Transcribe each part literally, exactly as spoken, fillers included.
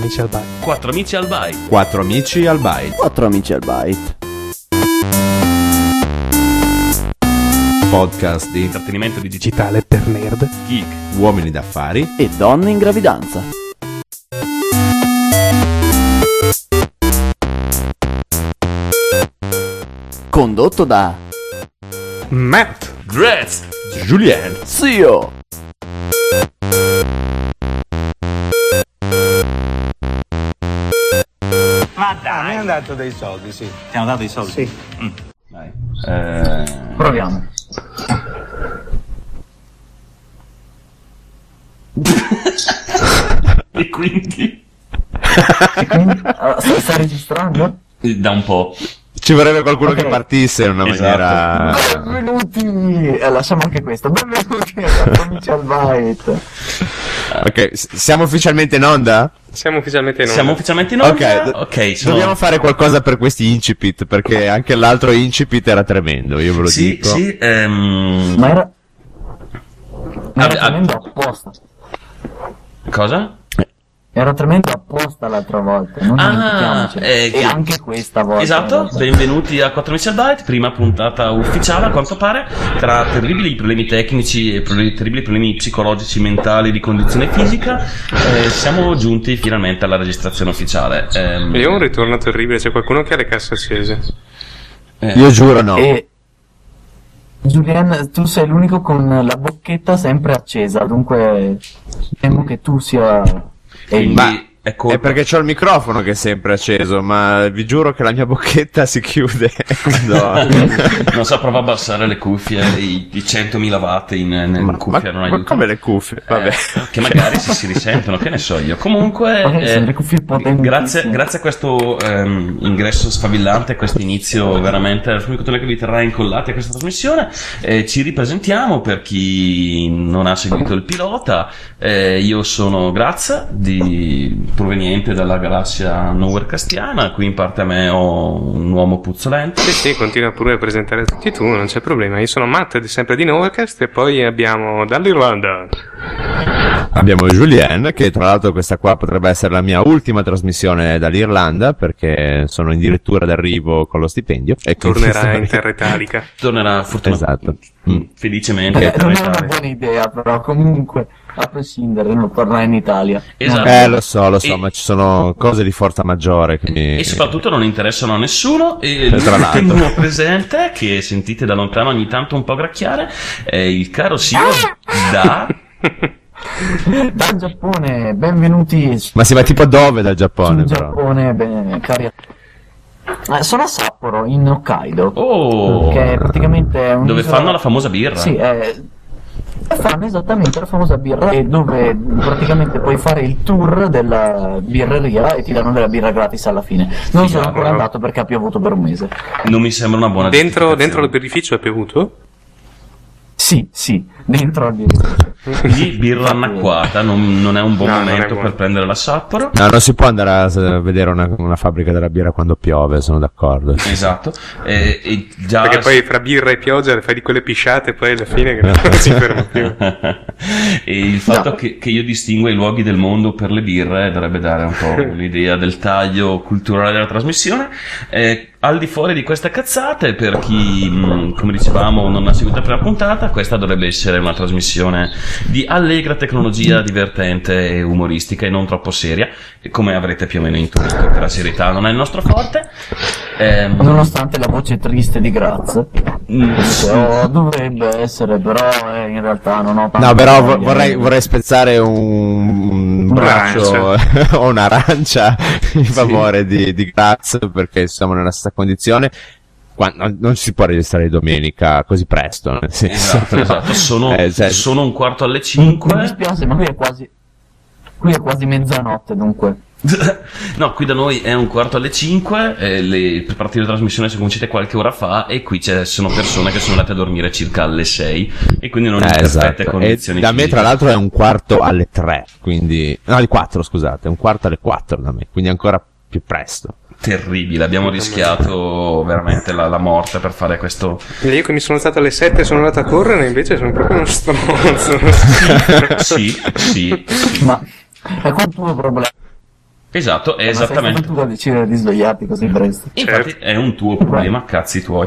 amici al byte. Quattro amici al byte. Quattro amici al byte. Quattro amici al byte. Podcast di intrattenimento digitale Digitale per nerd, geek, uomini d'affari E donne in gravidanza. Condotto da Matt, Dretz, Julien. Zio. Ma dai, Mi hanno dato dei soldi, sì. ti hanno dato i soldi? Sì. Mm. dai. Eh... Proviamo. e quindi? E quindi, allora, sta, sta registrando? Da un po'. Ci vorrebbe qualcuno Ok. che partisse in una Esatto. maniera... Benvenuti! Eh, lasciamo anche questo. Benvenuti a Quattro amici al byte. Ok, s- siamo ufficialmente in onda? Siamo ufficialmente in onda. Siamo ufficialmente in onda? Ok, d- Ok, sono... Dobbiamo fare qualcosa per questi incipit, perché anche l'altro incipit era tremendo, io ve lo Sì, dico. sì, ehm... Ma era... Ma era Ah, ah. tremendo apposta. Cosa? Era tremendo apposta l'altra volta. Non Ah, dimentichiamoci. eh, E che- anche questa volta. in Esatto, realtà. benvenuti a Quattro amici al byte, prima puntata ufficiale a quanto pare, tra terribili problemi tecnici e pro- terribili problemi psicologici, mentali, di condizione fisica, eh, siamo giunti finalmente alla registrazione ufficiale. Ehm, Io ho un ritorno terribile, c'è qualcuno che ha le casse accese. eh, Io giuro no. E... Julien, tu sei l'unico con la bocchetta sempre accesa, dunque temo che tu sia... quindi Ma è colpa- è perché c'ho il microfono che è sempre acceso, ma vi giuro che la mia bocchetta si chiude quando... non so, prova a abbassare le cuffie, i, i centomila watt in, nel ma, cuffia ma- non ma aiutano. come le cuffie? Vabbè. Eh, che magari si, si risentono, che ne so io. Comunque, Magari sono eh, le cuffie potentissime. grazie, grazie a questo ehm, ingresso sfavillante, a questo inizio veramente al fumicotone che vi terrà incollati a questa trasmissione, eh, ci ripresentiamo per chi non ha seguito il pilota. Eh, io sono Grazia, di, proveniente dalla galassia Nowherecastiana. Qui in parte a me ho un uomo puzzolente. Sì, sì, continua pure a presentare tutti tu, non c'è problema. Io sono Matt, di- sempre di Nowherecast, e poi abbiamo dall'Irlanda. Abbiamo Julien, che tra l'altro questa qua potrebbe essere la mia ultima trasmissione dall'Irlanda, perché sono addirittura d'arrivo con lo stipendio. E quindi Tornerà sto- in terra italica. Tornerà fortunatamente, Esatto. Mm. felicemente. Eh, a non è Italia. una buona idea, però comunque, a prescindere, non torna in Italia. Esatto. Eh, lo so, lo so, E- ma ci sono cose di forza maggiore che mi... E soprattutto non interessano a nessuno. E Eh, tra l'altro. l'ultimo presente, che sentite da lontano ogni tanto un po' gracchiare, è il caro Sio da... Dal Giappone, benvenuti su Ma si va tipo dove dal Giappone, però? Giappone, bene, cari. Eh, sono a Sapporo, in Hokkaido. Oh, Che è praticamente un dove fanno la famosa birra. Sì, eh, fanno esattamente la famosa birra, e dove praticamente puoi fare il tour della birreria e ti danno della birra gratis alla fine. Non sono ancora bravo. andato perché ha piovuto per un mese. Non mi sembra una buona Dentro, giustificazione. dentro il birrificio è piovuto? Sì, sì, dentro al birrificio. Quindi birra annacquata, non, non è un buon No, non è momento buono. per prendere la Sapporo. No, non si può andare a s- vedere una, una fabbrica della birra quando piove, sono d'accordo. Esatto. E, e già... Perché poi fra birra e pioggia fai di quelle pisciate, poi alla fine che non si ferma più. e il fatto No. che, che io distingua i luoghi del mondo per le birre dovrebbe dare un po' l'idea del taglio culturale della trasmissione. Eh, al di fuori di queste cazzate, per chi, mh, come dicevamo, non ha seguito la prima puntata, questa dovrebbe essere una trasmissione di allegra tecnologia, divertente e umoristica, e non troppo seria, e come avrete più o meno intuito, che la serietà non è il nostro forte. Ehm, Nonostante la voce triste di Graz, mm, oh, dovrebbe essere, però eh, in realtà non ho tanto No, però vo- voglia. vorrei, vorrei spezzare un, un braccio o un'arancia in favore di, di Graz, perché siamo nella stessa condizione. Qua- non, non si può registrare domenica così presto, nel senso, Esatto, no. esatto. Sono, Eh, cioè- sono un quarto alle Mi cinque. dispiace, ma qui è quasi qui è quasi mezzanotte, dunque. No, qui da noi è un quarto alle cinque, eh, le preparative di trasmissione sono cominciate qualche ora fa, e qui ci sono persone che sono andate a dormire circa alle sei, e quindi non in Eh, perfette esatto. E condizioni da me fisiche. tra l'altro è un quarto alle tre, quindi no, alle quattro, scusate, è un quarto alle quattro da me, quindi ancora più presto. Terribile, abbiamo rischiato veramente la, la morte per fare questo. E io che mi sono alzato alle sette e sono andato a correre, invece sono proprio uno stronzo. Sì, sì. Ma è quel tuo problema. Esatto, è Ma esattamente. sei stato tu a decidere di svegliarti così presto. Infatti Certo. è un tuo problema, cazzi tuoi.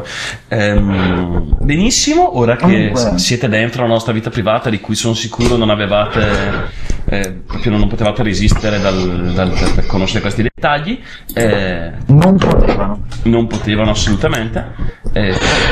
Ehm, benissimo, ora che Comunque- siete dentro la nostra vita privata, di cui sono sicuro non avevate, eh, proprio non potevate resistere dal, dal- per, per conoscere questi dettagli, eh, Non potevano. non potevano assolutamente. Eh,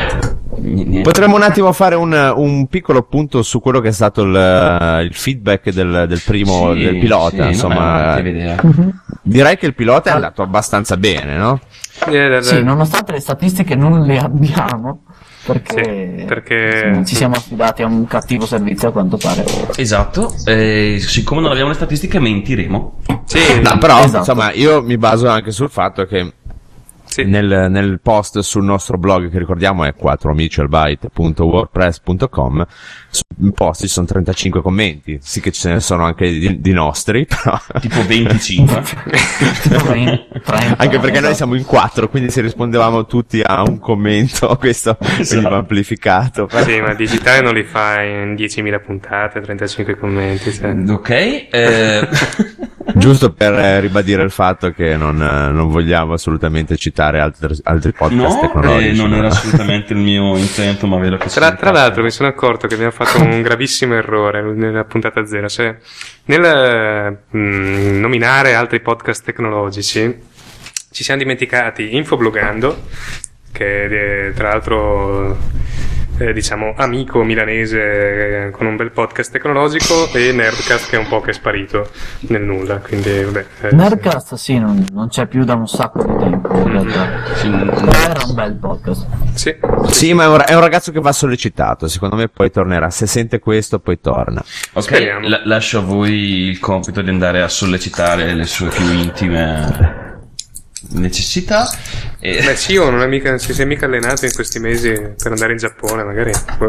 niente. Potremmo un attimo fare un, un piccolo punto su quello che è stato il, il feedback del, del primo Sì, del pilota. sì, non è Insomma, una cattiva idea. direi che il pilota è andato abbastanza bene, no? Eh, Sì, nonostante le statistiche non le abbiamo, perché, Sì, perché- insomma, ci siamo affidati a un cattivo servizio a quanto pare. Esatto, eh, siccome non abbiamo le statistiche mentiremo. Sì, No, però, Esatto. insomma, io mi baso anche sul fatto che sì. nel, nel post sul nostro blog, che ricordiamo è quattro amici al byte punto wordpress punto com, sul post ci sono trentacinque commenti, sì che ce ne sono anche di, di nostri, però... Tipo venticinque. Tipo venti, trenta, Anche perché noi esatto. siamo in quattro, quindi se rispondevamo tutti a un commento, questo veniva amplificato. Sì, ma digitale non li fa in diecimila puntate, trentacinque commenti. Cioè. Ok, eh, Giusto per eh, ribadire il fatto che non, eh, non vogliamo assolutamente citare altri, altri podcast no, eh, tecnologici. non era assolutamente il mio intento, ma vedo che Tra, sì. tra l'altro mi sono accorto che abbiamo fatto un gravissimo errore nella puntata zero, cioè nel eh, mh, nominare altri podcast tecnologici ci siamo dimenticati Infobloggando, che è, tra l'altro eh, diciamo amico milanese eh, con un bel podcast tecnologico, e Nerdcast che è un po' che è sparito nel nulla, quindi vabbè. eh, Nerdcast sì, non, non c'è più da un sacco di tempo in realtà. Sì, Però era un bel podcast. sì. Sì, ma è un, è un ragazzo che va sollecitato, secondo me poi tornerà. Se sente questo, poi torna. ok, Speriamo. la- lascio a voi il compito di andare a sollecitare le sue più intime necessità. E... Beh sì, io non è mica, si è mica allenato in questi mesi per andare in Giappone, magari. boh.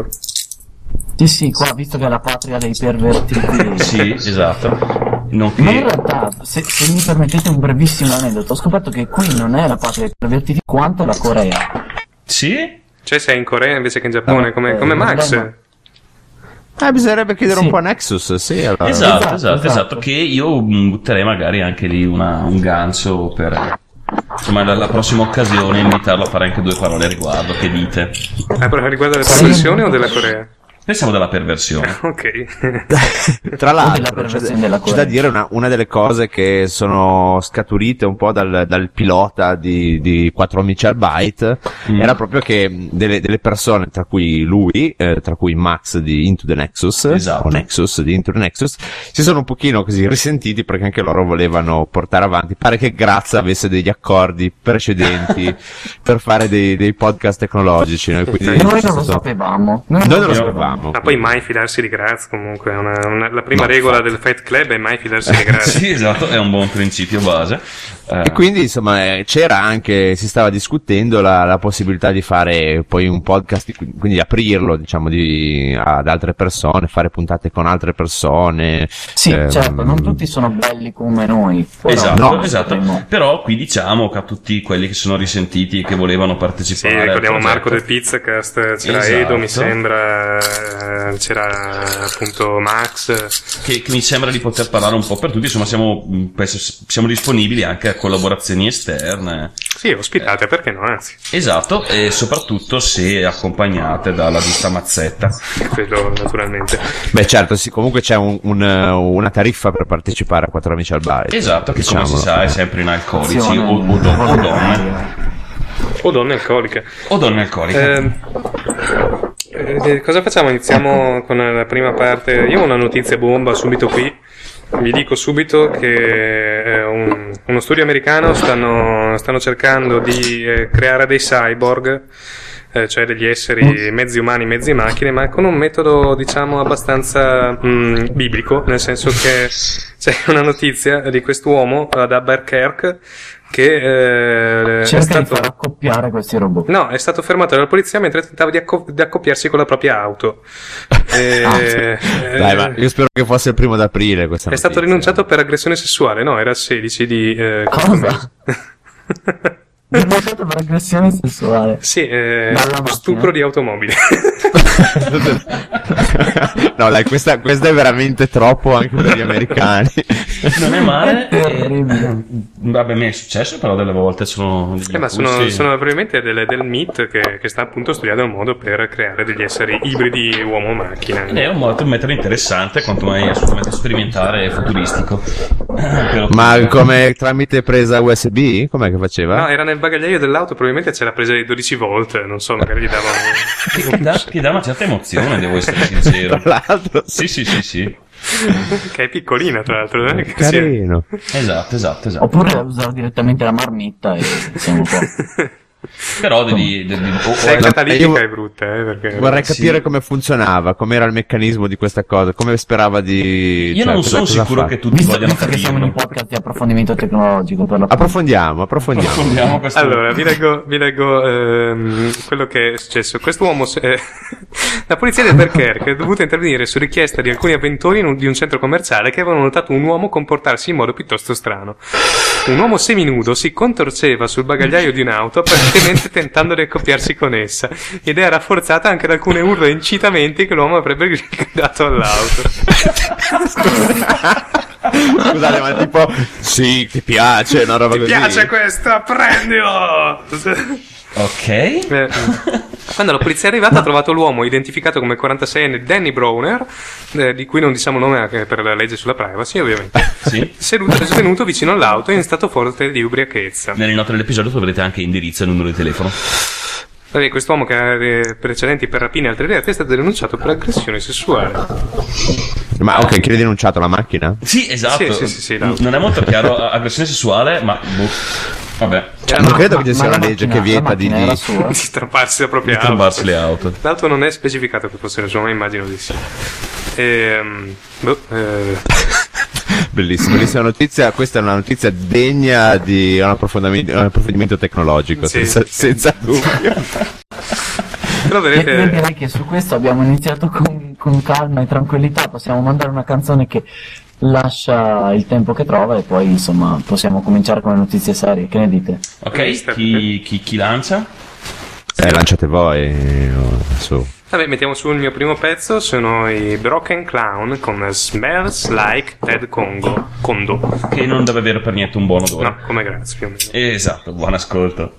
Sì, sì, qua visto che è la patria dei pervertiti. Sì, esatto. Non Ma in che... realtà, se, se mi permettete un brevissimo aneddoto, ho scoperto che qui non è la patria dei pervertiti quanto la Corea. Sì? Cioè sei in Corea invece che in Giappone, No, come, eh, come non Max. abbiamo- Eh, bisognerebbe chiedere Sì. un po' a Nexus, sì. Allora. Esatto, Esatto, esatto, esatto, esatto. che io mh, butterei magari anche lì una- un gancio per... Insomma, la, la prossima occasione invitarlo a fare anche due parole a riguardo, che dite? Ah, però riguardo della perversione o della Corea? Pensiamo della perversione. Ok. Tra della l'altro, c'è, perversione della c'è Corea. da dire una, una delle cose che sono scaturite un po' dal, dal pilota di, di Quattro Amici al Byte, Mm. era proprio che mh, delle, delle persone, tra cui lui, eh, tra cui Max di Into the Nexus, Esatto. o Nexus di Into the Nexus, si sono un pochino così risentiti perché anche loro volevano portare avanti. Pare che Grazia avesse degli accordi precedenti per fare dei, dei podcast tecnologici, no? Quindi Noi c'è non lo stato- sapevamo. Noi non lo Io- sapevamo. Ma poi mai fidarsi di Graz, comunque. È una, una- la prima No, regola infatti. del Fight Club è mai fidarsi di Graz. Sì, esatto, è un buon principio base. Eh, E quindi insomma eh, c'era anche, si stava discutendo la, la possibilità di fare poi un podcast, di- quindi aprirlo diciamo di, ad altre persone, fare puntate con altre persone. Sì, ehm, certo, non tutti sono belli come noi. però Esatto, no, esatto. sapremo. Però qui diciamo che a tutti quelli che sono risentiti e che volevano Sì, partecipare. al ricordiamo progetto- Marco del Pizzacast, c'era Esatto. Edo, mi sembra, eh, c'era appunto Max. Che, che mi sembra di poter parlare un po' per tutti, insomma siamo, mh, penso, siamo disponibili anche a collaborazioni esterne. Sì, ospitate, perché no? Anzi, Esatto, e soprattutto se accompagnate dalla giusta mazzetta. quello naturalmente. Beh certo, sì, comunque c'è un, un, eh, una tariffa per partecipare a Quattro Amici al Byte. Esatto, che come si diciamolo. sa è sempre in alcolici Azione o, o, do- o donne. volontaria. O donne alcoliche. O donne alcoliche. Ehm, eh, cosa facciamo? Iniziamo con la prima parte. Io ho una notizia bomba subito qui. Vi dico subito che eh, un- uno studio americano stanno, stanno cercando di eh, creare dei cyborg, eh, cioè degli esseri mezzi umani, mezzi macchine, ma con un metodo diciamo abbastanza mh, biblico, nel senso che c'è una notizia di quest'uomo ad Albuquerque che eh, è Cerca di far stato... accoppiare questi robot. No, è stato fermato dalla polizia mentre tentava di, acco- di accoppiarsi con la propria auto. E, Ah, sì. eh, Dai, ma io spero che fosse il primo d'aprile questa è stato notizia. rinunciato per aggressione sessuale, no? Era il sedici di eh, questo Cosa? mese. Denunciato per aggressione sessuale. Sì, eh, Dalla macchina? stupro di automobile. No, dai, questa, questa è veramente troppo anche per gli americani. non è male. È terribile. E, vabbè, mi è successo, però delle volte sono. degli Eh, ma sono, impulsi. sono probabilmente delle, del M I T che, che sta appunto studiando un modo per creare degli esseri ibridi uomo-macchina. Ed è un modo, un metodo interessante, quanto mai assolutamente sperimentale e futuristico. Però- Ma come tramite presa U S B? Com'è che faceva? No, era nel bagagliaio dell'auto, probabilmente c'è la presa di dodici volt, non so, magari gli davano... Ti dà, ti dà una certa emozione, devo essere sincero. Tra l'altro, Sì, sì, sì, sì. che è piccolina, tra l'altro, non è che sia- carino. Esatto, esatto, esatto. Oppure usare direttamente la marmitta e siamo qua. Però devi. devi o- Se è o- catalitica io- è brutta, eh, perché... Vorrei Sì. capire come funzionava, com'era il meccanismo di questa cosa, come sperava di... Io cioè, non cosa- sono cosa sicuro fa. che tutti Visto, vogliano visto che siamo in un capirlo. podcast di approfondimento tecnologico per la Approfondiamo, approfondiamo. Approfondiamo questo. Allora, vi leggo, vi leggo ehm, quello che è successo. Quest'uomo, se- eh, la polizia di Albuquerque è dovuta intervenire su richiesta di alcuni avventori in un- di un centro commerciale che avevano notato un uomo comportarsi in modo piuttosto strano. Un uomo seminudo si contorceva sul bagagliaio di un'auto, apparentemente tentando di accoppiarsi con essa, ed era rafforzata anche da alcune urla e incitamenti che l'uomo avrebbe gridato all'auto. Scusate, ma tipo, sì, ti piace, una roba Ti così? piace questa? Prendilo! Ok. Eh, Quando la polizia è arrivata ha trovato l'uomo identificato come quarantaseienne Danny Browner, eh, di cui non diciamo nome anche per la legge sulla privacy ovviamente, Sì. seduto e svenuto vicino all'auto in stato forte di ubriachezza. Nelle note dell'episodio troverete anche indirizzo e numero di telefono. Vabbè, quest'uomo che ha eh, precedenti per rapine e altre reati è stato denunciato per aggressione sessuale. Ma ok, chi l'ha denunciato, la macchina? Sì, esatto. Sì, sì, sì, sì, no. Non è molto chiaro. aggressione sessuale, ma. boh, vabbè. Cioè, non credo che ci Ma sia la una legge macchina- che vieta la di... macchina era di... sua. Di strapparsi la propria Di auto. trombarsi le auto. Tra l'altro non è specificato che fosse la sua, ma immagino di sì. Ehm, boh, eh, Bellissima, bellissima notizia. Questa è una notizia degna di un approfondimento, un approfondimento tecnologico, Sì, senza, sì. senza dubbio. però E io vedete... direi che su questo abbiamo iniziato con, con calma e tranquillità. Possiamo mandare una canzone che lascia il tempo che trova e poi insomma possiamo cominciare con le notizie serie. Che ne dite? Ok, chi, chi, chi lancia? Eh, lanciate voi, oh, su. Vabbè, mettiamo su il mio primo pezzo, sono i Broken Clown con Smells Like Ted Congo, Kondo. Che non deve avere per niente un buon odore. No, come grazie più o meno. Esatto, buon ascolto.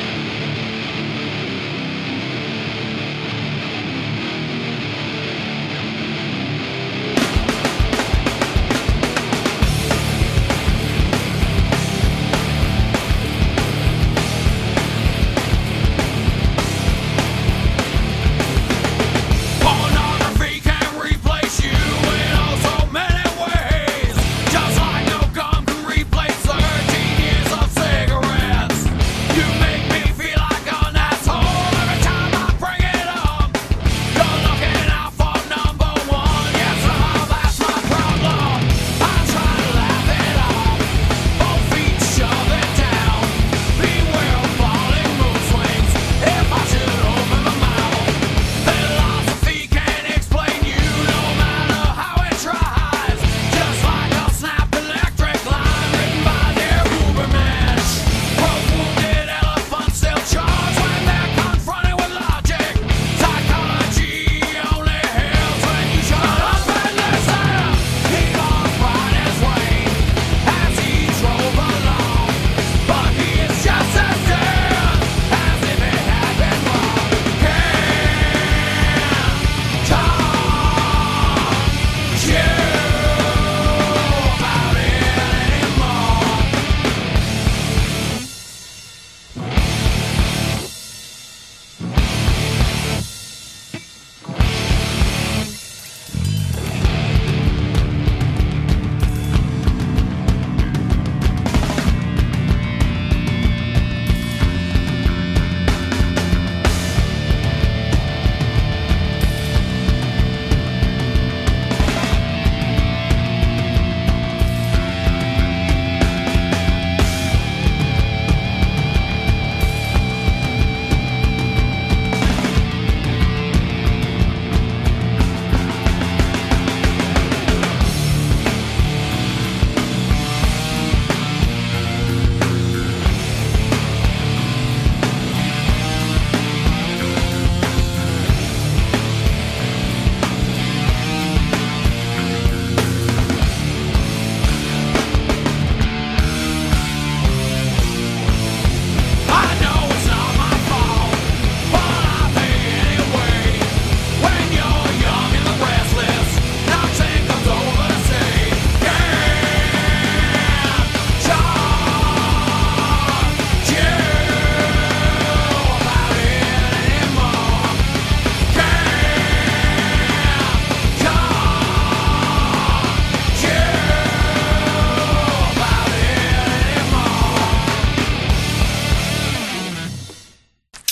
Pornography can replace you in oh so many ways. Just like no gum can replace thirteen years of cigarettes. You may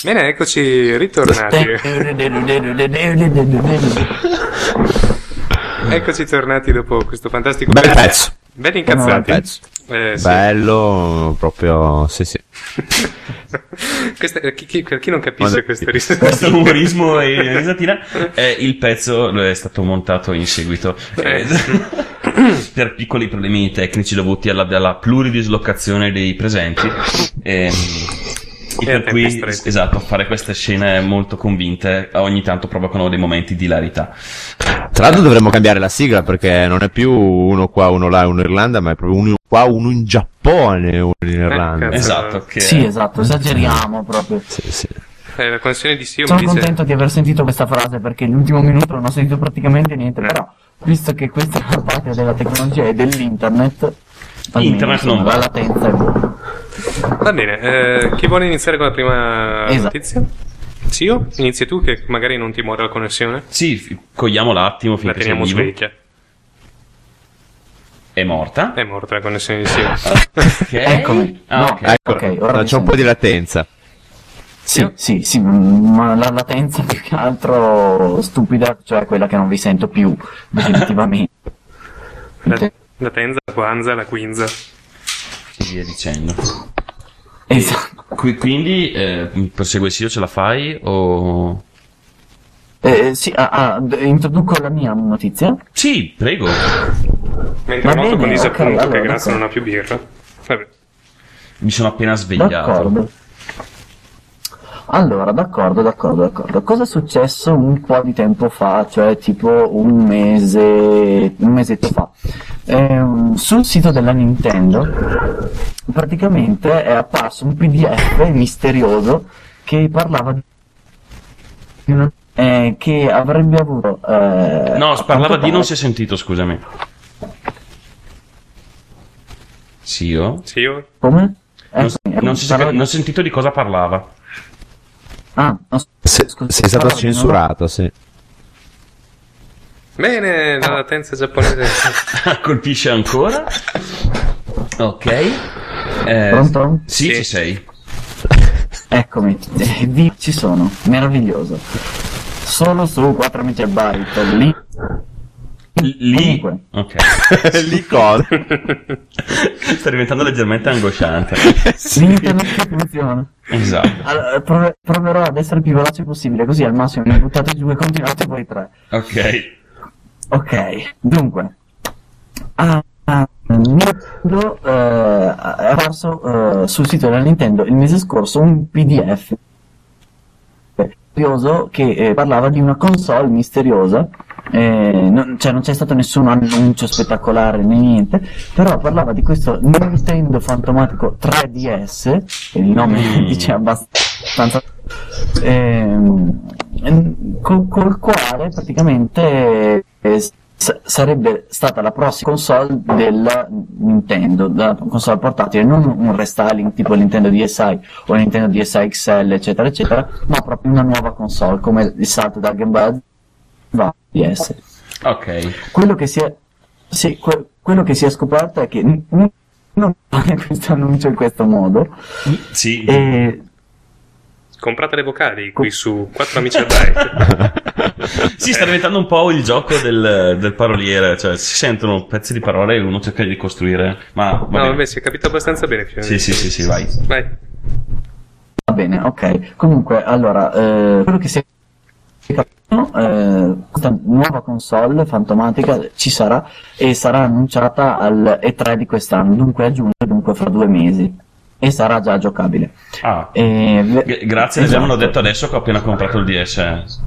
Bene, eccoci ritornati. Eccoci tornati dopo questo fantastico Bel pezzo. Ben Bel incazzati. pezzo. Eh, sì. Bello, proprio, sì sì. Questa- chi, chi- per chi non capisce Quando- questo ris- Questo umorismo e risatina, eh, il pezzo lo è stato montato in seguito eh, per piccoli problemi tecnici dovuti alla, alla pluridislocazione dei presenti. ehm, E E a per tempi cui, stretti. esatto, fare queste scene molto convinte ogni tanto provocano dei momenti di hilarità. Tra l'altro dovremmo cambiare la sigla perché non è più uno qua, uno là, uno in Irlanda, ma è proprio uno qua, uno in Giappone, uno in Irlanda. cazzo. Esatto, che Sì, esatto, esageriamo proprio. Sì, sì. Eh, la connessione di Sio Sono mi dice... contento di aver sentito questa frase perché l'ultimo minuto non ho sentito praticamente niente, però visto che questa è la parte della tecnologia e dell'internet, almeno, Internet insomma, non va. la latenza è buona. Va bene, eh, chi vuole iniziare con la prima Esatto. notizia? Sio, inizi tu che magari non ti muore la connessione. sì, fi- cogliamo l'attimo La finché teniamo sei vivo. sveglia. È morta. È morta la connessione di Sio. Ok. Eccomi. Ah, No. ok. Ecco, Ok, ora no, mi c'è un sento. po' di latenza. Sì, sì, sì, mm, ma la latenza più che altro stupida, cioè quella che non vi sento più definitivamente. La, la tenza, la quanza, la quinza. E via dicendo. Esatto. Qui- quindi, eh, prosegue Sio, ce la fai o... Eh, sì, ah, ah, d- introduco la mia notizia. Sì, prego. Mentre Va noto bene, con disappunto ok, allora, che Grazia d'accordo. non ha più birra. Vabbè. Mi sono appena svegliato. D'accordo. Allora, d'accordo, d'accordo, d'accordo. Cosa è successo un po' di tempo fa, cioè tipo un mese, un mesetto fa? Ehm, sul sito della Nintendo praticamente è apparso un P D F misterioso che parlava di una- eh, che avrebbe avuto... eh, No, a parlava quanto di non pare- si è sentito, scusami. Sio? Sio? Come? Non, Eccomi, non si, parlava di- non ho sentito di cosa parlava. Ah, no, Se- scusa, sei stato parlava di una- censurato, sì. Bene, la latenza giapponese. Colpisce ancora. Ok. Eh, Pronto? Sì, Sì. ci sei. Eccomi, eh, vi ci sono, meraviglioso. Solo su quattro megabyte, lì. L- Lì. Comunque. Ok. Lì cosa? Sta diventando leggermente angosciante. L'internet che funziona. Esatto. Allora, prove- proverò ad essere il più veloce possibile, così al massimo mi buttate giù e continuate voi tre. Ok. Ok, dunque. Ah, ah, Nintendo, eh, è apparso eh, sul sito della Nintendo il mese scorso un P D F misterioso che eh, parlava di una console misteriosa. Eh, non, cioè non c'è stato nessun annuncio spettacolare né niente, però parlava di questo Nintendo fantomatico tre D S, che il nome Mm. dice abbastanza, ehm, col, col quale praticamente eh, s- sarebbe stata la prossima console della Nintendo, la console portatile, non un restyling tipo il Nintendo D S i o il Nintendo D S i X L eccetera eccetera, ma proprio una nuova console come il salto da Game Boy va D S. Ok. Quello che si è sì, que- quello che si è scoperto è che n- n- non fare questo annuncio in questo modo Sì. e Comprate le vocali qui su quattro amici al byte. Sì, sta diventando un po' il gioco del, del paroliere, cioè si sentono pezzi di parole e uno cerca di ricostruire. Ma va No, bene. vabbè, si è capito abbastanza bene. Fiona. Sì, sì, sì, sì, vai. Vai. va bene, ok. Comunque, allora, eh, quello che si è capito, eh, questa nuova console fantomatica ci sarà e sarà annunciata al E tre di quest'anno, dunque a giugno, dunque fra due mesi. E sarà già giocabile. Ah. E, G- grazie, ne esatto. avevano detto adesso che ho appena comprato il D S.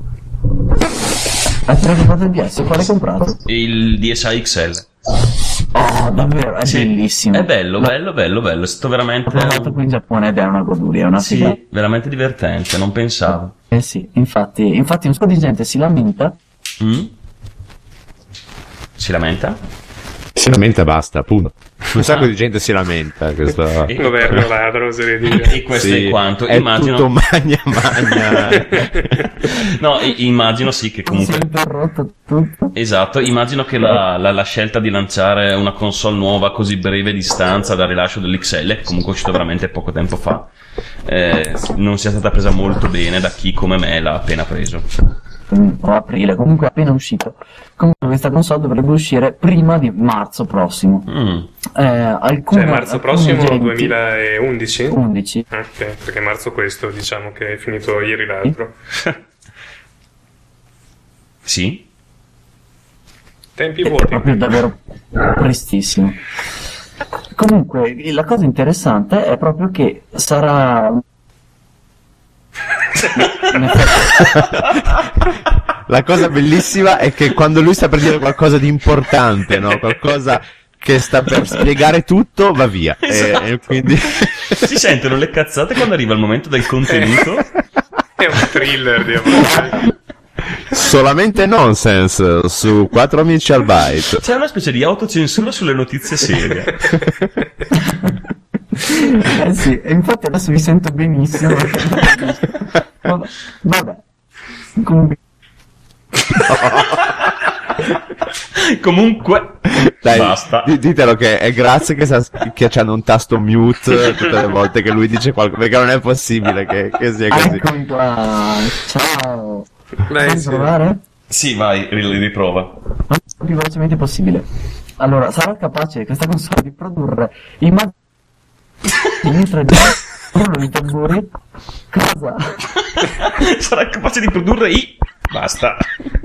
Hai appena comprato il D S? Quale hai comprato? Il D S i X L. Oh, davvero, è Sì. bellissimo. È bello, L'ho bello, bello, bello. È stato veramente. provato qui in Giappone ed è una goduria, è una figa. Sì, veramente divertente, non pensavo. Eh sì, infatti, infatti un sacco di gente si lamenta. Mm? Si lamenta? Si lamenta e basta, appunto. un sacco di gente si lamenta. Questo... Il governo ladro, oserei dire. E questo Sì, è quanto. è Immagino... tutto magna magna. No, i- immagino sì che Si è comunque... interrotto tutto. Esatto, immagino che la, la- la scelta di lanciare una console nuova a così breve distanza dal rilascio dell'X L, che comunque è uscito veramente poco tempo fa, eh, non sia stata presa molto bene da chi come me l'ha appena preso. O aprile, comunque è appena uscito. Comunque questa console dovrebbe uscire prima di marzo prossimo. Mm. Eh, alcune, Cioè marzo alcuni prossimo agenti- duemilaundici? undici. Ah, ok, perché marzo questo, diciamo che è finito ieri l'altro. Sì? Tempi È vuoti. proprio davvero prestissimo. Comunque, la cosa interessante è proprio che sarà in effetti, La cosa bellissima è che quando lui sta per dire qualcosa di importante, no? Qualcosa che sta per spiegare tutto, va via. E- Esatto. E, quindi... Si sentono le cazzate quando arriva il momento del contenuto? È un thriller di amore. Solamente nonsense su quattro amici al byte. C'è una specie di autocensura sulle notizie serie. eh sì, e infatti adesso mi sento benissimo. Vabbè, vabbè. Comunque, Comunque, Dai, basta. di- ditelo che è grazie che sta schiacciando un tasto mute tutte le volte che lui dice qualcosa, perché non è possibile che, che sia così. eccomi qua. Ciao. Dai, Vuoi sì. provare? Sì, vai, ri- riprova. Il più velocemente possibile. Allora, sarà capace questa console di produrre immagini in tre D, rullo di tamburi, cosa? Sarà capace di produrre i... Basta.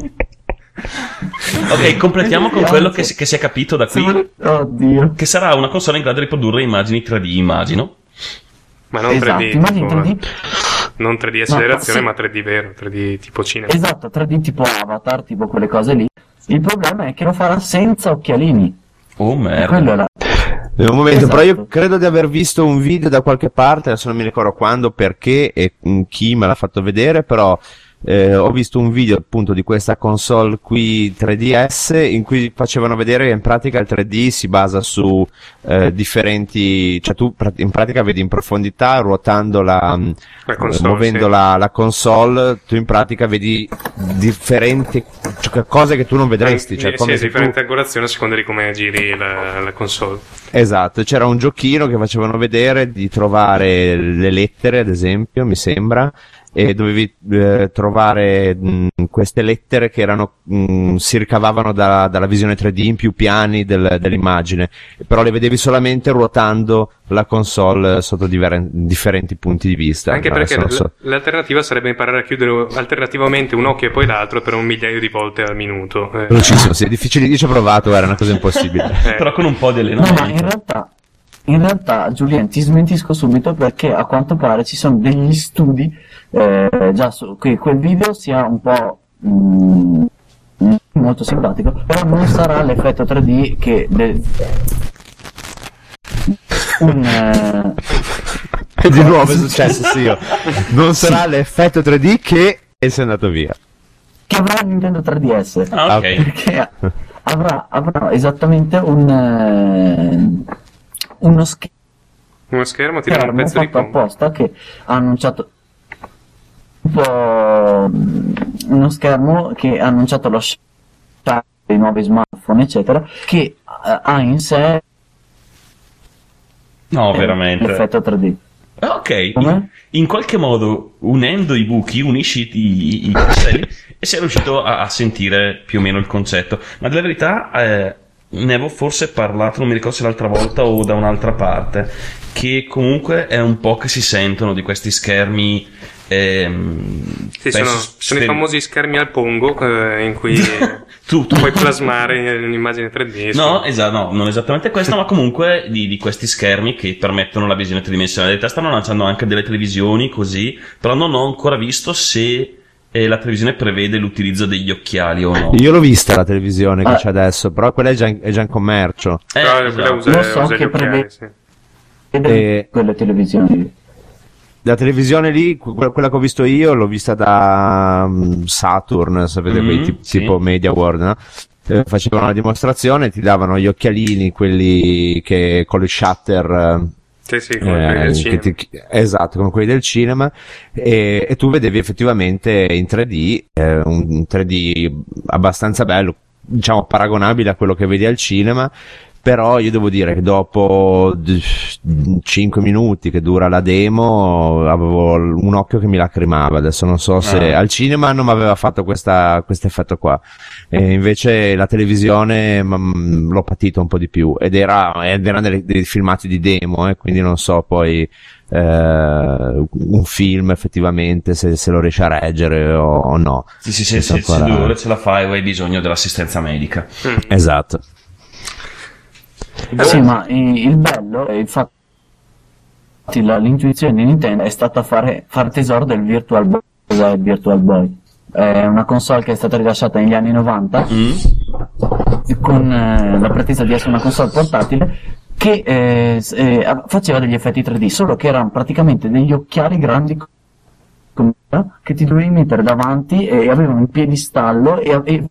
Ok, completiamo con quello che si, che si è capito da qui. Oddio. Che sarà una console in grado di produrre immagini tre D, immagino. Ma non Esatto, tre D, immagini tipo, tre D. non tre D accelerazione, sì. ma tre D vero, tre D tipo cinema. Esatto, tre D tipo Avatar, tipo quelle cose lì. Il problema è che lo farà senza occhialini. Oh E merda. quello è la... In un momento, Esatto. però io credo di aver visto un video da qualche parte, adesso non mi ricordo quando, perché e mm, chi me l'ha fatto vedere, però eh, ho visto un video appunto di questa console qui tre D S in cui facevano vedere che in pratica il tre D si basa su eh, differenti, cioè tu pra- in pratica vedi in profondità ruotando la, mm, La console, muovendo sì. la, la console, tu in pratica vedi differenti cioè, cose che tu non vedresti, cioè Eh, come sì, se tu... differente angolazione a seconda di come giri la, la console. Esatto, c'era un giochino che facevano vedere di trovare le lettere, ad esempio, mi sembra, e dovevi eh, trovare mh, queste lettere che erano mh, si ricavavano da- dalla visione tre D in più piani del- dell'immagine, però le vedevi solamente ruotando la console sotto diver- differenti punti di vista. Anche Adesso perché non so. l- l'alternativa sarebbe imparare a chiudere alternativamente un occhio e poi l'altro per un migliaio di volte al minuto. Eh, Velocissimo, sì, è difficile, io ci ho provato, era una cosa impossibile. eh, Però con un po' di No, ma in allenamento. realtà, in realtà, Julien, ti smentisco subito perché a quanto pare ci sono degli studi eh, già su che quel video sia un po' mm, molto simpatico, però non sarà l'effetto tre D che de- un eh, E di nuovo è successo, sì, io. Non sarà l'effetto tre D che e sei andato via. che avrà il Nintendo tre D S. Ah, ok. Perché avrà, avrà esattamente un eh, uno schermo uno schermo ti dà un pezzo di fatto pompa. apposta che ha annunciato un po' uno schermo che ha annunciato lo start dei nuovi smartphone eccetera, che eh, ha in sé No, eh, veramente. l'effetto tre D. Ah, ok, Come? in, in qualche modo unendo i buchi unisci i, i pixeli e sei riuscito a, a sentire più o meno il concetto. Ma della verità eh, ne avevo forse parlato, non mi ricordo se l'altra volta o da un'altra parte, che comunque è un po' che si sentono di questi schermi. Ehm, Sì, sono, penso sono i sper- famosi schermi al pongo eh, in cui tu, tu puoi plasmare un'immagine tre D. No, esatto, no, non esattamente questo, ma comunque di, di questi schermi che permettono la visione tridimensionale. In realtà stanno lanciando anche delle televisioni così, però non ho ancora visto se eh, la televisione prevede l'utilizzo degli occhiali o no. Io l'ho vista la televisione che Ah. c'è adesso, però quella è già in, è già in commercio. Eh, Però quella esatto. usa, Lo so usa gli che occhiali, prevede- sì. Ed E- è quelle televisioni. La televisione lì, que- quella che ho visto io, l'ho vista da um, Saturn, sapete, Mhm, quei tip- sì. tipo Media World, no? eh, facevano la dimostrazione, ti davano gli occhialini, quelli che con le shutter, eh, Sì, sì, come quelli del eh, cinema. che ti- esatto, come quelli del cinema, e, e tu vedevi effettivamente in tre D, eh, un tre D abbastanza bello, diciamo paragonabile a quello che vedi al cinema. Però io devo dire che dopo cinque minuti che dura la demo avevo un occhio che mi lacrimava. Adesso non so se Ah. al cinema non mi aveva fatto questa, questo effetto qua, e invece la televisione mm, l'ho patito un po' di più, ed era, ed erano dei, dei filmati di demo, eh, quindi non so poi eh, un film effettivamente se, se lo riesce a reggere o, o no. Sì, sì, sì, Questo se, se ancora- due ore ce la fai o hai bisogno dell'assistenza medica. Esatto. Sì, ma i- il bello è infatti la- l'intuizione di Nintendo è stata fare, fare tesoro del Virtual Boy. Cos'è il Virtual Boy? È una console che è stata rilasciata negli anni novanta Mm? con eh, la pretesa di essere una console portatile che eh, s- eh, a- faceva degli effetti tre D, solo che erano praticamente degli occhiali grandi co- come che ti dovevi mettere davanti e avevano un piedistallo e, e...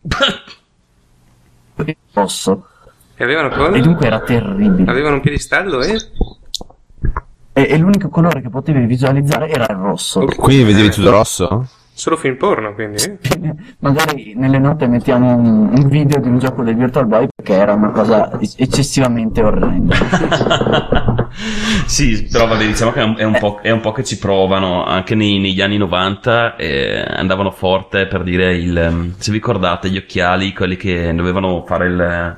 e rosso, E avevano cosa? e dunque era terribile. Avevano un piedistallo e... E, e l'unico colore che potevi visualizzare era il rosso. Quindi vedevi tutto rosso? Solo film porno, quindi? eh? Magari nelle note mettiamo un, un video di un gioco del Virtual Boy, perché era una cosa eccessivamente orrenda. Sì, però vabbè, diciamo che è un, è un po', è un po' che ci provano. Anche nei- negli anni novanta eh, andavano forte per dire il, ehm, se vi ricordate, gli occhiali, quelli che dovevano fare il,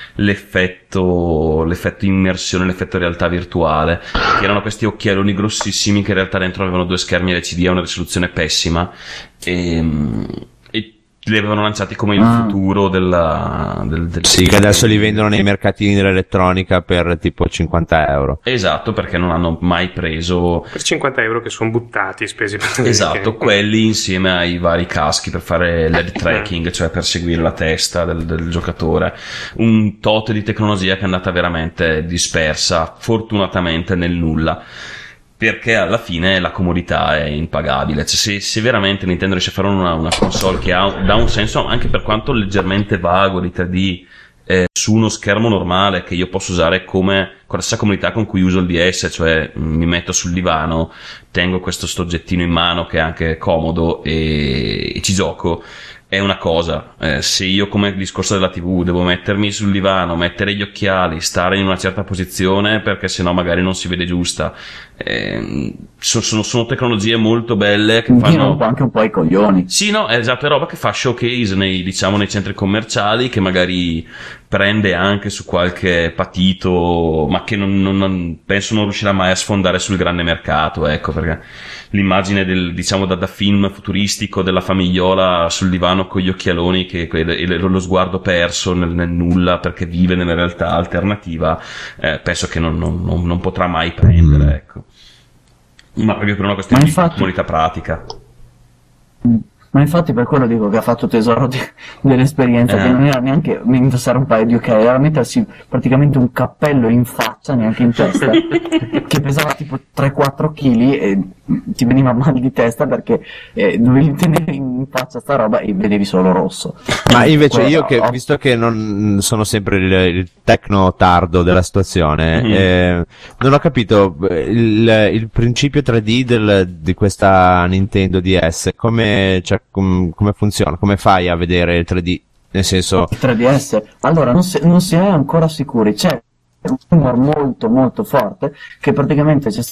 l'effetto, l'effetto immersione, l'effetto realtà virtuale, che erano questi occhialoni grossissimi che in realtà dentro avevano due schermi L C D a una risoluzione pessima, e, e li avevano lanciati come il Ah. futuro della, del, del Sì, che adesso li vendono nei mercatini dell'elettronica per tipo cinquanta euro. Esatto, perché non hanno mai preso. Per cinquanta euro che sono buttati, spesi per... Esatto, che- quelli insieme ai vari caschi per fare l'head tracking, cioè per seguire la testa del, del giocatore. Un tot di tecnologia che è andata veramente dispersa, fortunatamente nel nulla. Perché alla fine la comodità è impagabile. Cioè, se, se veramente Nintendo riesce a fare una, una console che ha, dà un senso, anche per quanto leggermente vago, di tre D, eh, su uno schermo normale che io posso usare come con la stessa comodità con cui uso il D S, cioè mh, mi metto sul divano, tengo questo stoggettino in mano che è anche comodo e, e ci gioco, è una cosa. Eh, se io, come il discorso della tivù, devo mettermi sul divano, mettere gli occhiali, stare in una certa posizione perché sennò magari non si vede giusta, eh, so- sono, sono tecnologie molto belle che Mi tirano fanno... un po' anche un po' i coglioni. Sì, no, è esatto, è roba che fa showcase nei, diciamo, nei centri commerciali, che magari prende anche su qualche patito, ma che non, non- non- penso non riuscirà mai a sfondare sul grande mercato, ecco, perché l'immagine del, diciamo, da, da film futuristico della famigliola sul divano con gli occhialoni che, que- e lo lo sguardo perso nel, nel nulla perché vive nella realtà alternativa, eh, penso che non, non- non- non potrà mai prendere, ecco. Ma proprio per una questione Ma di infatti- comunità pratica. Ma infatti per quello dico che ha fatto tesoro di- dell'esperienza, Eh. che non era neanche indossare un paio di occhiali, era mettersi praticamente un cappello in faccia, neanche in testa, che pesava tipo tre quattro chili e ti veniva mal di testa perché eh, dovevi tenere in faccia sta roba e vedevi solo rosso. Ma invece Quello- io che, ho- visto che non sono sempre il, il tecno tardo della situazione, Mhm. eh, non ho capito eh, il, il principio tre D del, di questa Nintendo D S, come, cioè, com- come funziona, come fai a vedere il tre D? Nel senso, il tre D S. Allora, non si, non si è ancora sicuri. C'è un rumor molto molto forte che praticamente c'è Sì,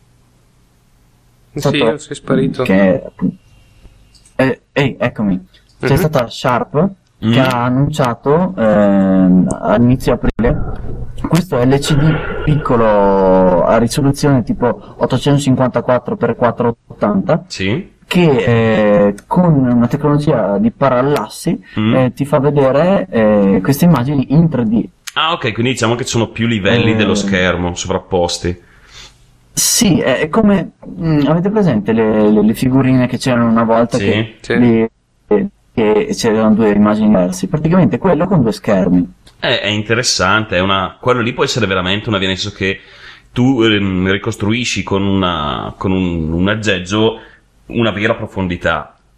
stato sei sparito. che eh, ehi, eccomi. C'è Mhm. stata Sharp Mm. che ha annunciato ehm, all'inizio aprile questo L C D piccolo a risoluzione tipo ottocentocinquantaquattro per quattrocentottanta Sì? che eh, con una tecnologia di parallassi Mm. eh, ti fa vedere eh, queste immagini in tre D. Ah, ok, quindi diciamo che ci sono più livelli Eh. dello schermo sovrapposti. Sì, è è come mh, avete presente le, le- le figurine che c'erano una volta Sì, che, sì. li- che c'erano due immagini diverse, praticamente quello con due schermi. È, è interessante, è una, quello lì può essere veramente una via, nel senso che tu ehm, ricostruisci con, una, con un, un aggeggio una vera profondità.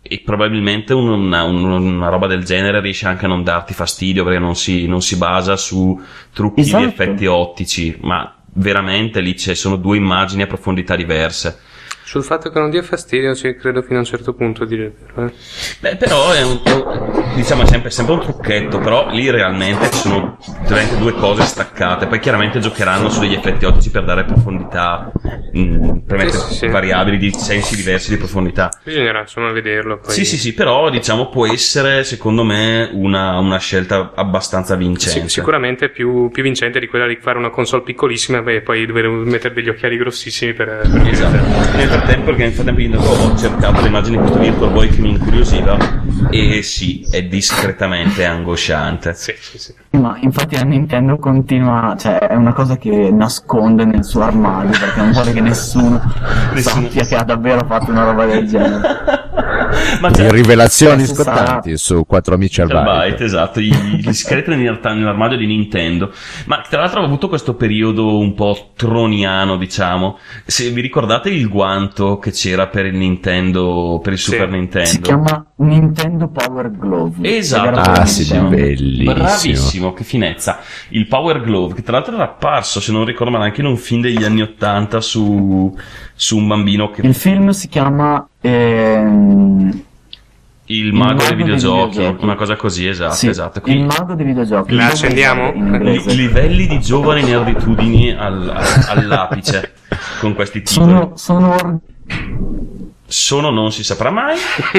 e probabilmente un- una, un- una roba del genere riesce anche a non darti fastidio perché non si, non si basa su trucchi Esatto. di effetti ottici, ma veramente lì ci sono due immagini a profondità diverse. Sul fatto che non dia fastidio ci credo fino a un certo punto, a dire il vero, eh. Beh, però è un, è un- diciamo è sempre, sempre un trucchetto, però lì realmente ci sono veramente due cose staccate. Poi chiaramente giocheranno su degli effetti ottici per dare profondità, mh, per mettere Sì, sì, sì. variabili di sensi diversi di profondità. Bisognerà insomma vederlo poi. Sì, sì, sì, però diciamo può essere secondo me una, una scelta abbastanza vincente. Sì, sicuramente più, più vincente di quella di fare una console piccolissima e poi dover mettere degli occhiali grossissimi per, per Esatto. Nel frattempo, perché nel frattempo io ho cercato le immagini di questo Virtual Boy che mi incuriosiva e sì, è discretamente angosciante. Sì, sì, sì. Ma infatti la Nintendo continua, cioè è una cosa che nasconde nel suo armadio perché non vuole che nessuno, Nessuno- sappia che ha davvero fatto una roba del genere. Ma c'è Rivelazioni Adesso scottanti su Quattro amici al Byte, byte. esatto, gli, gli scheletri nel- nell'armadio di Nintendo. Ma tra l'altro ho avuto questo periodo un po' troniano, diciamo. Se vi ricordate il guanto che c'era per il Nintendo, per il Sì. Super Nintendo? Si chiama Nintendo Power Glove. Esatto. Ed era Ah, veramente- sì, bellissimo. Bravissimo, che finezza. Il Power Glove, che tra l'altro era apparso, se non ricordo male, anche in un film degli anni Ottanta su, su un bambino che... Il film si chiama ehm, Il mago mago dei dei videogiochi, videogiochi. una cosa così, esatto, sì, esatto. il Qui, mago dei videogiochi. La Come accendiamo? in li- inglese. livelli di giovani nerditudini al- all'apice con questi titoli. Sono, sono or- Sono non si saprà mai,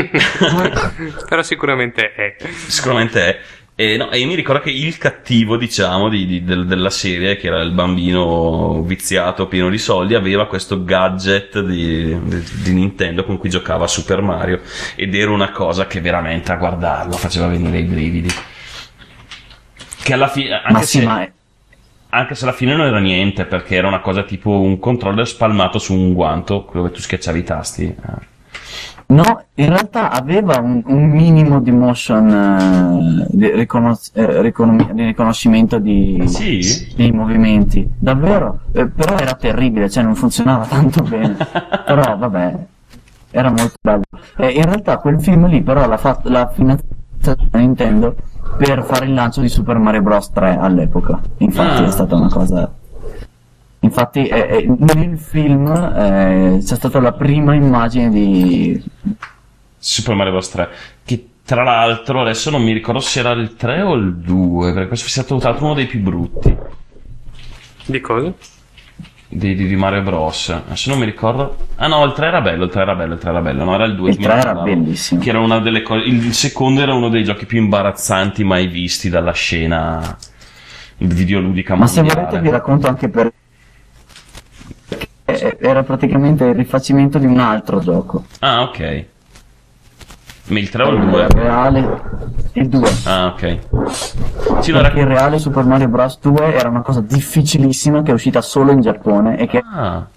Però sicuramente è. sicuramente è. E, no, e io mi ricordo che il cattivo, diciamo, di, di- del- della serie, che era il bambino viziato pieno di soldi, aveva questo gadget di, di- di Nintendo con cui giocava a Super Mario, ed era una cosa che veramente a guardarlo faceva venire i brividi. Che alla fine, ma anche sì, se, ma è- anche se alla fine non era niente, perché era una cosa tipo un controller spalmato su un guanto dove tu schiacciavi i tasti. Eh. no, in realtà aveva un, un minimo di motion eh, di, riconos- eh, riconom- di riconoscimento di, Sì? dei movimenti, davvero, eh, però era terribile, cioè non funzionava tanto bene, però vabbè, era molto bello. Eh, in realtà quel film lì però l'ha fatto l'ha finanziato Nintendo per fare il lancio di Super Mario Bros. tre all'epoca, infatti Ah. è stata una cosa... Infatti eh, eh, nel film eh, c'è stata la prima immagine di... Super Mario Bros. tre, che tra l'altro adesso non mi ricordo se era il tre o il due, perché questo è stato tra l'altro uno dei più brutti Di cosa? di, di, di Mario Bros. Adesso non mi ricordo. Ah no, il tre era bello, il tre era bello, il tre era bello, no, era il due. Il che mi tre era ricordavo. bellissimo. Che era una delle cose. Il secondo era uno dei giochi più imbarazzanti mai visti dalla scena videoludica Ma se mondiale. volete vi racconto anche per... Eh, Era praticamente il rifacimento di un altro gioco. Ah, ok. Ma il tre o il Il due? reale... Il due. Ah, ok. Sì, no, era... Perché il reale Super Mario Bros. due era una cosa difficilissima che è uscita solo in Giappone e che... Ah.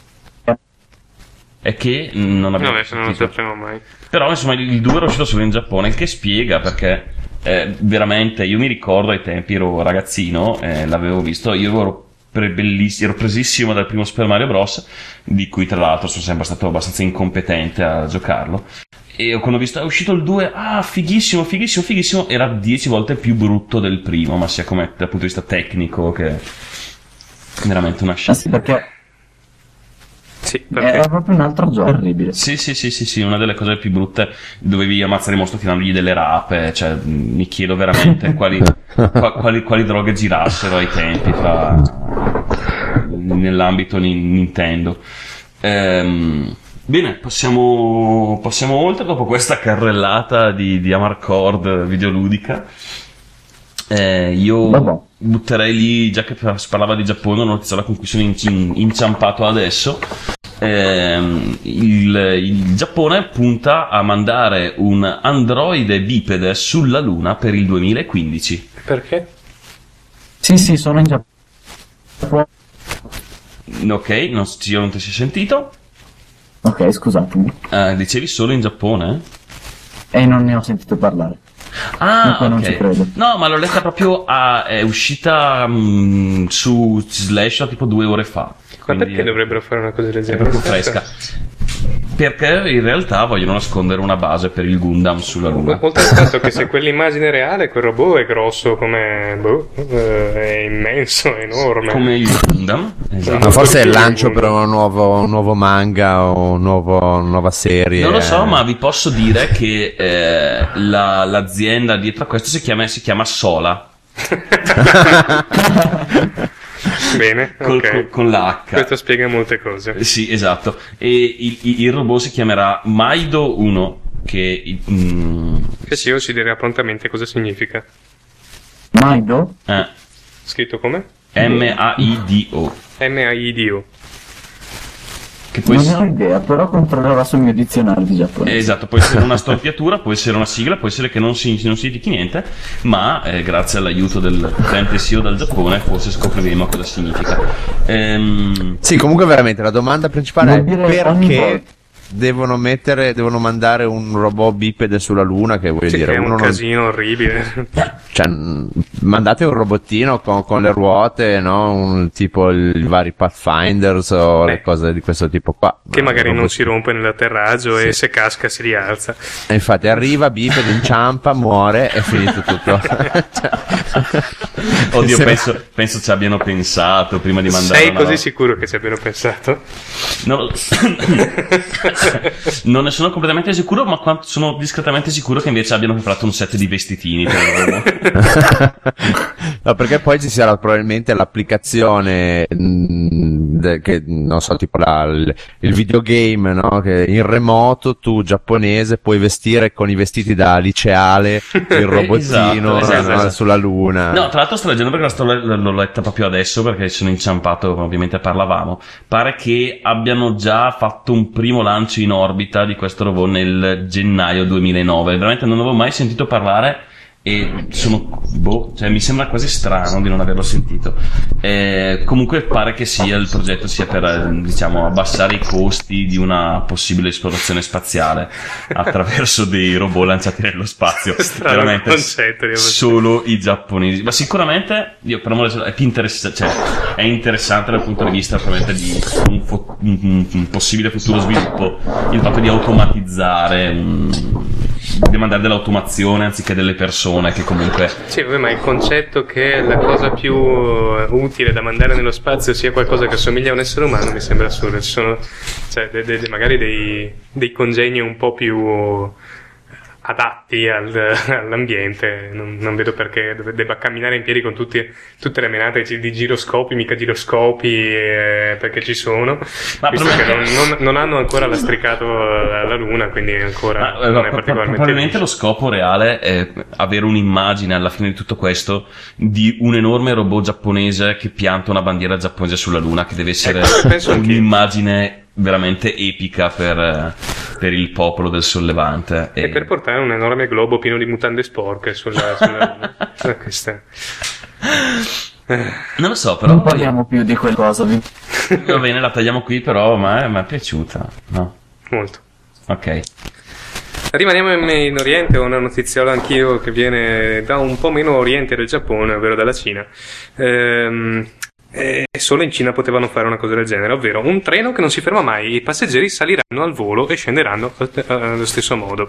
È che non avevo No, adesso non lo sentito. sapremo mai. Però insomma il due era uscito solo in Giappone, il che spiega perché eh, veramente io mi ricordo ai tempi ero ragazzino, eh, l'avevo visto, io ero, pre- bellissimo, ero presissimo dal primo Super Mario Bros, di cui tra l'altro sono sempre stato abbastanza incompetente a giocarlo. E quando ho visto è uscito il due, ah fighissimo, fighissimo, fighissimo, era dieci volte più brutto del primo, ma sia come dal punto di vista tecnico che veramente una Ah scelta. sì, perché Sì, perché era proprio un altro gioco terribile. Sì, sì, sì, sì, sì, una delle cose più brutte, dovevi ammazzare il mostro tirandogli delle rape, cioè mh, mi chiedo veramente quali, qua- quali, quali droghe girassero ai tempi fra, nell'ambito ni- Nintendo. Ehm, bene, passiamo, passiamo oltre dopo questa carrellata di, di Amarcord videoludica. Eh, io Vabbè. butterei lì, già che si parlava di Giappone, una notizia con cui sono in- in- inciampato adesso. Ehm, il, il Giappone punta a mandare un androide bipede sulla Luna per il duemilaquindici. perché? Sì, sì, sono in Giappone. Ok, non, s- io non ti sei sentito. Ok, scusatemi. Eh, dicevi solo in Giappone? E non ne ho sentito parlare. Ah, Dunque non ok. ci credo. No, ma l'ho letta proprio a, è uscita mm, su Slash tipo due ore fa. Ma Quindi perché dovrebbero fare una cosa del è genere? proprio fresca. perché in realtà vogliono nascondere una base per il Gundam sulla Luna. Oltre al fatto che se quell'immagine è reale, quel robot è grosso come boh, eh, è immenso, è enorme. Come il Gundam, esatto. Ma forse è il Molto lancio più- per un nuovo, un nuovo manga o un nuovo, una nuova serie. Non lo so, ma vi posso dire che eh, la- l'azienda dietro a questo si chiama, si chiama Sola. Bene, Col- ok. con, con l'H. Questo spiega molte cose. Sì, esatto. E il, il- il robot si chiamerà Maido uno, che mm, Che sì, io ci dirà prontamente cosa significa. Maido? eh, Scritto come? M A I D O. M A I D O. Che poi Non s- ne ho idea, però controllerò sul mio dizionario di giapponese. esatto, può essere una storpiatura, può essere una sigla, può essere che non si, non si dichi niente, ma eh, grazie all'aiuto del potente S E O dal Giappone forse scopriremo cosa significa. Ehm, Sì, comunque veramente la domanda principale Vuol è dire ogni perché volta. devono mettere, devono mandare un robot bipede sulla Luna, che vuol Sì, dire che è un uno non- casino orribile. cioè, mh, mandate un robottino con, con le ruote, no? Un, tipo il- i vari Pathfinders o Eh. le cose di questo tipo qua. Che magari Un non si robottino. rompe nell'atterraggio e Sì. se casca si rialza. E infatti arriva, bipede, inciampa, muore, è finito tutto. oddio, Se- penso, penso ci abbiano pensato prima di mandare Sei una così roba. sicuro che ci abbiano pensato? Non, non ne sono completamente sicuro, ma quanto- sono discretamente sicuro che invece abbiano preparato un set di vestitini per il robot. No, perché poi ci sarà probabilmente l'applicazione mh, de- che non so, tipo la, il, il videogame, no? Che in remoto tu giapponese puoi vestire con i vestiti da liceale il robottino Esatto, esatto, no, esatto. sulla luna. No, tra l'altro sto leggendo perché la sto le- l'ho letta proprio adesso perché sono inciampato, ovviamente parlavamo. Pare che abbiano già fatto un primo lancio in orbita di questo robot nel gennaio duemilanove. Veramente non avevo mai sentito parlare e sono boh, cioè mi sembra quasi strano di non averlo sentito. Eh, comunque pare che sia il progetto sia per eh, diciamo abbassare i costi di una possibile esplorazione spaziale attraverso dei robot lanciati nello spazio. Strano Veramente concetto, devo solo i giapponesi, ma sicuramente io per amore è più interessante, cioè è interessante dal punto di vista probabilmente di un, fo- un- un- un possibile futuro sviluppo il fatto di automatizzare un- di mandare dell'automazione anziché delle persone che comunque Sì, vabbè, ma il concetto che la cosa più eh, utile da mandare nello spazio sia qualcosa che assomiglia a un essere umano mi sembra assurdo. Ci sono cioè, de- de- de- magari dei, dei congegni un po' più adatti al- all'ambiente. Non, non vedo perché deve- debba camminare in piedi con tutti, tutte le menate di di giroscopi, mica giroscopi, eh, perché ci sono. Ma Visto che non, probabilmente- non- non hanno ancora lastricato alla Luna, quindi ancora Ma, eh, non è pro- particolarmente probabilmente lo liscio. scopo reale è avere un'immagine alla fine di tutto questo di un enorme robot giapponese che pianta una bandiera giapponese sulla Luna, che deve essere Ecco, penso anch'io. un'immagine veramente epica per, eh, per il popolo del sollevante. E per portare un enorme globo pieno di mutande sporche sulla, sulla Luna. Questa- Non lo so, però Non parliamo più di quel cosa. vi- va bene, la tagliamo qui, però ma mi è piaciuta. No, Molto. ok. Rimaniamo in, in Oriente, ho una notiziola anch'io che viene da un po' meno Oriente del Giappone, ovvero dalla Cina. Ehm, e solo in Cina potevano fare una cosa del genere, ovvero un treno che non si ferma mai, i passeggeri saliranno al volo e scenderanno eh, allo stesso modo.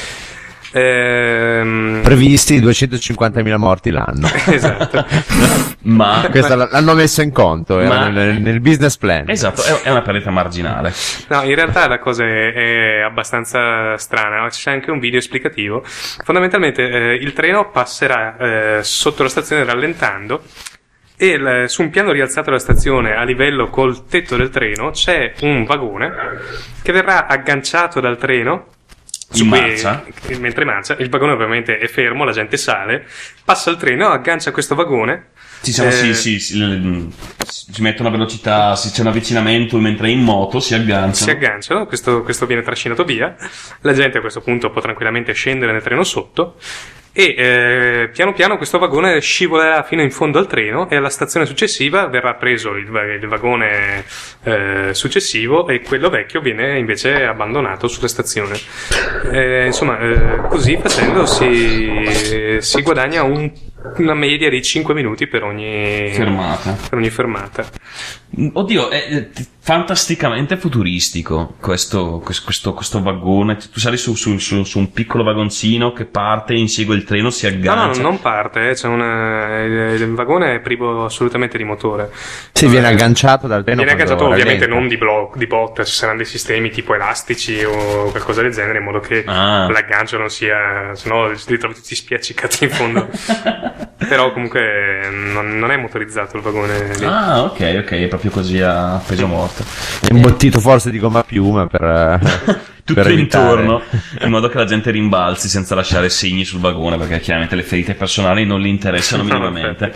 Ehm, Previsti duecentocinquantamila morti l'anno. esatto. Ma Questo l- l'hanno messo in conto, era Ma- nel, nel business plan. esatto, è, è una perdita marginale. No, in realtà la cosa è, è abbastanza strana, c'è anche un video esplicativo. Fondamentalmente eh, il treno passerà eh, sotto la stazione rallentando e il- su un piano rialzato della stazione a livello col tetto del treno c'è un vagone che verrà agganciato dal treno. In cui- marcia? mentre marcia, il vagone ovviamente è fermo, la gente sale, passa il treno, aggancia questo vagone. Ci siamo, eh, sì, sì, sì, l- si mettono a velocità, se c'è un avvicinamento mentre è in moto si agganciano. Si agganciano, questo, questo viene trascinato via, la gente a questo punto può tranquillamente scendere nel treno sotto e eh, piano piano questo vagone scivolerà fino in fondo al treno e alla stazione successiva verrà preso il, va- il vagone eh, successivo e quello vecchio viene invece abbandonato sulla stazione. Eh, insomma, eh, così facendo si, si guadagna un- una media di cinque minuti per ogni Fermata. per ogni fermata. Oddio, è è fantasticamente futuristico questo, questo, questo vagone. Tu sali su, su, su, su un piccolo vagoncino che parte, insegue il treno, si No, aggancia. no, non parte, eh, c'è una, il, il vagone è privo assolutamente di motore. Si viene agganciato dal treno. Viene agganciato quando ovviamente rallenta. non di, blo- di botte, ci saranno dei sistemi tipo elastici o qualcosa del genere, in modo che Ah. l'aggancio non sia, sennò li trovi tutti spiaccicati in fondo. Però comunque non, non è motorizzato il vagone lì. Ah, ok, ok, è proprio così a peso morto. È imbottito forse di gomma a piuma per, eh, Tutto per evitare. intorno, in modo che la gente rimbalzi senza lasciare segni sul vagone, perché chiaramente le ferite personali non li interessano No, minimamente.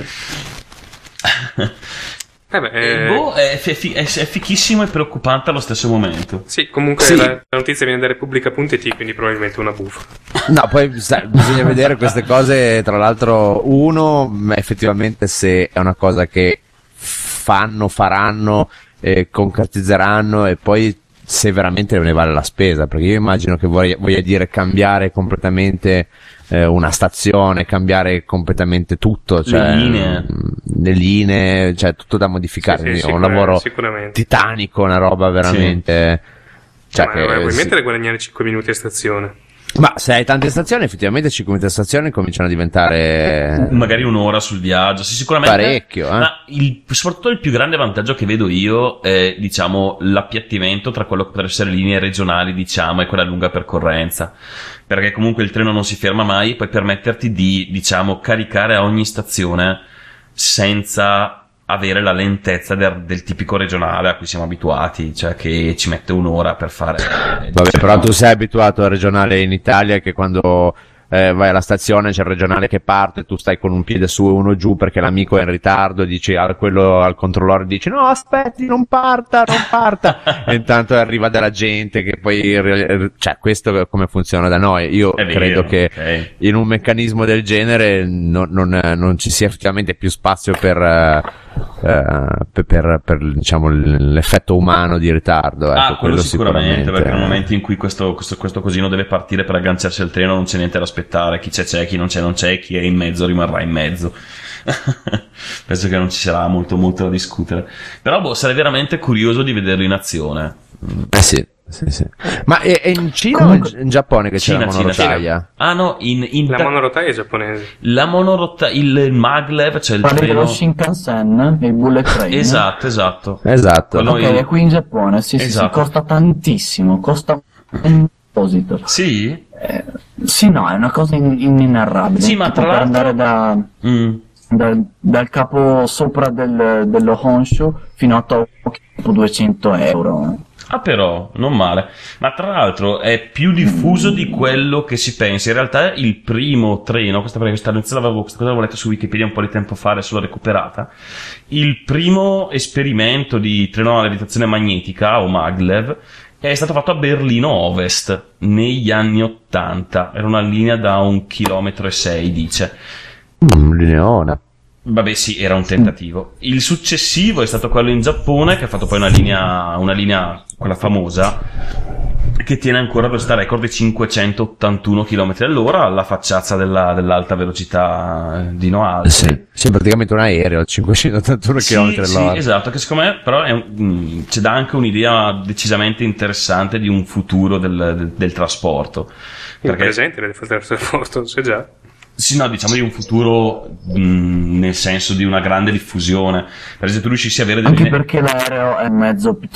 Eh beh, Eh, eh, boh, è, è, fi- è, è fichissimo e preoccupante allo stesso momento. sì, comunque Sì. La, la notizia viene da Repubblica punto it, quindi probabilmente una buffa. No, poi sai, bisogna vedere queste cose, tra l'altro, uno, effettivamente se è una cosa che fanno, faranno, eh, concretizzeranno, e poi se veramente ne vale la spesa, perché io immagino che voglia, voglia dire cambiare completamente eh, una stazione, cambiare completamente tutto, cioè, Le linee. mh, le linee, cioè tutto da modificare. Sì, sì, Quindi è un sicuramente, lavoro sicuramente. titanico, una roba veramente... Cioè, Ma, che- ma vuoi sì. mettere a guadagnare cinque minuti a stazione? Ma se hai tante stazioni, effettivamente cinque minuti a stazione cominciano a diventare Magari un'ora sul viaggio, sì, sicuramente. parecchio, eh? Ma il, soprattutto il più grande vantaggio che vedo io è, diciamo, l'appiattimento tra quello che potrebbero essere linee regionali, diciamo, e quella lunga percorrenza. Perché comunque il treno non si ferma mai, puoi permetterti di, diciamo, caricare a ogni stazione senza avere la lentezza del, del tipico regionale a cui siamo abituati, cioè che ci mette un'ora per fare... Vabbè, però tu sei abituato al regionale in Italia, che quando eh, vai alla stazione c'è il regionale che parte, tu stai con un piede su e uno giù perché l'amico è in ritardo, dici al, quello, al controllore dici no aspetti, non parta, non parta, e intanto arriva della gente che poi, re- cioè questo è come funziona da noi. Io È vero, credo che ok. in un meccanismo del genere non, non, non ci sia effettivamente più spazio per, eh, per, per, per diciamo l'effetto umano di ritardo. Ecco, Ah, quello sicuramente, perché nel momento in cui questo, questo, questo cosino deve partire per agganciarsi al treno non c'è niente da aspettare, chi c'è c'è, chi non c'è non c'è, chi è in mezzo rimarrà in mezzo. Penso che non ci sarà molto molto da discutere, però boh, sarei veramente curioso di vederlo in azione. Eh sì, sì, sì. Ma è, è in Cina Comunque- o in Giappone che c'è Cina, la Cina, monorotaia? Ah no, in, in La monorotaia è giapponese. la monorotta, il maglev, cioè il Parli dello treno. Shinkansen, il bullet train. Esatto, esatto. Esatto. Quello- Ok, è qui in Giappone, sì, sì, sì, Esatto. costa tantissimo, costa un deposito. Sì? Eh, sì, no, è una cosa in- inenarrabile. Sì, ma Tipo tra per l'altro- andare da, Mm. dal, dal capo sopra del, dello Honshu fino a Tokyo, tipo duecento euro. Ah, però, non male. Ma tra l'altro è più diffuso di quello che si pensa. In realtà il primo treno, questa, questa notizia l'avevo, questa cosa l'avevo letta su Wikipedia un po' di tempo fa, adesso l'ho recuperata. Il primo esperimento di treno a levitazione magnetica, o maglev, è stato fatto a Berlino Ovest negli anni ottanta. Era una linea da un chilometro e sei, dice. Mm, lineona. Vabbè, sì, era un tentativo. Il successivo è stato quello in Giappone, che ha fatto poi una linea, una linea, quella famosa, che tiene ancora a velocità record di cinquecentottantuno chilometri all'ora, alla facciazza della, dell'alta velocità eh, di Noaltre. Sì, sì, praticamente un aereo, cinquecentottantuno Sì, chilometri all'ora. sì, esatto, che secondo me però è un, mh, ci dà anche un'idea decisamente interessante di un futuro del, del, del trasporto. Il Perché, presente del trasporto, c'è già. sì, no, diciamo di un futuro mh, nel senso di una grande diffusione. Per esempio, tu riuscissi a avere delle Anche linee- perché l'aereo è un mezzo più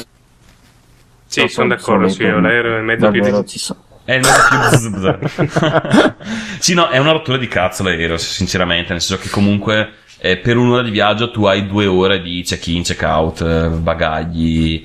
Sì, sono d'accordo, sì, obsoleto, l'aereo è il mezzo più davvero di... ci sono. È il mezzo più sì, no, è una rottura di cazzo l'aereo, sinceramente, nel senso che comunque eh, per un'ora di viaggio tu hai due ore di check-in, check-out, eh, bagagli.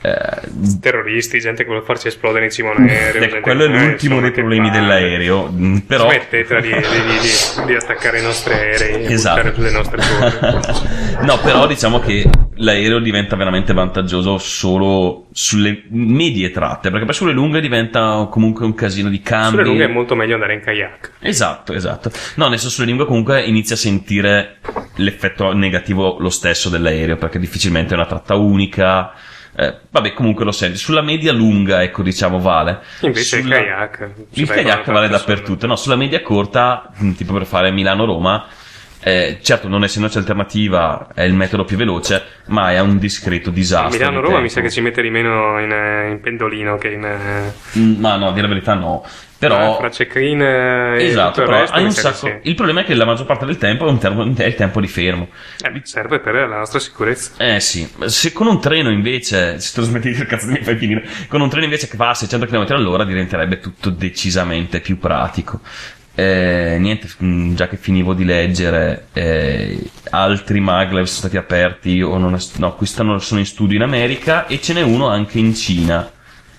Eh, terroristi, gente che vuole farci esplodere in cima a un aereo. ecco, gente quello è che- eh, l'ultimo insomma, dei che problemi palle. dell'aereo, mh, però Smettetela di, di, di, di attaccare i nostri aerei e Esatto. buttare sulle nostre torri. no, però diciamo che l'aereo diventa veramente vantaggioso solo sulle medie tratte, perché poi sulle lunghe diventa comunque un casino di cambi. Sulle lunghe è molto meglio andare in kayak. Esatto, esatto. No, nel senso, sulle lingue comunque inizi a sentire l'effetto negativo lo stesso dell'aereo, perché difficilmente è una tratta unica. Eh, vabbè, comunque lo senti. Sulla media lunga, ecco, diciamo, vale. Invece Sulla- il kayak. ci Il vai kayak con vale una parte dappertutto. No, sulla media corta, mh, tipo per fare Milano-Roma, Eh, certo, non essendoci alternativa è il metodo più veloce, ma è un discreto disastro. Milano-Roma mi sa che ci mette di meno in, in pendolino che in... Mm, ma no, a dire la verità no. Però... fra check-in e esatto, tutto il però resto hai mi un sa che sacco... sì. Il problema è che la maggior parte del tempo è, un tempo, è il tempo di fermo. Eh, serve per la nostra sicurezza. Eh sì, se con un treno invece, se tu smetti di dire cazzo mi fai finire, con un treno invece che va a seicento chilometri all'ora diventerebbe tutto decisamente più pratico. Eh, niente, mh, già che finivo di leggere, eh, altri maglev sono stati aperti o non è, no, quest'anno sono in studio in America e ce n'è uno anche in Cina.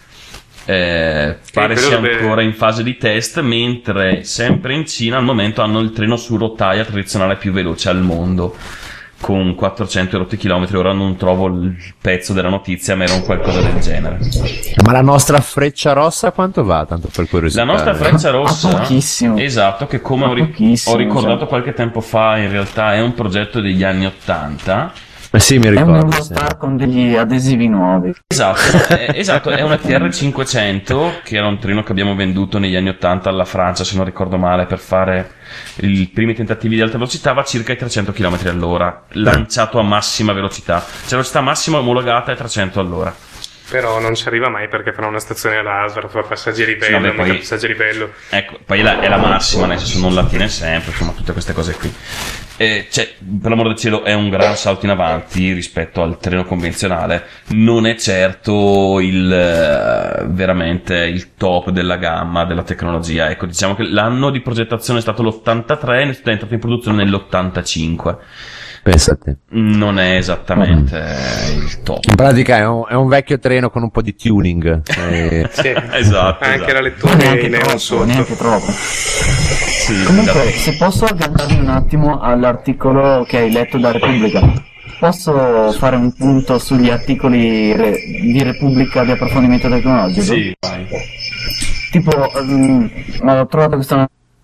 Eh, pare sia dove... ancora in fase di test, mentre sempre in Cina al momento hanno il treno su rotaia tradizionale più veloce al mondo con quattrocento erotti chilometri. Ora non trovo il pezzo della notizia, ma era un qualcosa del genere. Ma la nostra freccia rossa quanto va? Tanto per curiosità. La nostra freccia rossa, A pochissimo. esatto, che come A ho, ri- pochissimo, ho ricordato cioè. qualche tempo fa, in realtà è un progetto degli anni ottanta. Eh sì, mi È un ricordo. Eurostar con degli adesivi nuovi. Esatto, è, esatto, è una T R cinquecento, che era un treno che abbiamo venduto negli anni ottanta alla Francia, se non ricordo male, per fare i primi tentativi di alta velocità. Va circa ai trecento chilometri all'ora, lanciato a massima velocità. Cioè la velocità massima omologata è trecento all'ora. Però non ci arriva mai perché farà una stazione a laser, fa passaggi a Sì, livello, vabbè, poi- metà passaggi a livello. Ecco, poi la, è la massima, nel senso non la tiene sempre, insomma, tutte queste cose qui. Eh, cioè, per l'amor del cielo, è un gran salto in avanti rispetto al treno convenzionale. Non è certo il eh, veramente il top della gamma della tecnologia. Ecco, diciamo che l'anno di progettazione è stato l'ottantatré, ne è entrato in produzione nell'ottantacinque. Pensate. Non è esattamente il top. In pratica è un, è un vecchio treno con un po' di tuning. Eh, Sì. Esatto, Anche esatto. la lettura Neanche in neon troppo, sotto. neanche troppo. Sì, Comunque, esatto. se posso agganciarmi un attimo all'articolo che hai letto da Repubblica, posso fare un punto sugli articoli re- di Repubblica di approfondimento tecnologico? Sì, vai. Tipo, um, ho trovato questa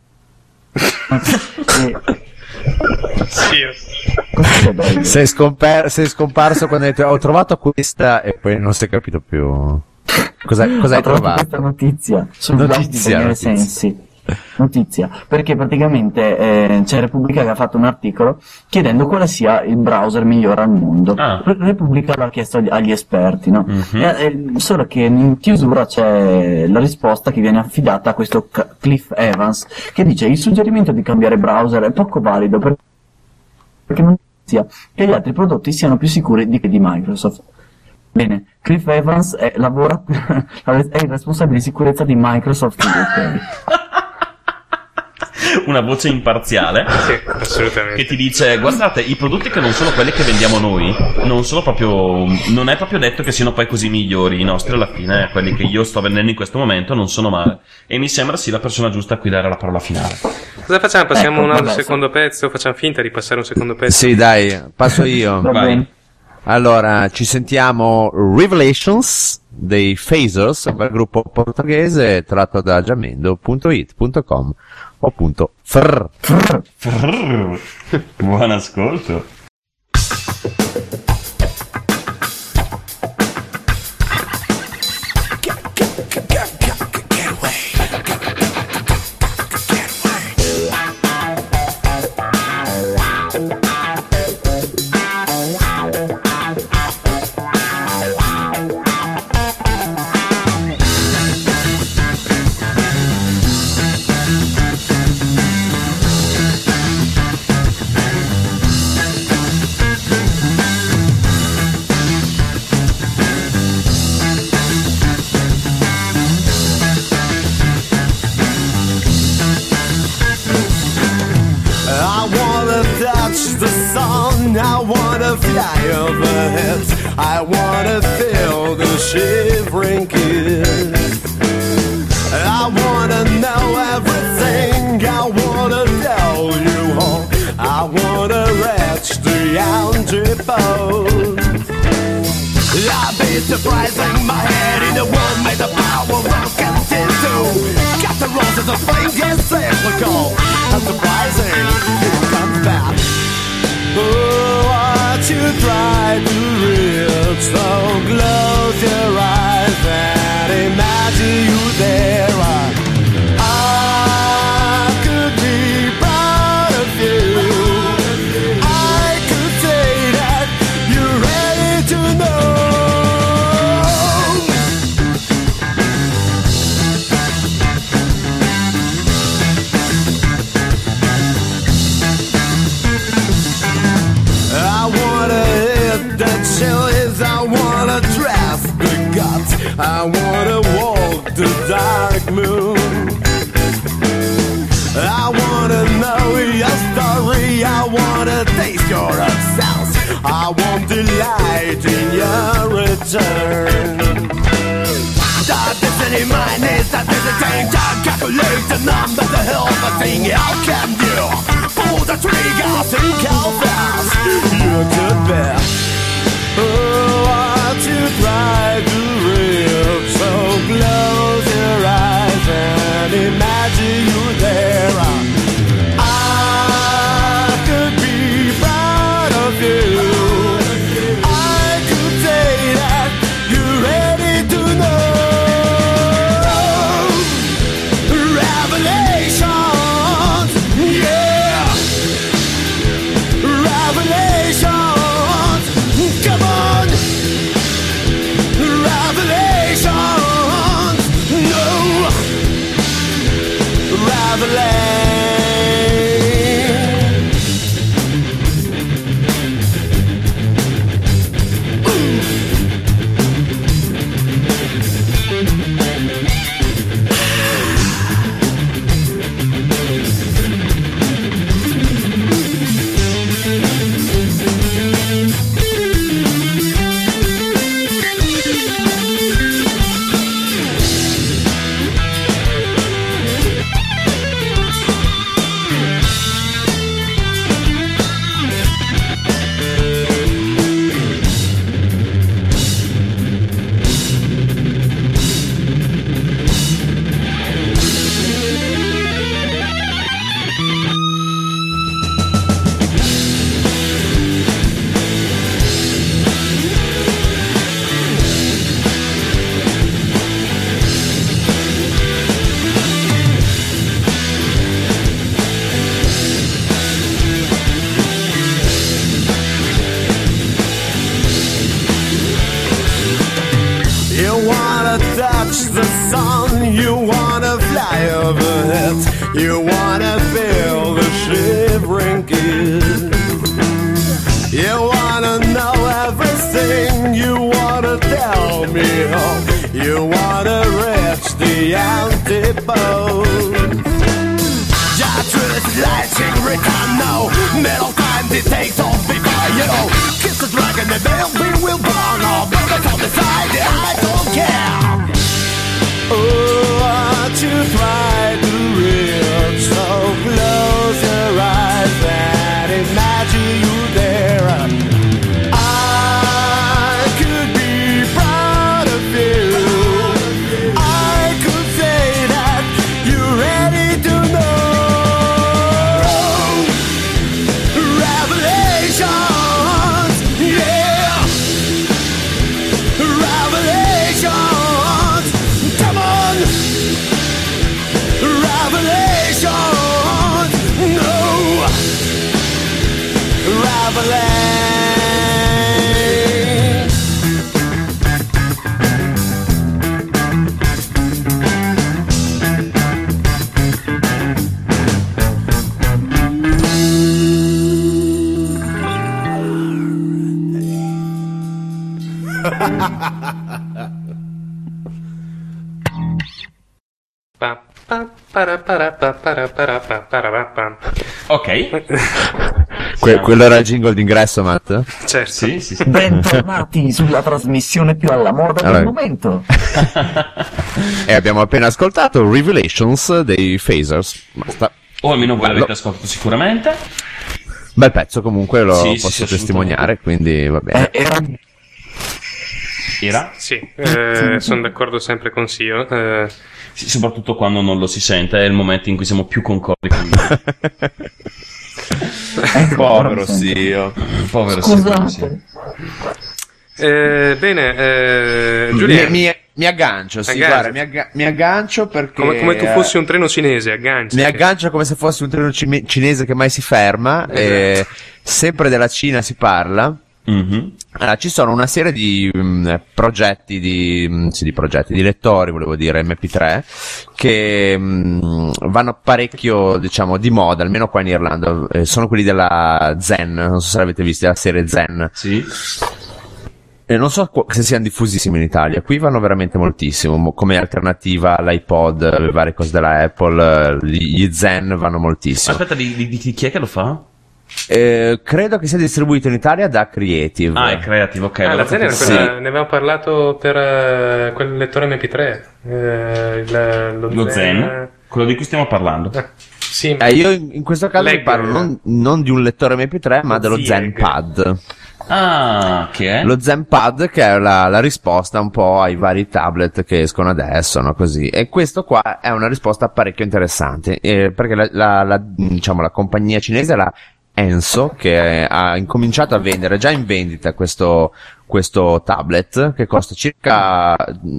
notizia. Sì. Cos'è bello? sei, scomper- sei scomparso quando hai detto ho trovato questa e poi non si è capito più. Cosa, cosa hai Ho trovato trovato? questa notizia sul blog di Notizia, Daniele notizia. Sensi. Notizia, perché praticamente eh, c'è Repubblica che ha fatto un articolo chiedendo quale sia il browser migliore al mondo. Ah. Re- Repubblica l'ha chiesto agli, agli esperti, no? Mhm. E, eh, solo che in chiusura c'è la risposta che viene affidata a questo C- Cliff Evans che dice: il suggerimento di cambiare browser è poco valido per- perché non sia che gli altri prodotti siano più sicuri di che di Microsoft. Bene, Cliff Evans è, lavora è il responsabile di sicurezza di Microsoft U K. Una voce imparziale Sì, assolutamente. che ti dice: guardate, i prodotti che non sono quelli che vendiamo noi non sono proprio, non è proprio detto che siano poi così migliori. I nostri alla fine, quelli che io sto vendendo in questo momento, non sono male, e mi sembra sì la persona giusta a cui dare la parola finale. Cosa facciamo? Passiamo Ecco, un altro vabbè, secondo pezzo? Facciamo finta di passare un secondo pezzo? Sì, dai, passo io. Va Vai. bene. Allora, ci sentiamo Revelations dei Phasers, un bel gruppo portoghese tratto da jamendo punto it punto com o punto fr. Buon ascolto. I wanna touch the sun, I wanna fly overhead, I wanna feel the shivering kiss. I wanna know everything, I wanna tell you all, I wanna reach the antipode. I'll be surprising my head in the world made the power of continue. Got the roses of fingers cyclical and surprising it comes back. Oh, what you try to reach, so close your eyes and imagine you there. I could be proud of you. I wanna walk the dark moon. I wanna know your story. I wanna taste your cells. I want delight in your return. The destiny mine is a visiting. Calculate the number, the hell of a thing. How can you pull the trigger? Think how fast you could bear. Oh, what you try to reach. So close your eyes and imagine you there. I could be proud of you. I could say that you're ready to know. Revelations, yeah. Revelations, come on. Revelations, no. Revelations. The sun, you wanna fly overhead, you wanna feel the shivering kiss. You wanna know everything, you wanna tell me all, you wanna reach the antipode. Just truth, lighting, return, no middle time, it takes off before you. Kiss the dragon, the baby will burn all, but it's on the side, I don't care. Oh, what you try to reach, so close your eyes and imagine you there. I could be proud of you. I could say that you're ready to know. Revelations, yeah. Revelations. Come on! Revelations! No! Revelations! Pa, pa, para, para, pa, para, para, pa, para, pa. Ok. Que- quello era il jingle d'ingresso, Matt? Certo. Sì, sì, sì. Bentornati sulla trasmissione più alla moda Allora. del momento. E abbiamo appena ascoltato Revelations dei Phasers. Basta. O almeno voi Bello. l'avete ascoltato sicuramente. Bel pezzo comunque, lo Sì, sì, posso sì, testimoniare, quindi va bene. Eh, era Era? Sì, eh, sono d'accordo sempre con Sio. Eh, Sì, soprattutto quando non lo si sente, è il momento in cui siamo più concordi con lui. Povero Sio. Povero Sio, Scusate. sì. eh, bene, eh, Mi, Giulia, mi, mi aggancio, sì, Aggancio. guarda, mi, agga- mi aggancio perché... come, come tu eh, fossi un treno cinese, aggancia. Mi aggancio come se fossi un treno cime- cinese che mai si ferma, e sempre della Cina si parla. Mhm. Allora, ci sono una serie di mh, progetti, di, mh, sì, di progetti, di lettori, volevo dire, M P tre, che mh, vanno parecchio, diciamo, di moda, almeno qua in Irlanda. Eh, sono quelli della Zen, non so se l'avete visto, la serie Zen. Sì. E non so qu- se siano diffusissimi in Italia, qui vanno veramente moltissimo, mo- come alternativa all'iPod, le varie cose della Apple, eh, gli gli Zen vanno moltissimo. Aspetta, di, di, di chi è che lo fa? Eh, credo che sia distribuito in Italia da Creative. Ah, è Creative, ok. Ah, allora la Zen era capisco. quella, Sì. ne avevamo parlato per eh, quel lettore M P tre. eh, il- lo, Lo Zen, quello di cui stiamo parlando. Eh, sì, Eh, io in, in questo caso vi Leg- parlo non, non di un lettore M P tre, ma dello Zieg. ZenPad. Ah, che è? Lo ZenPad, che è la, la risposta un po' ai vari tablet che escono adesso, no? Così. E questo qua è una risposta parecchio interessante, eh, perché la, la, la, diciamo, la compagnia cinese, la Enso, che ha incominciato a vendere già in vendita questo, questo tablet, che costa circa,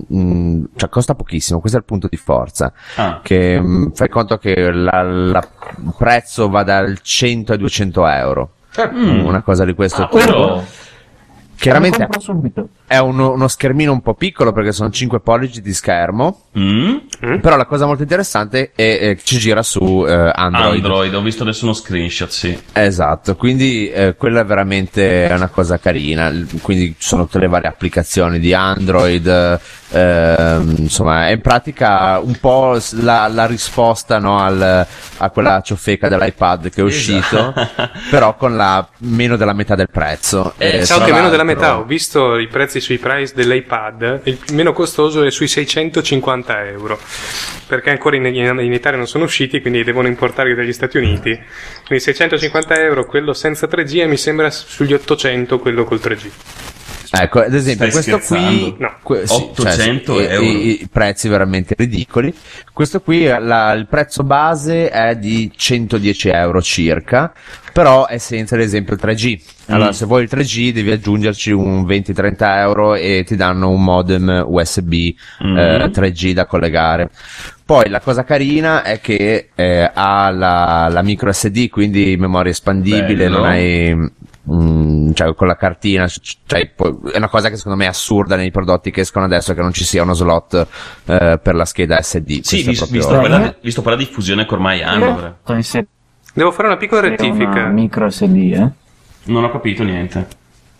mh, cioè costa pochissimo, questo è il punto di forza. Ah. Che mh, fai conto che la, la- il prezzo va dal cento ai duecento euro. Mm. Una cosa di questo Ah, tipo. però... Chiaramente Lo compro subito. è uno, uno schermino un po' piccolo perché sono cinque pollici di schermo, Mm? però la cosa molto interessante è, è che ci gira su eh, Android. Android, ho visto adesso uno screenshot, sì. Esatto, quindi eh, quella è veramente una cosa carina, L- quindi ci sono tutte le varie applicazioni di Android, ehm, insomma è in pratica un po' s- la, la risposta, no, al, a quella ciofeca dell'iPad che è uscito, però con la meno della metà del prezzo. Eh, E Ciao, tra che meno della l'altro- metà. Ho visto i prezzi sui price dell'iPad. Il meno costoso è sui seicentocinquanta euro. Perché ancora in, in- in Italia non sono usciti, quindi devono importarli dagli Stati Uniti. Quindi seicentocinquanta euro quello senza tre G e mi sembra sugli ottocento quello col tre G. Ecco, ad esempio, Stai questo qui, scherzando? No. que- sì, ottocento cioè, sì, euro. i, i- i prezzi veramente ridicoli. Questo qui, la- il prezzo base è di centodieci euro circa, però è senza ad esempio il tre G. Allora, Mm. se vuoi il tre G devi aggiungerci un venti trenta euro e ti danno un modem U S B Mm. eh, tre G da collegare. Poi la cosa carina è che eh, ha la, la micro S D, quindi memoria espandibile, Bello. non hai mm, cioè con la cartina, c- cioè, poi- è una cosa che secondo me è assurda nei prodotti che escono adesso, che non ci sia uno slot eh, per la scheda S D. Sì, Questo è vis- proprio- visto, quella, visto quella diffusione che ormai hanno. però. Sto inserendo Devo fare una piccola rettifica. una micro S D, eh. Non ho capito niente.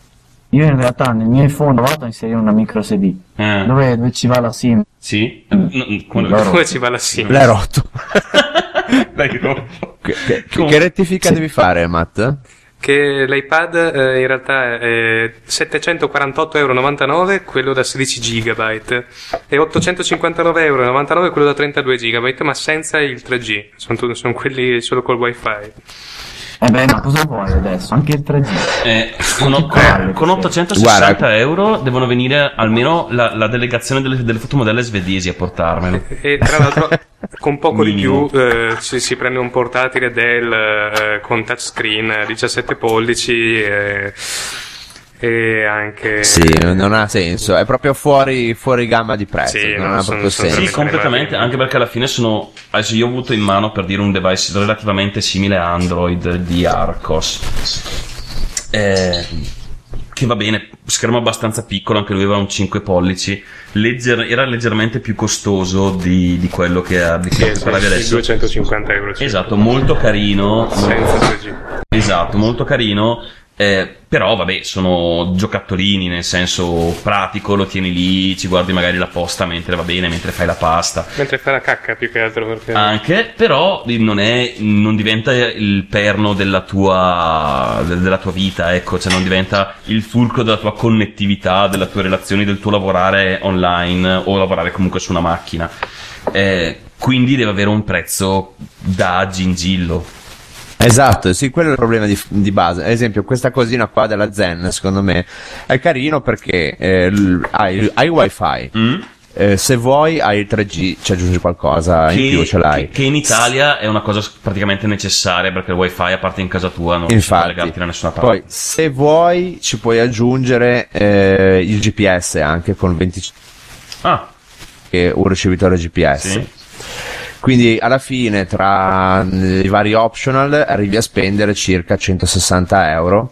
Io in realtà nel mio iPhone ho provato a inserire una micro S D. Eh, Dove, dove ci va la SIM? Sì? No, come- Loro- Come ci va la SIM? L'hai rotto. Dai, no. che, che- che rettifica devi fare, Matt? Che l'iPad eh, in realtà è settecentoquarantotto euro e novantanove quello da sedici giga e ottocentocinquantanove euro e novantanove quello da trentadue giga, ma senza il tre G. Sono, tu- sono quelli solo col wifi. Eh beh, ma cosa vuoi adesso? Anche il tre G. Eh, con, con- Quale? con ottocentosessanta Guarda. euro devono venire almeno la, la delegazione delle, delle fotomodelle svedesi a portarmelo. E tra l'altro con poco di Minimo. più eh, ci si prende un portatile Dell eh, con touchscreen eh, diciassette pollici e, e anche Sì, non ha senso, è proprio fuori, fuori gamma di prezzo, Sì, non no, ha sono- proprio sono senso. Sì, completamente, anche perché alla fine sono. Adesso io ho avuto in mano, per dire, un device relativamente simile a Android di Arcos. Eh, che va bene, schermo abbastanza piccolo, anche lui aveva un cinque pollici. Legger- era leggermente più costoso di, di quello che ha di sì, cui sì, parlavi sì, adesso. duecentocinquanta euro sì. Esatto, molto carino. senza tre G. Esatto, molto carino. Eh, però vabbè, sono giocattolini, nel senso pratico, lo tieni lì, ci guardi magari la posta mentre va bene, mentre fai la pasta. Mentre fa la cacca più che altro perché Anche, però non è, non diventa il perno della tua, de- della tua vita, ecco, cioè non diventa il fulcro della tua connettività, delle tue relazioni, del tuo lavorare online o lavorare comunque su una macchina. Eh, quindi deve avere un prezzo da gingillo. Esatto, sì, quello è il problema di, di base. Ad esempio, questa cosina qua della Zen, secondo me, è carino perché eh, l- hai, hai wifi. Mm? Eh, se vuoi hai il tre G, ci aggiungi qualcosa in più, ce l'hai. che- che in Italia è una cosa praticamente necessaria, perché il wifi a parte in casa tua non riesci a Infatti, collegarti da nessuna parte. poi se vuoi ci puoi aggiungere eh, il G P S anche con venti Ah, che un ricevitore G P S. sì. Quindi alla fine tra eh, i vari optional arrivi a spendere circa centosessanta euro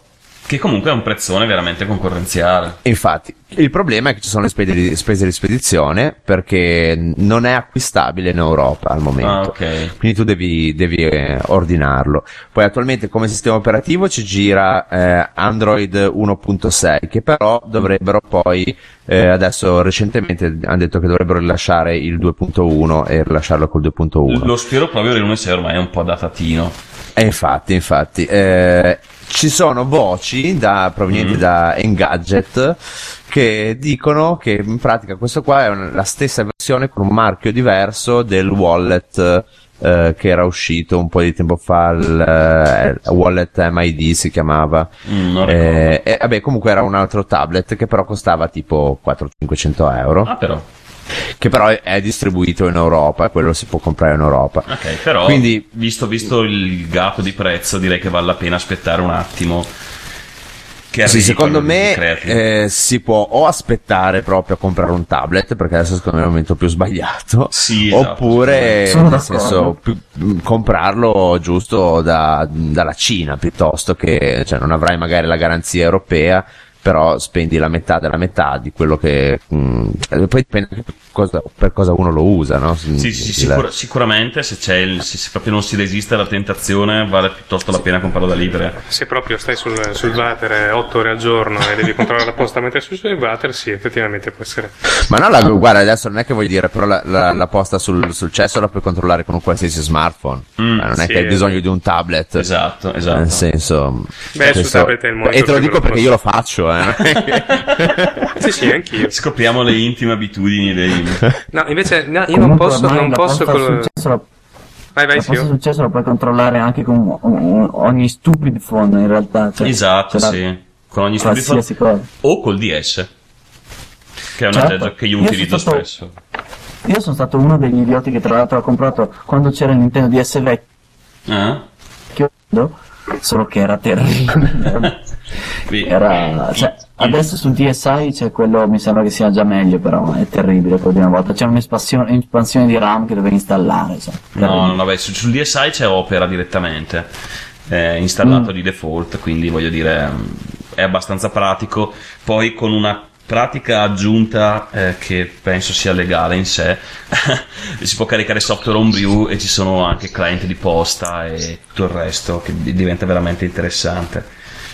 che comunque è un prezzone veramente concorrenziale. Infatti, il problema è che ci sono le spese di, spese di spedizione, perché non è acquistabile in Europa al momento. Ah, ok. Quindi tu devi, devi eh, ordinarlo. Poi attualmente come sistema operativo ci gira eh, Android uno punto sei, che però dovrebbero poi eh, adesso recentemente hanno detto che dovrebbero rilasciare il due punto uno e rilasciarlo col due punto uno. Lo spero proprio, l'uno punto sei ormai è un po' datatino. E infatti, infatti, eh, ci sono voci da, provenienti Mm. da Engadget che dicono che in pratica questo qua è una- la stessa versione con un marchio diverso del wallet eh, che era uscito un po' di tempo fa, il eh, wallet M I D si chiamava. Mm, non ricordo. Eh, e, vabbè, comunque era un altro tablet che però costava tipo quattrocento-cinquecento euro, Ah, però. che però è, è distribuito in Europa, e quello si può comprare in Europa. Ok, però Quindi- visto, visto il gap di prezzo, direi che vale la pena aspettare un attimo che Sì, arrivi secondo quello di me Creative. eh, si può o aspettare proprio a comprare un tablet, perché adesso secondo me è il momento più sbagliato, Sì, esatto, oppure Sono nel d'accordo. senso più- mh, comprarlo giusto da- dalla Cina, piuttosto che, cioè, non avrai magari la garanzia europea, però spendi la metà della metà di quello che mh, eh, poi dipende anche per cosa, per cosa uno lo usa, no? Sì, sì, sì, Il- sicura- sicuramente se c'è il, se, se proprio non si resiste alla tentazione, vale piuttosto la pena comprarlo da libera. Se proprio stai sul, sul water otto ore al giorno e devi controllare la posta mentre sei sul water, sì, effettivamente può essere. Ma no, la, guarda, adesso non è che vuoi dire, però la, la, la posta sul, sul cesso la puoi controllare con un qualsiasi smartphone. Mm, Ma non è sì, che hai bisogno di un tablet. Esatto, esatto. Nel senso. Beh, sul questo- tablet è il monitor E te lo più dico perché grosso. io lo faccio, eh. Sì, sì, anch'io. Scopriamo le intime abitudini dei... No, invece no, io non Comunque posso, ormai non la posso posta col... sul cesso la- Vai, vai, la sì. posta sul cesso la puoi controllare anche con o- o- ogni stupid phone in realtà. Cioè, Esatto, c'era sì. Con ogni stupido qualsiasi cosa. o col D S, che è un Certo. aggeggio che io Io sono utilizzo stato- spesso. Io sono stato uno degli idioti che tra l'altro ha comprato quando c'era il Nintendo D S Ah? vecchio, solo che era terribile. Qui- Era, cioè, adesso sul D S i c'è quello, mi sembra che sia già meglio, però è terribile per la prima volta. C'è un'espansione espansione di RAM che devi installare. Cioè, No, terribile. no, vabbè, su- sul D S i c'è Opera direttamente, è installato Mm. di default, quindi voglio dire è abbastanza pratico. Poi con una pratica aggiunta eh, che penso sia legale in sé, si può caricare software homebrew e ci sono anche client di posta e tutto il resto, che di- diventa veramente interessante.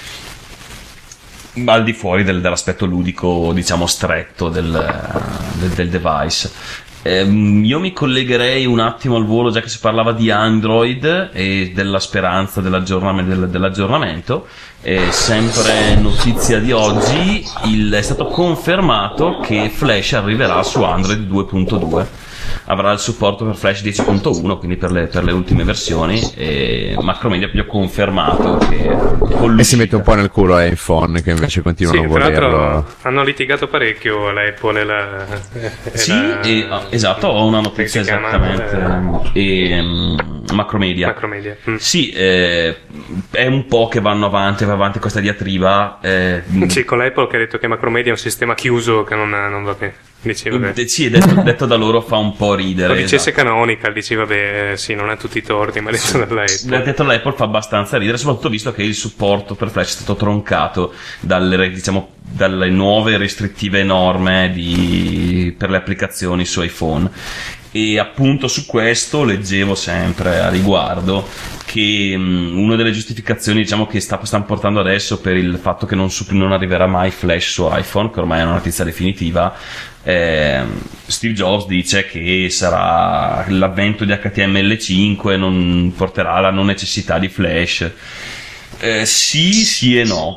Al di fuori del- dell'aspetto ludico, diciamo, stretto del, del- del device. Ehm, io mi collegherei un attimo al volo, già che si parlava di Android e della speranza dell'aggiornamento. del- dell'aggiornamento. E sempre notizia di oggi, il- è stato confermato che Flash arriverà su Android due punto due. Avrà il supporto per Flash dieci punto uno, quindi per le, per le ultime versioni, e Macromedia ha proprio confermato che con E si mette l'uscita- un po' nel culo a iPhone, che invece continuano Sì, a tra volerlo. l'altro hanno litigato parecchio l'Apple e la... e Sì, la- e- ah, esatto, ho una come notizia si chiama? esattamente. E, mm, Macromedia. Macromedia. Mm. Sì, eh, è un po' che vanno avanti, va avanti questa diatriba. Eh, Sì, con l'Apple che ha detto che Macromedia è un sistema chiuso che non, non va bene. Dici, vabbè. eh, sì, detto, detto da loro fa un po' ridere. Lo dicesse esatto. Canonical, dici vabbè, eh, sì, non ha tutti i torti, ma detto dall'Apple. Detto dall'Apple fa abbastanza ridere, soprattutto visto che il supporto per Flash è stato troncato dalle, diciamo, dalle nuove restrittive norme di, per le applicazioni su iPhone. E appunto su questo leggevo sempre a riguardo che mh, una delle giustificazioni, diciamo, che sta, stanno portando adesso per il fatto che non, su- non arriverà mai Flash su iPhone, che ormai è una notizia definitiva, eh, Steve Jobs dice che sarà l'avvento di H T M L cinque non porterà alla non necessità di Flash. Eh, sì, sì e no.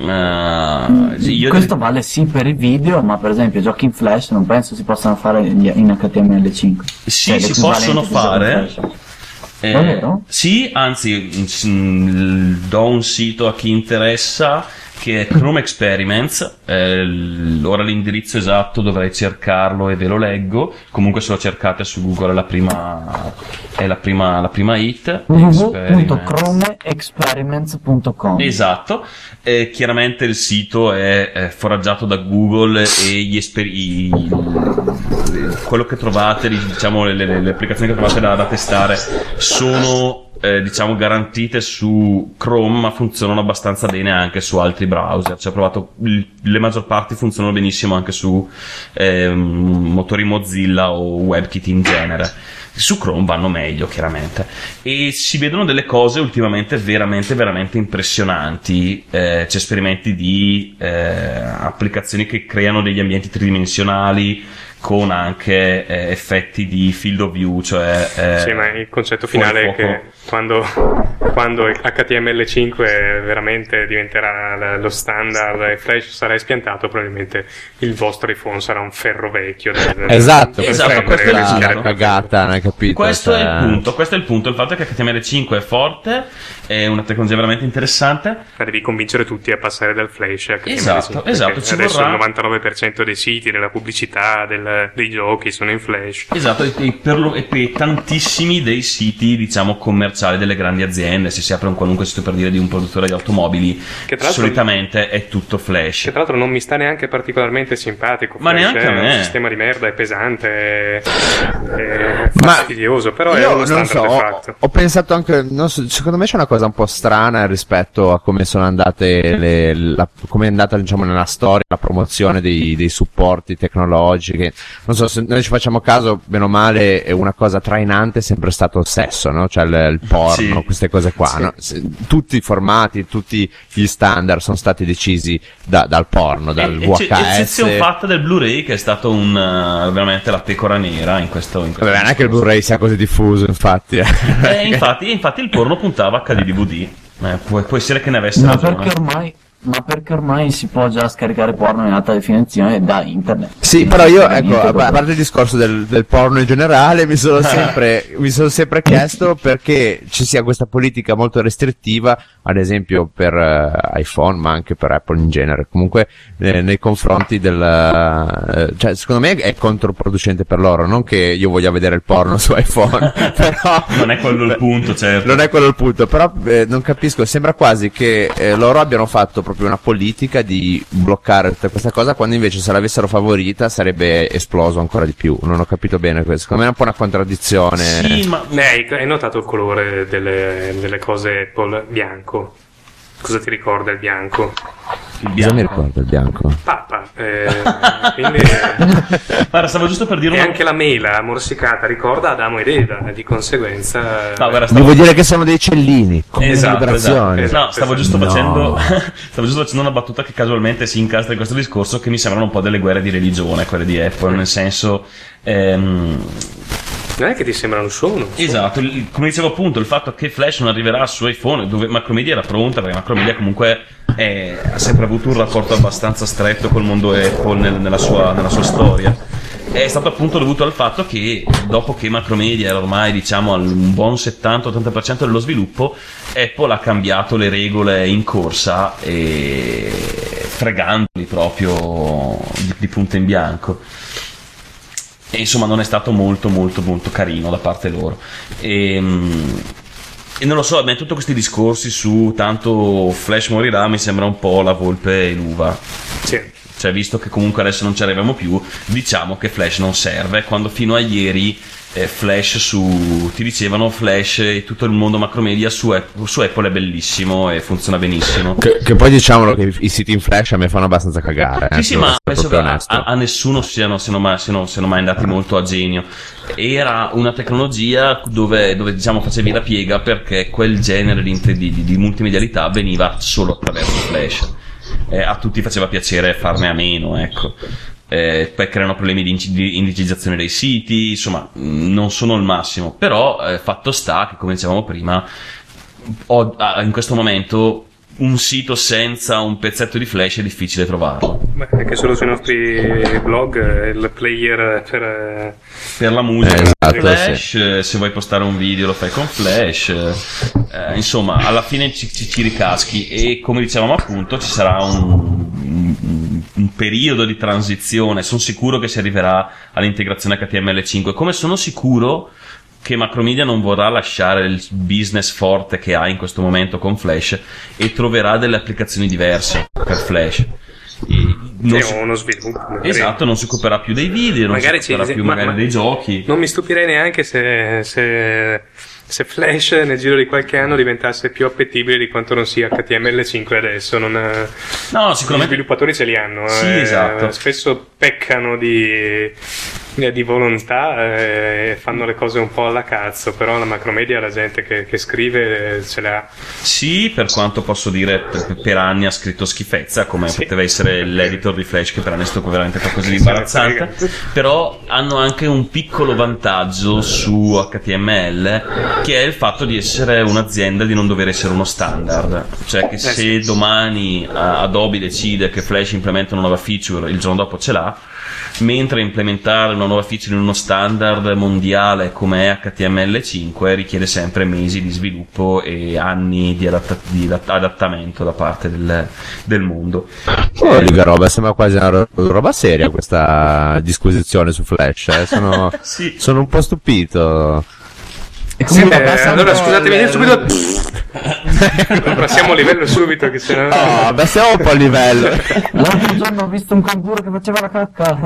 Eh, io Questo vale sì per i video, ma per esempio giochi in Flash non penso si possano fare in H T M L cinque. Sì, Cioè, si l'equivalente possono di gioco in fare. Flash. Eh, Davvero? sì, anzi, mm, do un sito a chi interessa che è Chrome Experiments. Eh, l- ora l'indirizzo esatto dovrei cercarlo e ve lo leggo. Comunque se lo cercate su Google è la prima, è la prima, la prima hit. w w w Experiments. punto chrome experiments punto com. Esatto, eh, chiaramente il sito è, è foraggiato da Google e gli esper- i- quello che trovate, diciamo le, le- le applicazioni che trovate da, da testare sono eh, diciamo garantite su Chrome, ma funzionano abbastanza bene anche su altri browser. Cioè, ho provato, l- le maggior parti funzionano benissimo anche su eh, motori Mozilla o WebKit in genere. Su Chrome vanno meglio, chiaramente, e si vedono delle cose ultimamente veramente veramente impressionanti. Eh, c'è esperimenti di eh, applicazioni che creano degli ambienti tridimensionali con anche eh, effetti di field of view, cioè eh, sì, ma il concetto finale è che quando, quando H T M L cinque veramente diventerà lo standard e Flash sarà espiantato, probabilmente il vostro iPhone sarà un ferro vecchio da, da, esatto, da esatto, questa è la, la cagata, non hai capito? Questo cioè... è il punto, questo è il punto, il fatto è che H T M L cinque è forte, è una tecnologia veramente interessante. Ma devi convincere tutti a passare dal Flash a H T M L cinque, esatto, esatto, ci adesso vorrà... il novantanove per cento dei siti, della pubblicità, del dei giochi sono in Flash. Esatto, e, e per, lo, e per tantissimi dei siti, diciamo, commerciali delle grandi aziende, se si apre un qualunque sito, per dire, di un produttore di automobili, che tra solitamente è tutto Flash. Che tra l'altro non mi sta neanche particolarmente simpatico. Ma Flash neanche a me. È un sistema di merda, è pesante, è, è fastidioso, però è io uno non standard so, de ho, facto. ho pensato anche, non so, secondo me c'è una cosa un po' strana rispetto a come sono andate le, la, come è andata, diciamo, nella storia la promozione dei, dei supporti tecnologici. Non so, se noi ci facciamo caso, bene o male, è una cosa trainante è sempre stato il sesso, no? Cioè il, il porno, sì, queste cose qua, sì, no? Se, tutti i formati, tutti gli standard sono stati decisi da, dal porno, dal e, V H S. Eccezione fatta del Blu-ray, che è stato un uh, veramente la pecora nera in questo, in questo Vabbè, non è che il Blu-ray sia così diffuso, infatti. Eh. Eh, infatti, infatti il porno puntava a H D D V D. Eh, può, può essere che ne avesse ma ragione. Perché ormai, ma perché ormai si può già scaricare porno in alta definizione da internet. Sì, però io, ecco, a parte il discorso del, del porno in generale, mi sono sempre, mi sono sempre chiesto perché ci sia questa politica molto restrittiva, ad esempio per uh, iPhone, ma anche per Apple in genere, comunque eh, nei confronti del, uh, cioè secondo me è controproducente per loro, non che io voglia vedere il porno su iPhone, però non è quello il punto, certo. Non è quello il punto, però eh, non capisco, sembra quasi che eh, loro abbiano fatto proprio una politica di bloccare tutta questa cosa, quando invece se l'avessero favorita sarebbe esploso ancora di più. Non ho capito bene questo, secondo me è un po' una contraddizione. Sì, ma eh, hai notato il colore delle, delle cose Apple bianco? Cosa ti ricorda il bianco? Il bianco. Cosa mi ricorda il bianco? Papa, eh, quindi guarda, stavo giusto per dire e una... anche la mela morsicata ricorda Adamo ed Eva, di conseguenza no, guarda, stavo... devo dire che sono dei cellini con esatto, vibrazioni. esatto, no, stavo giusto no. facendo stavo giusto facendo una battuta che casualmente si incastra in questo discorso, che mi sembrano un po' delle guerre di religione, quelle di Apple, nel senso ehm... non è che ti sembrano sono. Esatto, il, come dicevo appunto, il fatto che Flash non arriverà su iPhone, dove Macromedia era pronta, perché Macromedia comunque è, ha sempre avuto un rapporto abbastanza stretto col mondo Apple nel, nella, sua, nella sua storia, è stato appunto dovuto al fatto che dopo che Macromedia era ormai, diciamo, al un buon settanta ottanta per cento dello sviluppo, Apple ha cambiato le regole in corsa e fregandoli proprio di, di punto in bianco. E insomma non è stato molto molto molto carino da parte loro, e, e non lo so, a me tutti questi discorsi su tanto Flash morirà mi sembra un po' la volpe in uva. Sì. Cioè, visto che comunque adesso non ci arriviamo più, diciamo che Flash non serve, quando fino a ieri eh, Flash su ti dicevano Flash e tutto il mondo Macromedia su, su Apple è bellissimo e funziona benissimo. Che, che poi diciamolo che i siti in Flash a me fanno abbastanza cagare. Sì, eh, sì, ma penso che a, a nessuno siano, siano, mai, siano, siano mai andati molto a genio. Era una tecnologia dove, dove diciamo facevi la piega, perché quel genere di, di, di multimedialità veniva solo attraverso Flash. Eh, a tutti faceva piacere farne a meno, ecco. Eh, poi creano problemi di, di indicizzazione dei siti, insomma, non sono il massimo, però eh, fatto sta che, come dicevamo prima, ho, in questo momento un sito senza un pezzetto di Flash è difficile trovarlo. Beh, anche solo sui nostri blog il player per, per la musica, eh, esatto, Flash, sì. Se vuoi postare un video lo fai con Flash, eh, insomma alla fine ci, ci, ci ricaschi, e come dicevamo appunto ci sarà un, un, un periodo di transizione. Sono sicuro che si arriverà all'integrazione H T M L cinque, come sono sicuro che Macromedia non vorrà lasciare il business forte che ha in questo momento con Flash e troverà delle applicazioni diverse per Flash. Non si... uno sviluppo magari. Esatto, non si occuperà più dei video, non magari si occuperà ci... più ma, magari ma... dei giochi. Non mi stupirei neanche se, se, se se Flash nel giro di qualche anno diventasse più appetibile di quanto non sia H T M L cinque adesso. Non, no, sicuramente gli sviluppatori ce li hanno. Sì, eh, esatto. Spesso peccano di, di volontà e fanno le cose un po' alla cazzo, però la Macromedia, la gente che, che scrive ce l'ha. Sì, per quanto posso dire, per, per anni ha scritto schifezza, come sì. poteva essere l'editor di Flash, che per anni è stato veramente qualcosa di imbarazzante. Però hanno anche un piccolo vantaggio su H T M L, che è il fatto di essere un'azienda, di non dover essere uno standard. Cioè che se domani uh, Adobe decide che Flash implementa una nuova feature, il giorno dopo ce l'ha, mentre implementare una nuova feature in uno standard mondiale come è H T M L cinque richiede sempre mesi di sviluppo e anni di, adatta- di adattamento da parte del, del mondo. Oh, eh, roba, sembra quasi una ro- roba seria questa disquisizione su Flash, eh. sono, sì. sono un po' stupito. E sì, eh, allora scusatemi il... subito passiamo a livello subito che se no... Oh, abbassiamo un po' il livello. L'altro giorno ho visto un canguro che faceva la cacca.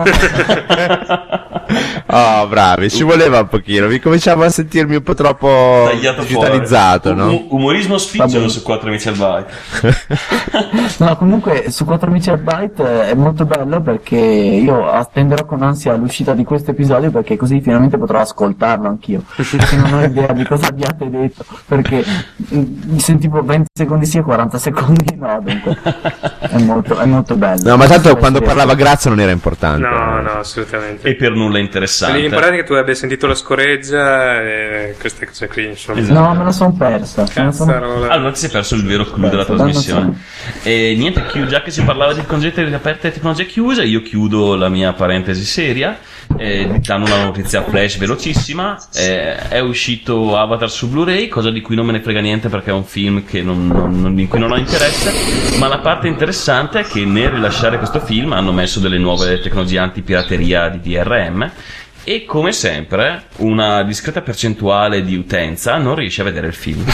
Oh, bravi, ci voleva un pochino, mi cominciavo a sentirmi un po' troppo digitalizzato, no? Um- umorismo spicciolo su quattro amici al byte. No, comunque su quattro amici al byte è molto bello, perché io attenderò con ansia l'uscita di questo episodio, perché così finalmente potrò ascoltarlo anch'io, perché non ho idea di cosa abbiate detto, perché mi sentivo venti secondi sì e quaranta secondi no, dunque è molto, è molto bello. No, ma tanto quando parlava Grazia non era importante. No, no, assolutamente. E per nulla interessante. L'importante è che tu abbia sentito la scoreggia e queste cose qui, insomma. Esatto. No, me la sono persa. Cazzarola. Allora ti sei perso il vero clou della trasmissione. E niente, chi- già che si parlava di tecnologie aperte e tecnologie chiuse, io chiudo la mia parentesi seria eh, dando una notizia flash velocissima. Eh, è uscito Avatar su Blu-ray, cosa di cui non me ne frega niente perché è un film che non, non, non- in cui non ho interesse, ma la parte interessante è che nel rilasciare questo film hanno messo delle nuove tecnologie antipirateria di D R M e come sempre una discreta percentuale di utenza non riesce a vedere il film.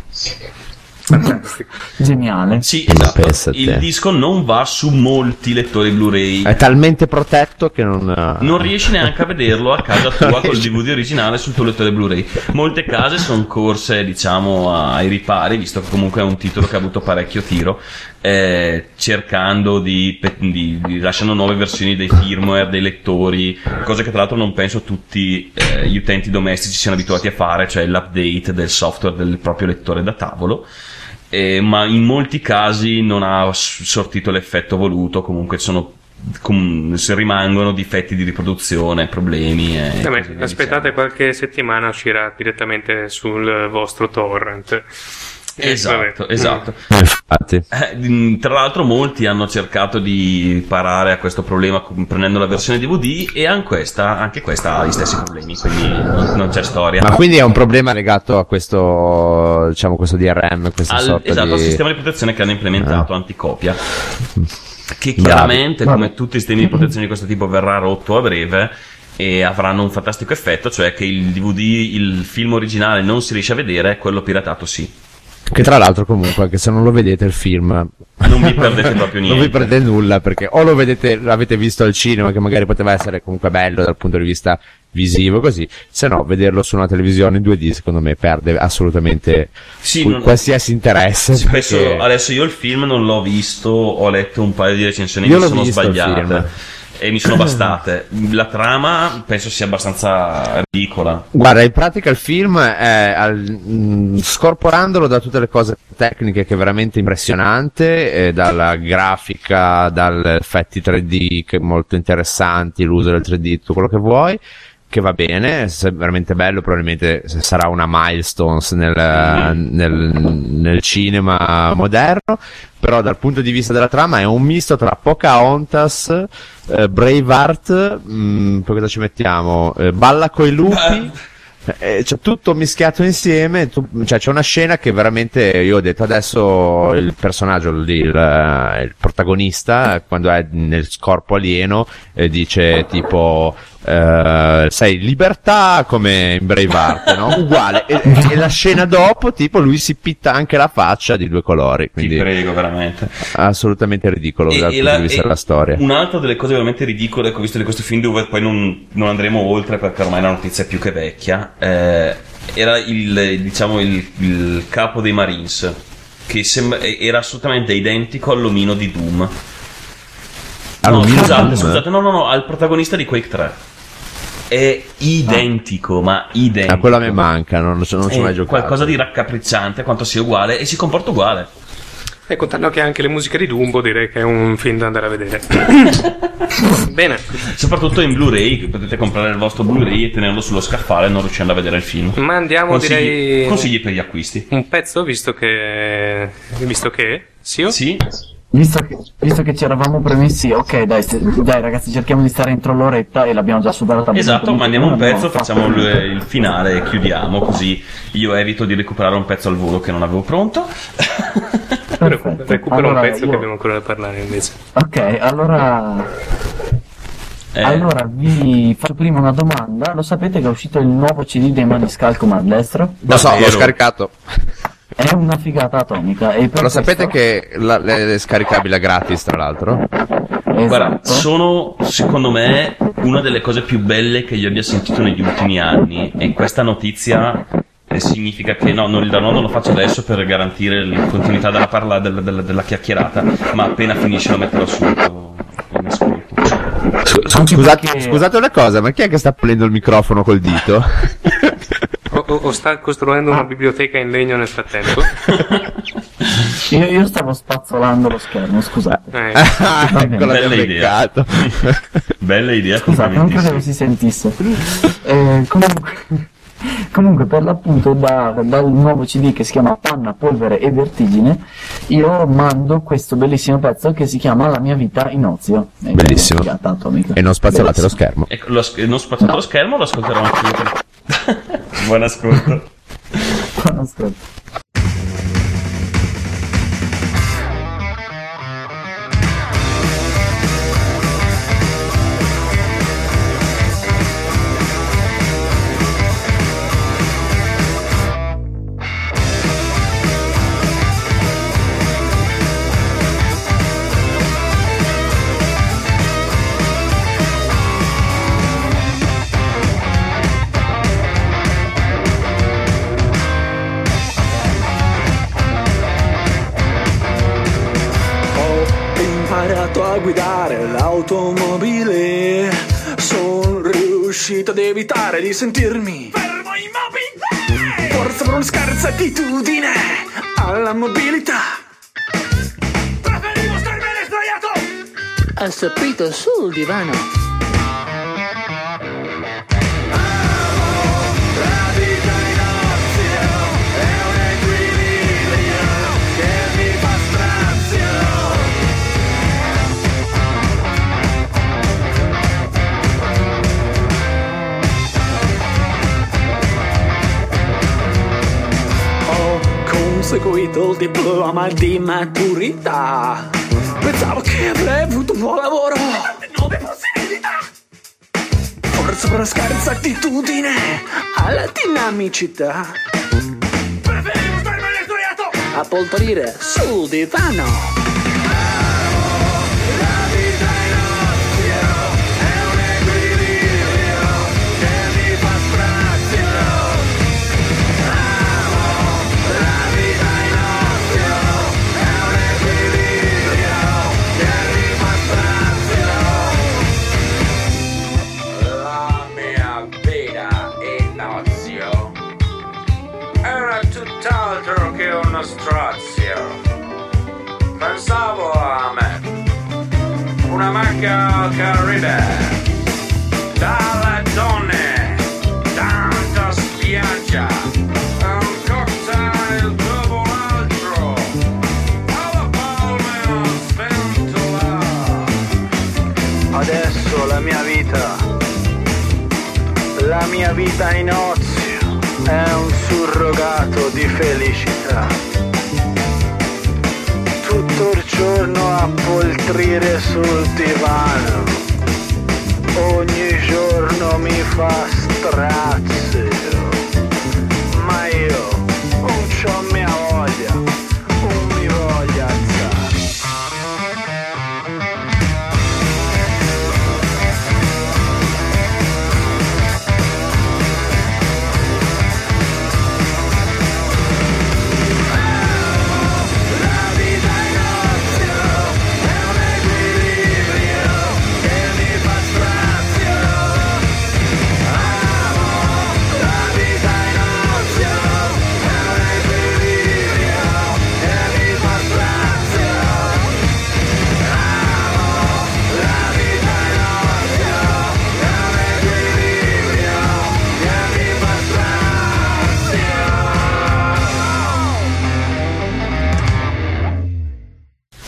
Geniale. Sì, Ma esatto. pensate. Il disco non va su molti lettori Blu-ray. È talmente protetto che non... Non riesci neanche a vederlo a casa tua col D V D originale sul tuo lettore Blu-ray. Molte case sono corse, diciamo, ai ripari, visto che comunque è un titolo che ha avuto parecchio tiro, eh, cercando di, di, di lasciando nuove versioni dei firmware, dei lettori, cose che tra l'altro non penso tutti eh, gli utenti domestici siano abituati a fare, cioè l'update del software del proprio lettore da tavolo. Eh, ma in molti casi non ha s- sortito l'effetto voluto, comunque sono com- se rimangono difetti di riproduzione, problemi e Vabbè, così via aspettate qualche settimana, uscirà direttamente sul vostro torrent. Eh, Esatto, vabbè. esatto. Infatti. Eh, tra l'altro molti hanno cercato di parare a questo problema com- prendendo la versione D V D e anche questa, anche questa ha gli stessi problemi, quindi non, non c'è storia. Ma quindi è un problema legato a questo, diciamo, questo D R M, questa Al, sorta esatto, di... al sistema di protezione che hanno implementato anticopia, che Bravi. chiaramente come tutti i sistemi di protezione di questo tipo verrà rotto a breve e avranno un fantastico effetto, cioè che il D V D, il film originale non si riesce a vedere, quello piratato sì. Che tra l'altro comunque, anche se non lo vedete il film, Non vi perdete proprio niente. non vi perdete nulla, perché o lo vedete, l'avete visto al cinema, che magari poteva essere comunque bello dal punto di vista visivo, così, se no vederlo su una televisione in due D secondo me perde assolutamente Sì, cu- non- qualsiasi interesse. Spesso, perché- adesso io il film non l'ho visto, ho letto un paio di recensioni Io che l'ho sono visto il sbagliate film. e mi sono bastate. La trama penso sia abbastanza ridicola. Guarda, in pratica il film è al- mh, scorporandolo da tutte le cose tecniche che è veramente impressionante, eh, dalla grafica, dagli effetti tre D che molto interessanti, l'uso del tre D, tutto quello che vuoi, che va bene, è veramente bello, probabilmente sarà una milestones nel, nel, nel cinema moderno, però dal punto di vista della trama è un misto tra Pocahontas, eh, Braveheart, mh, poi cosa ci mettiamo? Eh, Balla coi lupi. Eh, c'è tutto mischiato insieme, tu- cioè c'è una scena che veramente io ho detto adesso il personaggio lì, il, eh, il protagonista, quando è nel corpo alieno, eh, dice tipo eh, sai, libertà, come in Braveheart, no? Uguale, e, e la scena dopo tipo lui si pitta anche la faccia di due colori, Ti quindi prego, veramente. assolutamente ridicolo E- dal e punto la- di vista e della storia. Un'altra delle cose veramente ridicole che ho visto di questo film, dove poi non, non andremo oltre perché ormai la notizia è più che vecchia, eh, era il, diciamo, il, il capo dei Marines, che sembra, era assolutamente identico all'omino di Doom. No, All'omino scusate, di Doom? scusate, no, no, no, al protagonista di Quake tre. È identico, ma identico. Ah, quello a me manca, non, non ci ho mai È giocato. qualcosa di raccapricciante quanto sia uguale e si comporta uguale. E contando che anche le musiche di Dumbo, direi che è un film da andare a vedere. Bene. Soprattutto in Blu-ray, che potete comprare il vostro Blu-ray e tenerlo sullo scaffale non riuscendo a vedere il film. Ma andiamo, Consigli, direi. consigli per gli acquisti. Un pezzo, visto che. Visto che. Sì, Sì? Visto che, visto che ci eravamo premessi, ok, dai, se- dai ragazzi, cerchiamo di stare entro l'oretta e l'abbiamo già superata. Esatto, mandiamo un pezzo, facciamo il, il il finale e chiudiamo, così io evito di recuperare un pezzo al volo che non avevo pronto. Perfetto. Recupero Allora, un pezzo io- che abbiamo ancora da parlare invece. Ok, allora, Eh, allora vi faccio prima una domanda. Lo sapete che è uscito il nuovo C D dei Maniscal Comand Destro? Lo so, l'ho davvero? scaricato. È una figata atomica. E per Lo sapete questo- che la, le- è scaricabile gratis, tra l'altro? Guarda, Esatto. sono secondo me una delle cose più belle che io abbia sentito negli ultimi anni e questa notizia eh, significa che no, non, no, non lo faccio adesso per garantire la continuità della, parla, della, della, della chiacchierata, ma appena finisce lo metterò subito in ascolto. Anche Scusate, perché- scusate una cosa, ma chi è che sta pulendo il microfono col dito? O, o- o sta costruendo una biblioteca in legno nel frattempo? Io, io stavo spazzolando lo schermo, scusate. Eh, Ah, Va bene. ecco, l'abbiamo Bella idea. beccato. Bella idea, Scusate, non credevo complimenti. si sentisse. Eh, comunque, comunque, per l'appunto, da- dal nuovo C D che si chiama Panna, Polvere e Vertigine, io mando questo bellissimo pezzo che si chiama La mia vita in ozio. È Bellissimo. una figata atomica. E non spazzolate lo Bellissimo. schermo. Ecco, lo, non spazzato lo schermo, lo ascolterò anche io. Buon ascolto. Buon ascolto. Ho imparato a guidare l'automobile. Sono riuscito ad evitare di sentirmi fermo immobile. Forza per una scarsa attitudine alla mobilità. Preferivo starmene sdraiato. Assopito sul divano. La vita in ozio è un equilibrio che mi fa strazio. Ho conseguito il diploma di maturità. Pensavo che avrei avuto un buon lavoro e nuove possibilità. Forza per una scarsa attitudine alla dinamicità. Preferivo starmene sdraiato A poltrire sul divano. La vita in ozio è un equilibrio che mi fa strazio. Amo la vita in ozio è un equilibrio che mi fa strazio. La mia vita in ozio era tutt'altro che uno strazio. Pensavo a me, una macchia che ride, dalle donne, tanta spiaggia, un cocktail dopo l'altro, alla palma sventola. Adesso la mia vita, la mia vita in ozio è un surrogato di felicità. Tutto il giorno a poltrire sul divano, ogni giorno mi fa strazio, ma io non c'ho mia voglia, non mi voglio alzare.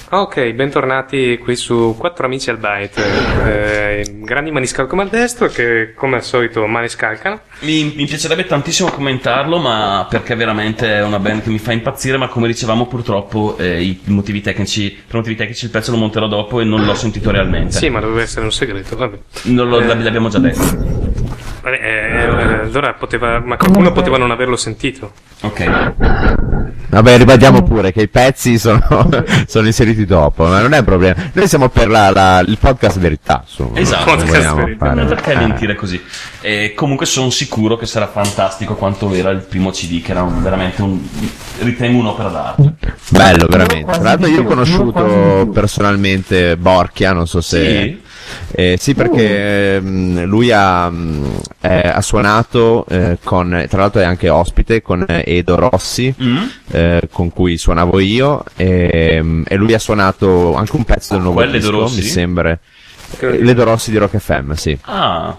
Ok, bentornati qui su Quattro Amici al Byte, eh, grandi maniscalco maldestro che come al solito maniscalcano. Mi, mi piacerebbe tantissimo commentarlo, ma perché veramente è una band che mi fa impazzire, ma come dicevamo purtroppo eh, i motivi tecnici, per motivi tecnici il pezzo lo monterò dopo e non l'ho sentito realmente. Sì, ma doveva essere un segreto, vabbè. Non lo, Eh. l'abbiamo già detto. Vabbè, eh, eh, allora poteva, ma qualcuno poteva non averlo sentito. Ok. Vabbè, ribadiamo pure che i pezzi sono, sono inseriti dopo, ma non è un problema. Noi siamo per la, la- il podcast verità, su. Esatto, non vogliamo fare- ma perché eh. mentire così? E comunque sono sicuro che sarà fantastico quanto era il primo C D, che era un- veramente un, ritengo un'opera d'arte. Bello, veramente. Tra l'altro io ho conosciuto personalmente Borchia, non so se... Sì? Eh, sì, perché ehm, lui ha, mh, eh, ha suonato eh, con, tra l'altro è anche ospite con eh, Edo Rossi, Mm? eh, con cui suonavo io, e, mh, e lui ha suonato anche un pezzo del nuovo Quello Edo disco, Rossi? mi sembra. Eh, L'Edo Rossi di Rock F M, sì. Ah,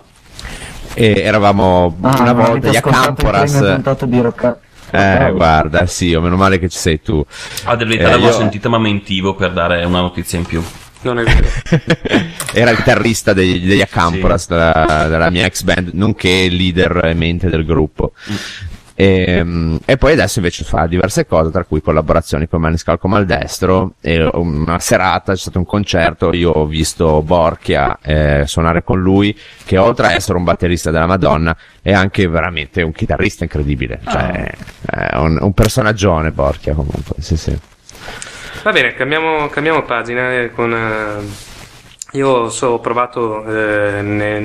E eravamo Ah, una non volta, avete gli ascoltato le Acamporas. prime puntate di Rock. Eh, guarda, sì, oh, meno male che ci sei tu. a dire la verità Eh, l'avevo io- sentita, ma mentivo per dare una notizia in più. Non è vero. Era il chitarrista degli, degli Acamporas, della, della mia ex band, nonché leader e mente del gruppo. E, e poi adesso invece fa diverse cose, tra cui collaborazioni con Maniscalco Maldestro, e una serata, c'è stato un concerto, io ho visto Borchia eh, suonare con lui, che oltre a essere un batterista della Madonna è anche veramente un chitarrista incredibile, cioè è un, un personaggione Borchia comunque, sì sì. Va bene, cambiamo, cambiamo pagina eh, con... eh, io so, ho provato eh,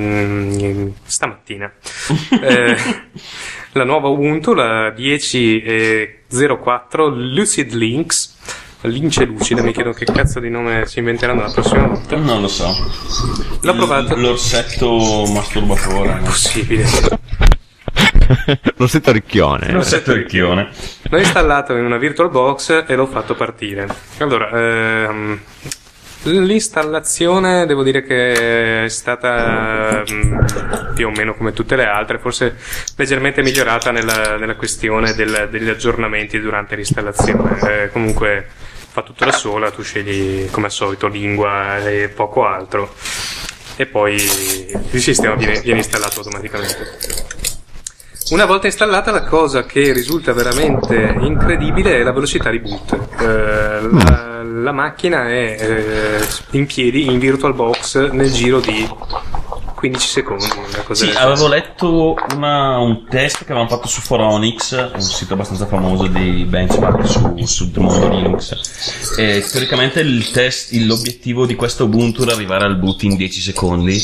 ne- stamattina eh, la nuova Ubuntu, la dieci zero quattro Lucid Links, Lince Lucida, mi chiedo che cazzo di nome si inventeranno la prossima volta. Non lo so. L'ho provato. L- L'orsetto masturbatore. Possibile. Rossetto Ricchione. L'orsetto ricchione. L'ho installato in una VirtualBox e l'ho fatto partire. Allora, ehm, l'installazione devo dire che è stata mm, più o meno come tutte le altre, forse leggermente migliorata nella, nella questione del- degli aggiornamenti durante l'installazione. Eh, comunque fa tutto da sola, tu scegli come al solito lingua e poco altro, e poi il sistema viene, viene installato automaticamente. Una volta installata, la cosa che risulta veramente incredibile è la velocità di boot. Eh, la, la macchina è eh, in piedi in VirtualBox nel giro di quindici secondi. Una cosa Sì, del avevo letto una- un test che avevano fatto su Foronix, un sito abbastanza famoso di benchmark su, sul mondo Linux. E teoricamente il test, l'obiettivo di questo Ubuntu era arrivare al boot in dieci secondi.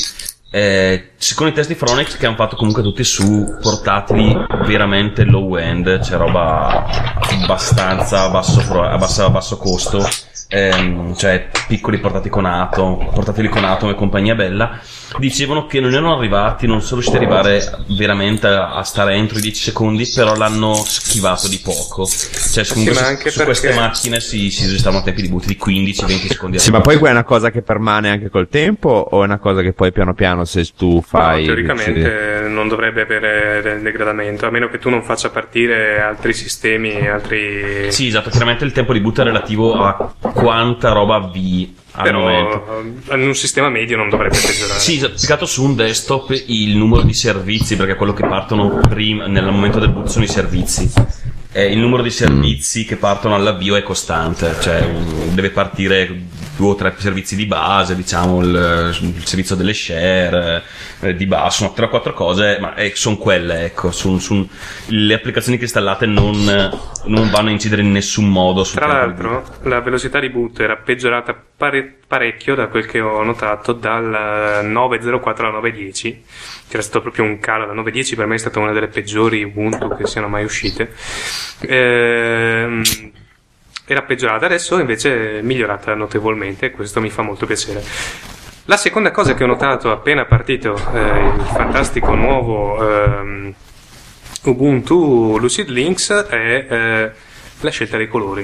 Eh, secondo i test di Foronix, che hanno fatto comunque tutti su portatili veramente low end, cioè roba abbastanza a basso, pro- a basso, a basso costo, ehm, cioè piccoli portatili con Atom, portatili con Atom e compagnia bella, dicevano che non erano arrivati, non sono riusciti ad arrivare veramente a, a stare entro i dieci secondi, però l'hanno schivato di poco. Cioè comunque ma su, anche su perché- queste macchine si, si registavano tempi di boot di quindici venti secondi. Sì, ma poi quella è una cosa che permane anche col tempo, o è una cosa che poi piano piano se tu No, fai... teoricamente non dovrebbe avere del degradamento, a meno che tu non faccia partire altri sistemi, altri... Sì, esatto, chiaramente il tempo di boot è relativo a quanta roba avvii al momento. Però in un sistema medio non dovrebbe peggiorare. Sì, applicato su un desktop il numero di servizi, perché quello che partono prima, nel momento del boot sono i servizi. Eh, il numero di servizi che partono all'avvio è costante, cioè um, deve partire due o tre servizi di base, diciamo il, il servizio delle share eh, di base, sono tre o quattro cose, ma eh, sono quelle, ecco, su, su, le applicazioni che installate non, non vanno a incidere in nessun modo sul Tra tempo di l'altro, la velocità di boot era peggiorata pare- parecchio da quel che ho notato dal nove zero quattro alla nove dieci. C'era stato proprio un calo. La nove dieci per me è stata una delle peggiori Ubuntu che siano mai uscite. Ehm, era peggiorata, adesso invece è migliorata notevolmente, e questo mi fa molto piacere. La seconda cosa che ho notato appena partito eh, il fantastico nuovo ehm, Ubuntu Lucid Links è eh, la scelta dei colori.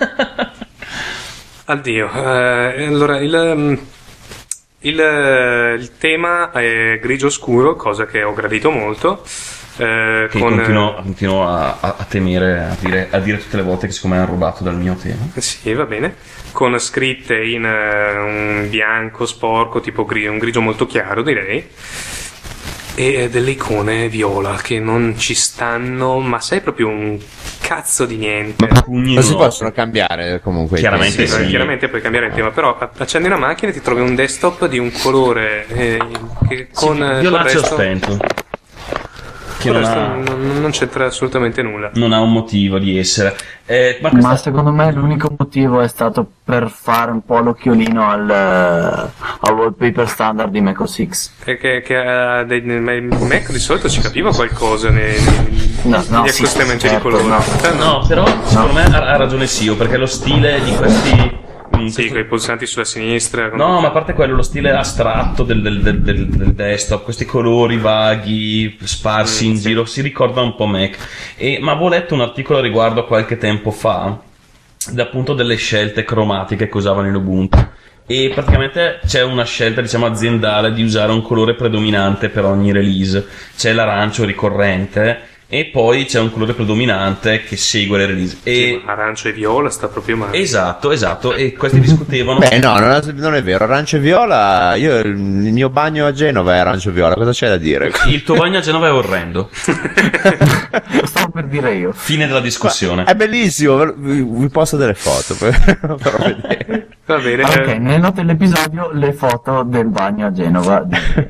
Addio. Eh, allora, il, il, il tema è grigio scuro, cosa che ho gradito molto. eh, che con, continuo, continuo a, a, a temere, a dire, a dire tutte le volte che siccome hanno rubato dal mio tema. Sì, va bene. Con scritte in uh, un bianco sporco, tipo gri- un grigio molto chiaro, direi. E delle icone viola che non ci stanno, ma sei proprio un cazzo di niente. Non si possono cambiare comunque. Chiaramente sì, sì. Chiaramente puoi cambiare il tema, però accendi una macchina e ti trovi un desktop di un colore eh, che con Sì, eh, violaceo col resto, spento. Che col non resto ha, non, non c'entra assolutamente nulla. non ha un motivo di essere. Eh, ma Ma questa- secondo me l'unico motivo è stato per fare un po' l'occhiolino al, eh, al wallpaper standard di Mac O S X. Che, che, che uh, dei, nel Mac di solito si capiva qualcosa nei, No, no, negli sì, accostamenti certo, di colore. no. Eh, no. No, però secondo me ha, ha ragione Sio, perché lo stile di questi... mm, Sì, questo- con i pulsanti sulla sinistra. con No, tutto. ma a parte quello, lo stile astratto del, del, del, del- del desktop, questi colori vaghi, sparsi Mm, in sì. giro, si ricorda un po' Mac. E, ma avevo letto un articolo a riguardo qualche tempo fa, da appunto delle scelte cromatiche che usavano in Ubuntu. E praticamente c'è una scelta, diciamo, aziendale di usare un colore predominante per ogni release. C'è l'arancio ricorrente e poi c'è un colore predominante che segue le release. Sì, E... ma arancio e viola sta proprio male. Esatto, esatto, e questi discutevano. Beh, no, non è, non è vero. Arancio e viola. Io il mio bagno a Genova è arancio e viola. Cosa c'è da dire? Il tuo bagno a Genova è orrendo. Lo stavo per dire io. Fine della discussione. È bellissimo. ve- Vi, vi posto delle foto per, per vedere. Va bene. Ok, eh, nelle note dell'episodio le foto del bagno a Genova.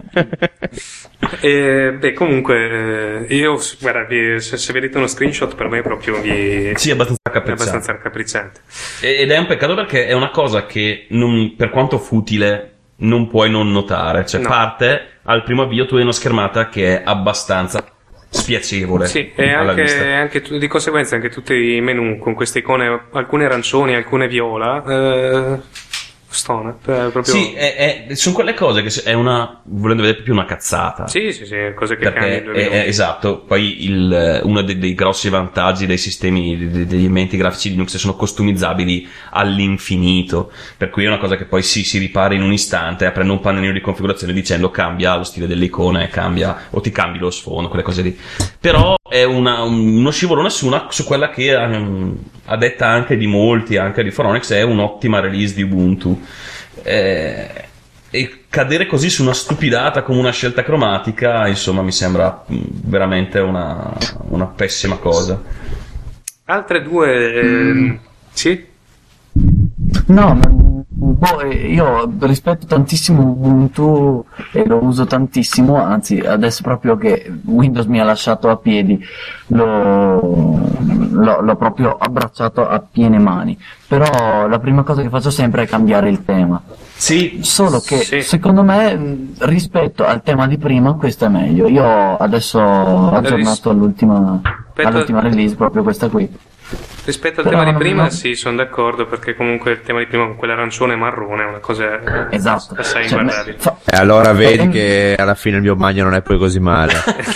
eh, beh, comunque, eh, io, guarda, vi- se, se vedete uno screenshot per me è proprio vi, Sì, è abbastanza è raccapezzante. abbastanza raccapricciante. Ed è un peccato perché è una cosa che, non- per quanto futile, non puoi non notare. Cioè, No. parte al primo avvio, tu hai una schermata che è abbastanza spiacevole Sì, e alla anche, vista. anche tu- di conseguenza anche tutti i menu con queste icone, alcune arancioni, alcune viola, eh, stona, eh, proprio... Sì, è, è- sono quelle cose che se- è una, volendo vedere più una cazzata. sì, sì, sì, cose che Perché cambiano in due è- è- minuti. esatto, poi il, uno dei, dei grossi vantaggi dei sistemi, de- degli elementi grafici Linux sono customizzabili all'infinito, per cui è una cosa che poi si, si ripara in un istante aprendo un pannellino di configurazione dicendo cambia lo stile delle icone, cambia, o ti cambi lo sfondo, quelle cose lì. Però è una, un- uno scivolone su, una, su quella che um, a detta anche di molti, anche di Phoronix, è un'ottima release di Ubuntu. Eh, e cadere così su una stupidata come una scelta cromatica, insomma, mi sembra mh, veramente una, una pessima cosa. Altre due... eh, sì? No, ma boh, eh, io rispetto tantissimo Ubuntu e lo uso tantissimo, anzi adesso proprio che Windows mi ha lasciato a piedi l'ho, l'ho, l'ho proprio abbracciato a piene mani, però la prima cosa che faccio sempre è cambiare il tema, Sì, solo che Sì. secondo me mh, rispetto al tema di prima questo è meglio. Io adesso ho aggiornato all'ultima, Aspetta. all'ultima release proprio questa qui. Rispetto al Però tema di non- prima, non- sì, sono d'accordo, perché comunque il tema di prima con quell'arancione e marrone è una cosa eh, Esatto. assai Cioè, inguardabile. fa- E allora vedi che alla fine il mio bagno non è poi così male.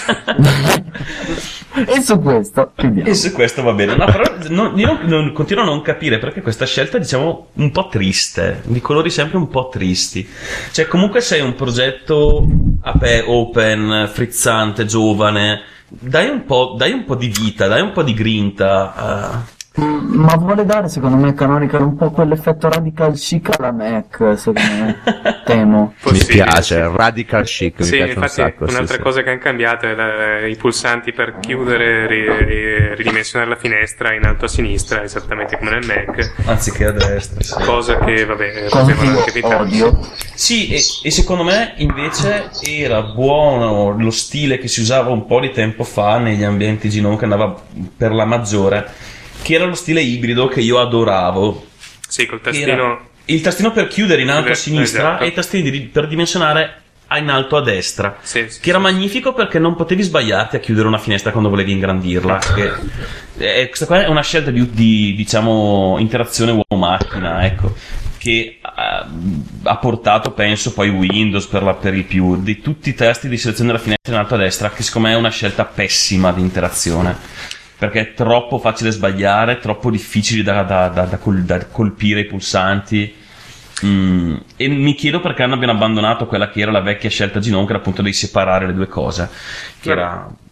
E su questo chiudiamo. e su questo va bene. No, però non- io non, non- continuo a non capire perché questa scelta, diciamo, un po' triste, di colori sempre un po' tristi. Cioè, comunque sei un progetto ape- open, frizzante, giovane. Dai un po', dai un po' di vita, dai un po' di grinta. eh. Mm, Ma vuole dare, secondo me, Canonical un po' quell'effetto radical chic alla Mac, secondo me. Temo. Mi Possibile, piace, sì. radical chic, mi Sì, piace un infatti sacco. sì, un'altra sì. cosa che hanno cambiato è la- i pulsanti per chiudere e ri- ri- ridimensionare la finestra in alto a sinistra, esattamente come nel Mac, Anziché a destra. Sì. cosa che vabbè Cosa potevano anche che evitare. odio. Sì, e, e secondo me invece era buono lo stile che si usava un po' di tempo fa negli ambienti Gnome, che andava per la maggiore, che era lo stile ibrido che io adoravo. Sì, col Che tastino. era il tastino per chiudere in alto a Eh, sinistra esatto. e i tastini di- per dimensionare in alto a destra. Sì, sì, Che era sì. magnifico perché non potevi sbagliarti a chiudere una finestra quando volevi ingrandirla. Che, eh, questa qua è una scelta di, di, diciamo, interazione uomo-macchina, ecco, che ha, ha portato, penso, poi Windows per, la, per il più, di tutti i tasti di selezione della finestra in alto a destra, che secondo me è una scelta pessima di interazione, perché è troppo facile sbagliare, troppo difficili da, da, da, da col- da colpire i pulsanti. Mm, e mi chiedo perché hanno abbiano abbandonato quella che era la vecchia scelta Gnome, che era appunto di separare le due cose, che era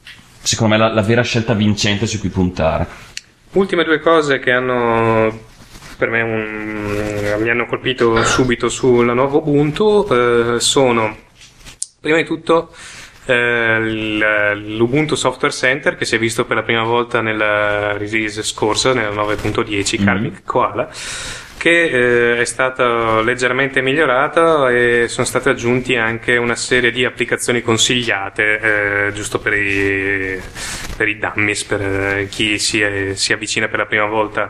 secondo me la, la vera scelta vincente su cui puntare. Ultime due cose che hanno per me un, mi hanno colpito subito sulla nuova Ubuntu eh, sono prima di tutto eh, l'Ubuntu Software Center, che si è visto per la prima volta nella release scorsa, nella nove punto dieci, mm-hmm. Karmic Koala, che eh, è stata leggermente migliorata e sono state aggiunti anche una serie di applicazioni consigliate eh, giusto per i, per i dummies, per eh, chi si, è, si avvicina per la prima volta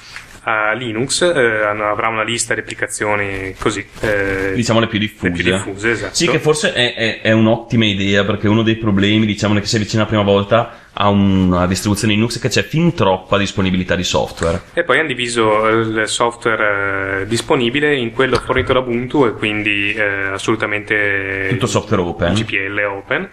a Linux, eh, avrà una lista di applicazioni così eh, diciamo le più diffuse, le più diffuse, esatto. Sì, che forse è, è, è un'ottima idea, perché uno dei problemi, diciamo, che si avvicina la prima volta a una distribuzione Linux è che c'è fin troppa disponibilità di software. E poi hanno diviso il software eh, disponibile in quello fornito da Ubuntu e quindi eh, assolutamente tutto software open, G P L open,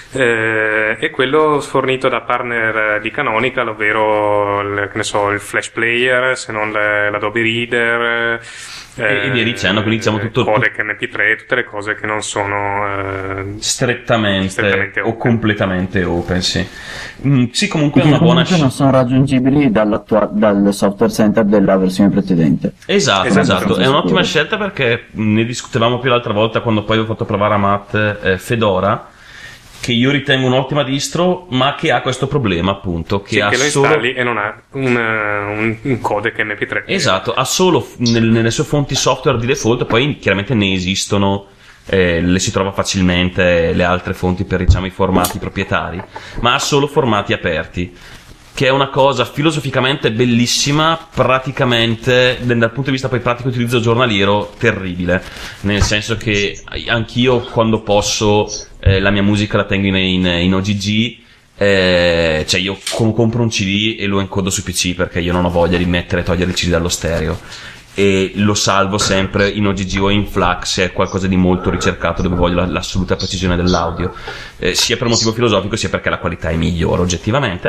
eh, e quello fornito da partner di Canonical, ovvero il, che ne so, il Flash Player, se non l'Adobe Reader, e, e via dicendo, quindi diciamo tutto codec M P tre, tutte le cose che non sono eh, strettamente, strettamente o completamente open, sì. Mm, sì, comunque che è una buona scelta. Non sono raggiungibili dal software center della versione precedente. Esatto, esatto, esatto. È un'ottima scelta, perché ne discutevamo più l'altra volta quando poi ho fatto provare a Matt eh, Fedora, che io ritengo un'ottima distro, ma che ha questo problema, appunto, che sì, ha che lo solo installi e non ha un, un, un codec M P tre. Esatto, ha solo nel, nelle sue fonti software di default, poi chiaramente ne esistono, eh, le si trova facilmente le altre fonti per, diciamo, i formati proprietari, ma ha solo formati aperti, che è una cosa filosoficamente bellissima, praticamente dal punto di vista poi pratico utilizzo giornaliero terribile, nel senso che anch'io quando posso eh, la mia musica la tengo in, in, in O G G, eh, cioè io com- compro un C D e lo encodo su P C, perché io non ho voglia di mettere e togliere il C D dallo stereo, e lo salvo sempre in O G G o in FLAC se è qualcosa di molto ricercato, dove voglio la, l'assoluta precisione dell'audio, eh, sia per motivo filosofico sia perché la qualità è migliore oggettivamente.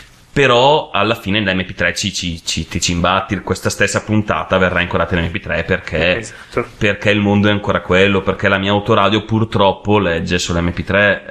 Però alla fine l'M P tre ci, ci, ci, ti ci imbatti, questa stessa puntata verrà incorata in M P tre perché, esatto. perché il mondo è ancora quello, perché la mia autoradio purtroppo legge sull'M P tre,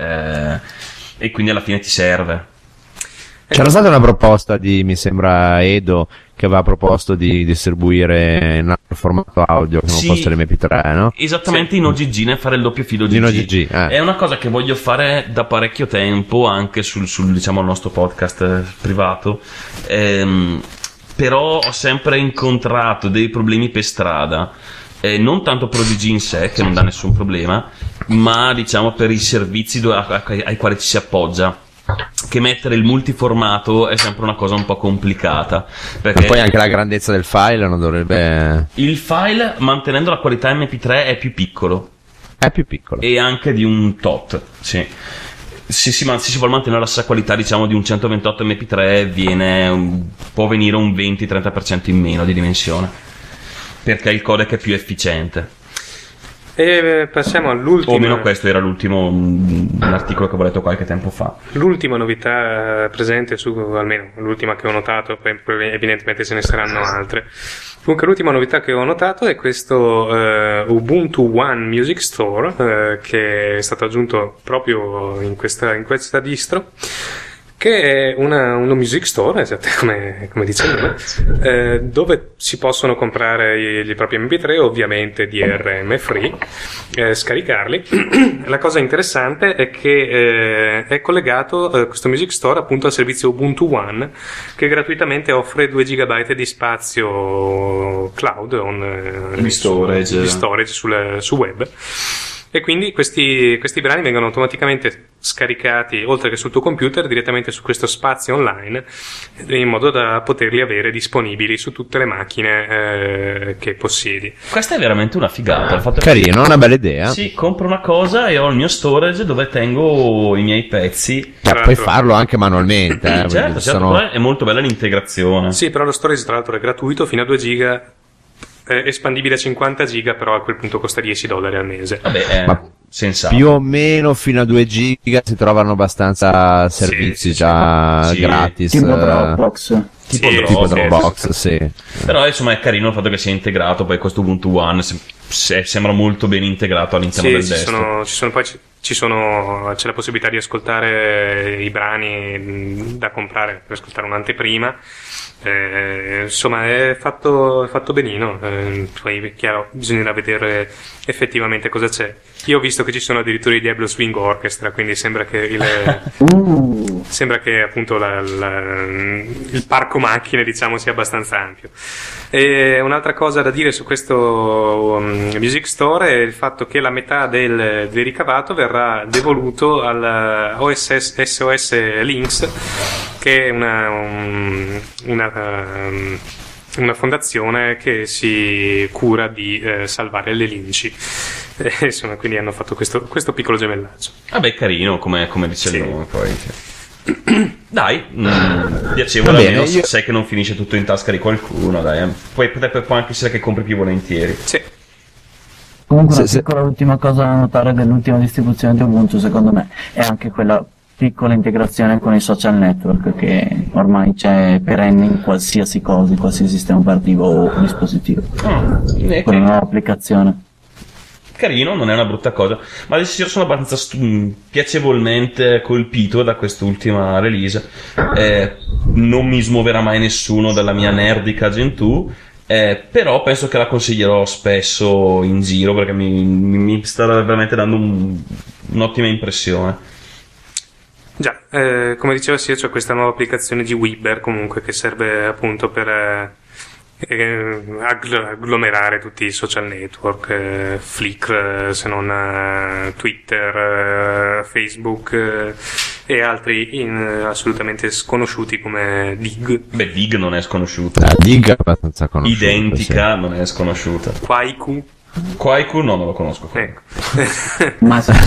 eh, e quindi alla fine ti serve. C'era stata una proposta di, mi sembra, Edo, che aveva proposto di distribuire in altro formato audio che non sì, fosse l'M P tre, no? Esattamente, sì. In O G G, ne fare il doppio filo in O O G G. Eh. È una cosa che voglio fare da parecchio tempo, anche sul, sul diciamo, il nostro podcast privato. Ehm, però ho sempre incontrato dei problemi per strada. Eh, non tanto per O G G in sé, che non dà nessun problema, ma diciamo per i servizi do- a- a- ai quali ci si appoggia, che mettere il multiformato è sempre una cosa un po' complicata, perché ma poi anche la grandezza del file non dovrebbe... Il file, mantenendo la qualità M P tre, è più piccolo, è più piccolo e anche di un tot, sì. Se si, se si vuole mantenere la stessa qualità, diciamo, di un centoventotto M P tre, viene un, può venire un venti-trenta per cento in meno di dimensione, perché il codec è più efficiente. E passiamo all'ultimo. O meno, questo era l'ultimo un articolo che ho letto qualche tempo fa. L'ultima novità presente su, almeno l'ultima che ho notato, poi evidentemente se ne saranno altre. Comunque l'ultima novità che ho notato è questo uh, Ubuntu One Music Store, uh, che è stato aggiunto proprio in questa, in questa distro, che è una, uno music store, esatto, come, come dice il nome, eh, dove si possono comprare i, i propri M P tre, ovviamente D R M free, eh, scaricarli. La cosa interessante è che eh, è collegato eh, questo music store appunto al servizio Ubuntu One, che gratuitamente offre due giga di spazio cloud on, eh, di storage, di storage sul, su web. E quindi questi, questi brani vengono automaticamente scaricati, oltre che sul tuo computer, direttamente su questo spazio online, in modo da poterli avere disponibili su tutte le macchine eh, che possiedi. Questa è veramente una figata. Il fatto Carino, che, una bella idea. Sì, compro una cosa e ho il mio storage dove tengo i miei pezzi. Cioè, puoi farlo anche manualmente. Eh, certo, certo, sono... però è molto bella l'integrazione. Sì, però lo storage tra l'altro è gratuito fino a due giga. Espandibile a cinquanta giga, però a quel punto costa dieci dollari al mese. Vabbè, è ma sensato. Più o meno fino a due giga si trovano abbastanza servizi sì, già sì. gratis. Tipo Dropbox. Tipo sì, Dropbox, tipo Dropbox, sì. Però insomma è carino il fatto che sia integrato poi questo Ubuntu One, se, se, sembra molto ben integrato all'interno sì, del ci desktop. sono, ci sono poi ci sono, c'è la possibilità di ascoltare i brani da comprare per ascoltare un'anteprima. Eh, insomma è fatto, è fatto benino, eh, poi è chiaro, bisognerà vedere effettivamente cosa c'è. Io ho visto che ci sono addirittura i Diablo Swing Orchestra, quindi sembra che il, Uh, sembra che appunto la, la, il parco macchine, diciamo, sia abbastanza ampio. E un'altra cosa da dire su questo um, Music Store è il fatto che la metà del, del ricavato verrà devoluto al O S S, S O S Links, che è una, un, una, um, una fondazione che si cura di eh, salvare le linci. E, insomma, quindi hanno fatto questo, questo piccolo gemellaggio. Vabbè, carino, come, come dice Sì. il nome, poi. Dai, mm, piacevole, Va bene, almeno io- sai che non finisce tutto in tasca di qualcuno, dai. eh. Poi potrebbe può anche essere che compri più volentieri. Sì. Comunque Se- una se- piccola ultima cosa da notare dell'ultima distribuzione di Ubuntu, secondo me, è anche quella piccola integrazione con i social network che ormai c'è perenne in qualsiasi cosa, in qualsiasi sistema operativo o dispositivo. Ah, eh, Con una nuova applicazione. Carino, non è una brutta cosa, ma di sicuro sono abbastanza stu- piacevolmente colpito da quest'ultima release. Eh, non mi smuoverà mai nessuno dalla mia nerdica Gentoo, eh, però penso che la consiglierò spesso in giro perché mi, mi, mi sta veramente dando un- un'ottima impressione. Già, eh, come diceva Sia, c'è questa nuova applicazione di Weber comunque che serve appunto per eh, eh, aggl- agglomerare tutti i social network, eh, Flickr, eh, se non eh, Twitter, eh, Facebook eh, e altri in, eh, assolutamente sconosciuti come Dig, Beh, Dig non è sconosciuta, La Dig è abbastanza conosciuta. Identica non è sconosciuta, Quaiku. Quaiku no, non lo conosco, Ecco. Ma sì,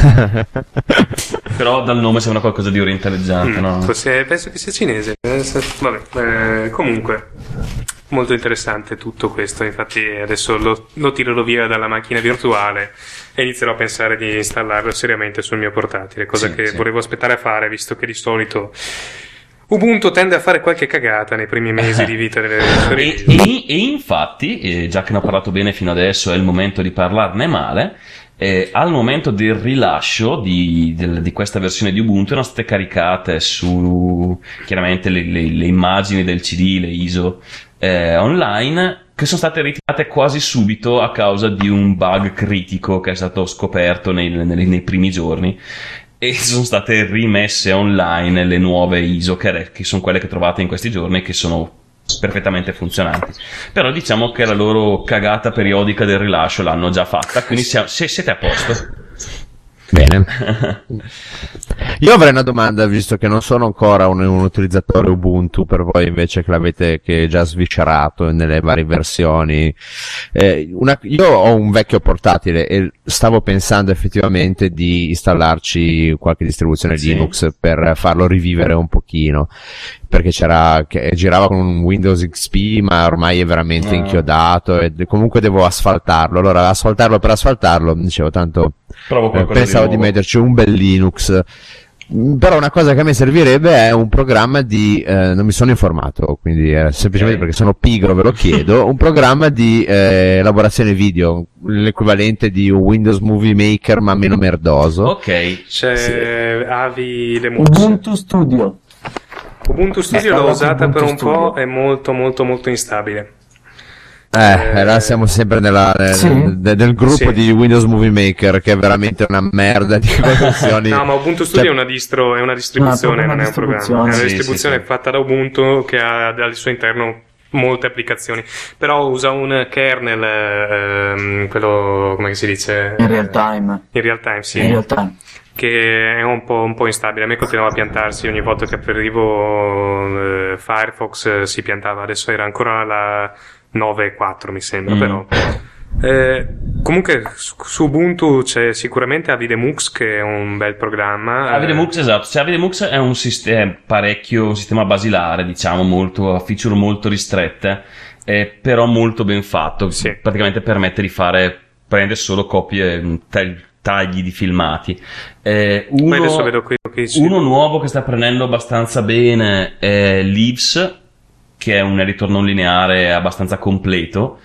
però dal nome sembra qualcosa di orientaleggiante, Mm, no? forse- penso che sia cinese. Eh, se- Vabbè, eh, comunque molto interessante tutto questo. Infatti adesso lo, lo tirerò via dalla macchina virtuale e inizierò a pensare di installarlo seriamente sul mio portatile, cosa Sì, che sì. volevo aspettare a fare, visto che di solito Ubuntu tende a fare qualche cagata nei primi mesi di vita delle sue E, release. e- e infatti, eh, già che ne ho parlato bene fino adesso, è il momento di parlarne male. Eh, al momento del rilascio di, del- di questa versione di Ubuntu erano state caricate su chiaramente le, le- le immagini del C D, le I S O eh, online, che sono state ritirate quasi subito a causa di un bug critico che è stato scoperto nei, nei- nei primi giorni. E sono state rimesse online le nuove I S O, che, che sono quelle che trovate in questi giorni, che sono perfettamente funzionanti. Però diciamo che la loro cagata periodica del rilascio l'hanno già fatta, quindi siamo- se siete a posto. Bene. Io avrei una domanda, visto che non sono ancora un, un utilizzatore Ubuntu, per voi invece che l'avete che già sviscerato nelle varie versioni. Eh, una, io ho un vecchio portatile e stavo pensando effettivamente di installarci qualche distribuzione Sì. Linux per farlo rivivere un pochino, perché c'era, che girava con un Windows X P, ma ormai è veramente Ah. inchiodato e de- comunque devo asfaltarlo. Allora, asfaltarlo per asfaltarlo, dicevo, tanto Provo eh, qualcosa pensavo di di, nuovo. metterci un bel Linux. Mm, Però una cosa che a me servirebbe è un programma di, eh, non mi sono informato, quindi eh, semplicemente Ok. perché sono pigro ve lo chiedo, un programma di eh, elaborazione video, l'equivalente di un Windows Movie Maker ma meno merdoso. Ok, C'è Avi Lemux. Ubuntu Studio. Ubuntu Studio Eh, l'ho parla usata con per un Ubuntu po', Studio. è molto molto molto instabile. Eh, allora siamo sempre nella, nel, Sì. nel- nel gruppo Sì. di Windows Movie Maker, che è veramente una merda di conversioni. No, ma Ubuntu Studio Cioè, è una distro, è una distribuzione, No, è proprio non è una un programma. È distribuzione. una Sì, distribuzione sì, sì. fatta da Ubuntu che ha al suo interno molte applicazioni. Però usa un kernel, ehm, quello, come si dice? In real time. In real time, sì. In real time. Che è un po', un po' instabile. A me continuava a piantarsi ogni volta che aprivo eh, Firefox, eh, si piantava. Adesso era ancora la nove punto quattro, mi sembra, Mm. però. Eh, comunque su, su Ubuntu c'è sicuramente Avidemux, che è un bel programma. Avidemux, esatto. Cioè, Avidemux è un sistema parecchio, un sistema basilare, diciamo, molto, a feature molto ristrette, eh, però molto ben fatto. Sì. Praticamente permette di fare, prende solo copie, mh, tag- tagli di filmati. Eh, Poi uno, adesso vedo qui che ci- uno nuovo che sta prendendo abbastanza bene è Leaves, che è un editor non lineare abbastanza completo.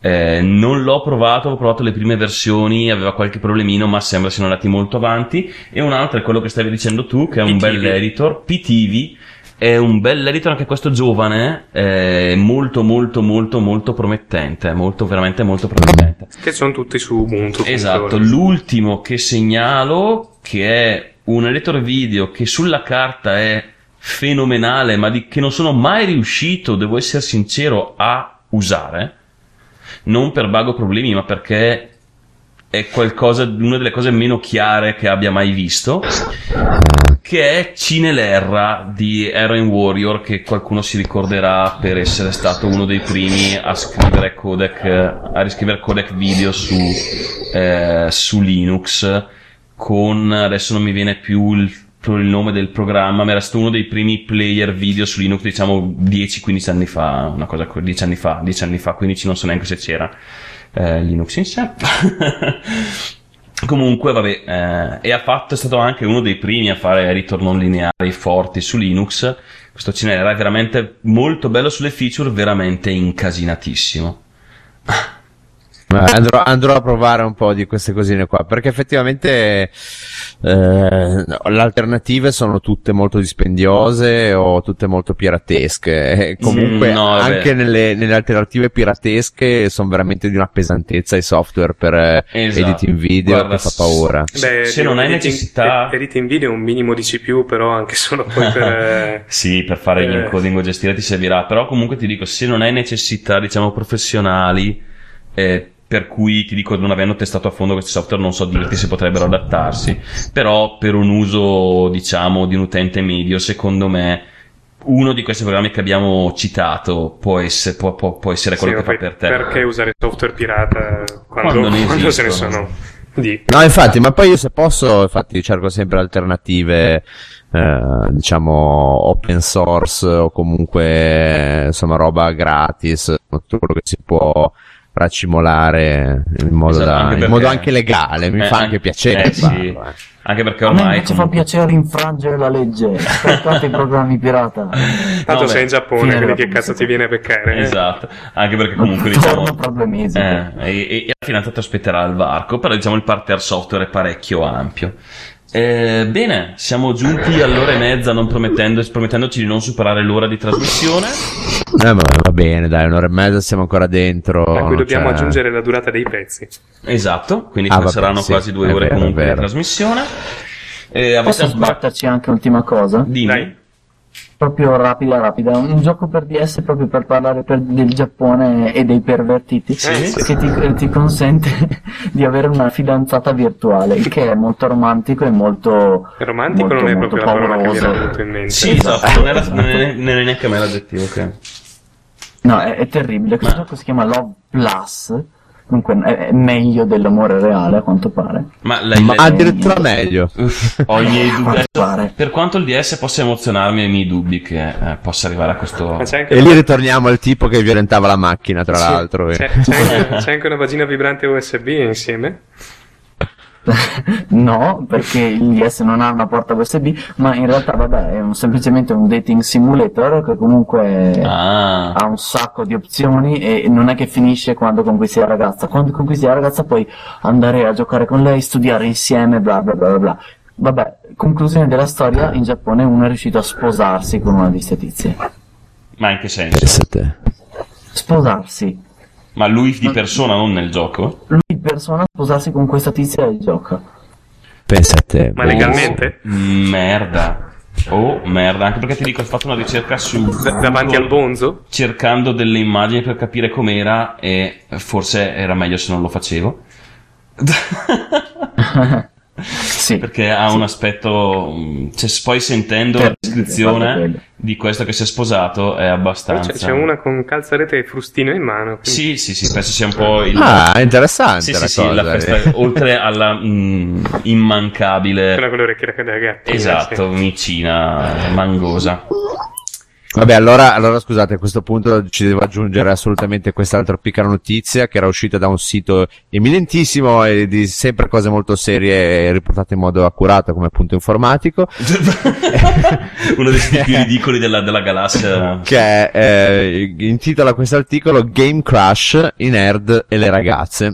Eh, non l'ho provato, ho provato le prime versioni, aveva qualche problemino, ma sembra siano andati molto avanti. E un altro è quello che stavi dicendo tu, che è un P T V. bel editor, P T V. È un bel editor anche questo giovane, è molto molto molto molto promettente, molto veramente molto promettente. Che sono tutti su Ubuntu. Esatto, l'ultimo che segnalo, che è un editor video che sulla carta è fenomenale, ma di, che non sono mai riuscito, devo essere sincero, a usare, non per bug o problemi, ma perché è qualcosa, una delle cose meno chiare che abbia mai visto, che è Cinelerra di Heroin Warrior, che qualcuno si ricorderà per essere stato uno dei primi a scrivere codec, a riscrivere codec video su, eh, su Linux, con, adesso non mi viene più il, il nome del programma, ma era stato uno dei primi player video su Linux, diciamo dieci quindici anni fa, una cosa, dieci anni fa, dieci anni fa, quindici non so neanche se c'era eh, Linux in sé. Comunque, vabbè, eh, e ha fatto, è stato anche uno dei primi a fare editor non lineari forti su Linux. Questo Cinelerra è veramente molto bello sulle feature, veramente incasinatissimo. Andrò, andrò a provare un po' di queste cosine qua, perché effettivamente eh, le alternative sono tutte molto dispendiose o tutte molto piratesche. E comunque Mm, no, vabbè. anche nelle, nelle alternative piratesche sono veramente di una pesantezza i software per eh, Esatto. editing video. Guarda, che fa paura. Beh, se non hai editing- necessità- editing video un minimo di C P U, però anche solo poi per eh, Sì, per fare Eh. l'encoding o gestire ti servirà, però comunque ti dico, se non hai necessità, diciamo, professionali, eh, per cui ti dico, non avendo testato a fondo questi software non so dirti se potrebbero adattarsi, però per un uso, diciamo, di un utente medio, secondo me uno di questi programmi che abbiamo citato può essere, può, può, può essere quello sì, che fa poi per te. perché usare software pirata quando, Quando ne quando se ne esistono. sono di No, infatti, ma poi io se posso, infatti cerco sempre alternative, eh, diciamo, open source o comunque, insomma, roba gratis, tutto quello che si può racimolare in modo, Esatto, da, anche in perché- modo anche legale, mi Eh, fa anche- anche piacere eh, sì. farlo, eh. Anche perché A me ormai invece fa comunque- piacere infrangere la legge, scaricate i programmi pirata. tanto No, sei beh, in Giappone, fine quindi della che cazzo ti viene a beccare? eh? Esatto, anche perché comunque diciamo Torno tra due mesi. eh, e, e la finanza ti aspetterà al varco, però diciamo il parterre software è parecchio ampio. Eh, bene, siamo giunti all'ora e mezza, non promettendo, promettendoci di non superare l'ora di trasmissione. Eh, ma va bene, dai, un'ora e mezza siamo ancora dentro. A cui dobbiamo cioè- aggiungere la durata dei pezzi. Esatto, quindi Ah, vabbè, saranno sì, quasi due è ore vero, comunque è di vero. trasmissione. Eh, avete Posso ancora... sbatterci anche ultima cosa? Dimmi. Dai. Proprio rapida, rapida. Un gioco per D S proprio per parlare per- del Giappone e dei pervertiti, Sì. che ti, ti consente di avere una fidanzata virtuale, il che è molto romantico e molto Romantico molto, non è molto proprio la parola che mi era pauroso. venuta in mente. Sì, esatto, non era, non è, non è neanche a me l'aggettivo, ok. No, è, è terribile. Questo Ma- gioco si chiama Love Plus. Comunque è, è meglio dell'amore reale, a quanto pare. Ma, la, Ma la- addirittura meglio. Uff, ho i miei dubbi. Quanto Adesso, pare. per quanto il D S possa emozionarmi, ho i miei dubbi che eh, possa arrivare a questo... Ma c'è anche, E lì ritorniamo al tipo che violentava la macchina, tra sì, l'altro. e- c'è, c'è anche, c'è anche una vagina vibrante U S B insieme. No, perché il D S non ha una porta U S B, ma in realtà vabbè, è un- semplicemente un dating simulator che comunque Ah, ha un sacco di opzioni e non è che finisce quando conquisti la ragazza. Quando conquisti la ragazza puoi andare a giocare con lei, studiare insieme, bla bla bla bla bla. Vabbè, conclusione della storia, in Giappone uno è riuscito a sposarsi con una di queste tizie. ma in che senso? Pensa te. Sposarsi. Ma lui di persona, non nel gioco? Lui in persona sposarsi con questa tizia e gioca. Pensa a te. Ma legalmente? Merda. Oh, merda. Anche perché ti dico, ho fatto una ricerca su D- davanti al bonzo? cercando delle immagini per capire com'era e forse era meglio se non lo facevo. Sì. Perché ha un aspetto, mm, cioè, poi sentendo la Terribile, proprio descrizione quello. di questo che si è sposato è Poi abbastanza... c'è, c'è una con calzarete e frustino in mano. quindi- Sì, sì, sì, penso sia un po' il... Ah, interessante sì, la sì, sì, cosa. la questa- oltre alla mm, immancabile... Quella con le orecchie da gatti. Esatto, sì. micina, mangosa. Vabbè, allora, allora scusate, a questo punto ci devo aggiungere assolutamente quest'altra piccola notizia che era uscita da un sito eminentissimo e di sempre cose molto serie e riportate in modo accurato come Punto Informatico. Uno dei siti più ridicoli della, della galassia. Che eh, intitola questo articolo Game Crash, i nerd e le ragazze.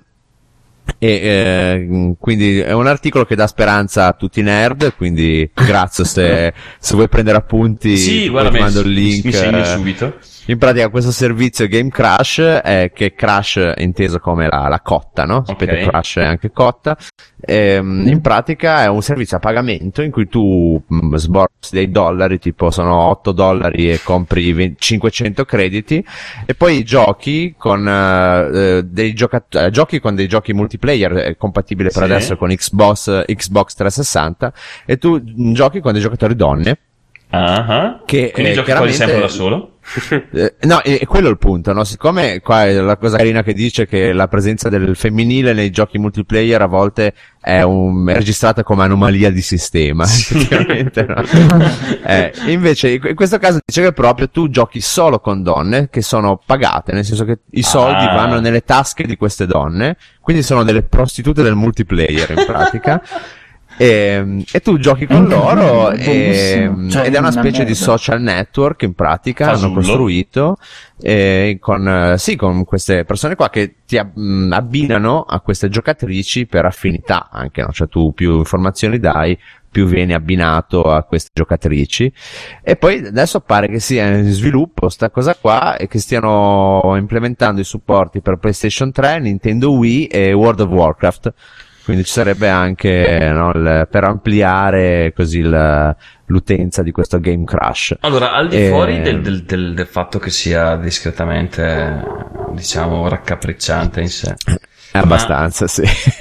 E eh, quindi è un articolo che dà speranza a tutti i nerd, quindi grazie se, se vuoi prendere appunti, sì, guarda, ti mando mi, il link. mi segno subito. In pratica questo servizio Game Crash è che Crash è inteso come la, la cotta, no? Sapete, Okay. Crash è anche cotta. Ehm, in pratica è un servizio a pagamento in cui tu mh, sborsi dei dollari, tipo sono otto dollari e compri venti cinquecento crediti e poi giochi con eh, dei giocatori, eh, giochi con dei giochi multiplayer eh, compatibile per Sì. adesso con Xbox, Xbox trecentosessanta e tu mh, giochi con dei giocatori donne. Ah, Che, quindi eh, giochi quasi chiaramente- sempre da solo? Eh, no, è, è quello il punto, no? Siccome qua è la cosa carina che dice che la presenza del femminile nei giochi multiplayer a volte è, un, è registrata come anomalia di sistema, effettivamente, no? eh, invece in questo caso dice che proprio tu giochi solo con donne che sono pagate, nel senso che i soldi Ah. vanno nelle tasche di queste donne, quindi sono delle prostitute del multiplayer in pratica. E, e tu giochi con loro e, Bellissimo. Cioè, ed è una una specie di merda. social network in pratica Fasullo. hanno costruito eh, con, eh, sì, con queste persone qua che ti ab- mh, abbinano a queste giocatrici per affinità anche, no? Cioè tu più informazioni dai, più vieni abbinato a queste giocatrici e poi adesso pare che sia in sviluppo sta cosa qua e che stiano implementando i supporti per PlayStation tre, Nintendo Wii e World of Warcraft. Quindi ci sarebbe anche, no, il, per ampliare così il, l'utenza di questo Game Crash. Allora, al di E- fuori del, del, del, del fatto che sia discretamente, diciamo, raccapricciante in sé, È abbastanza, sì.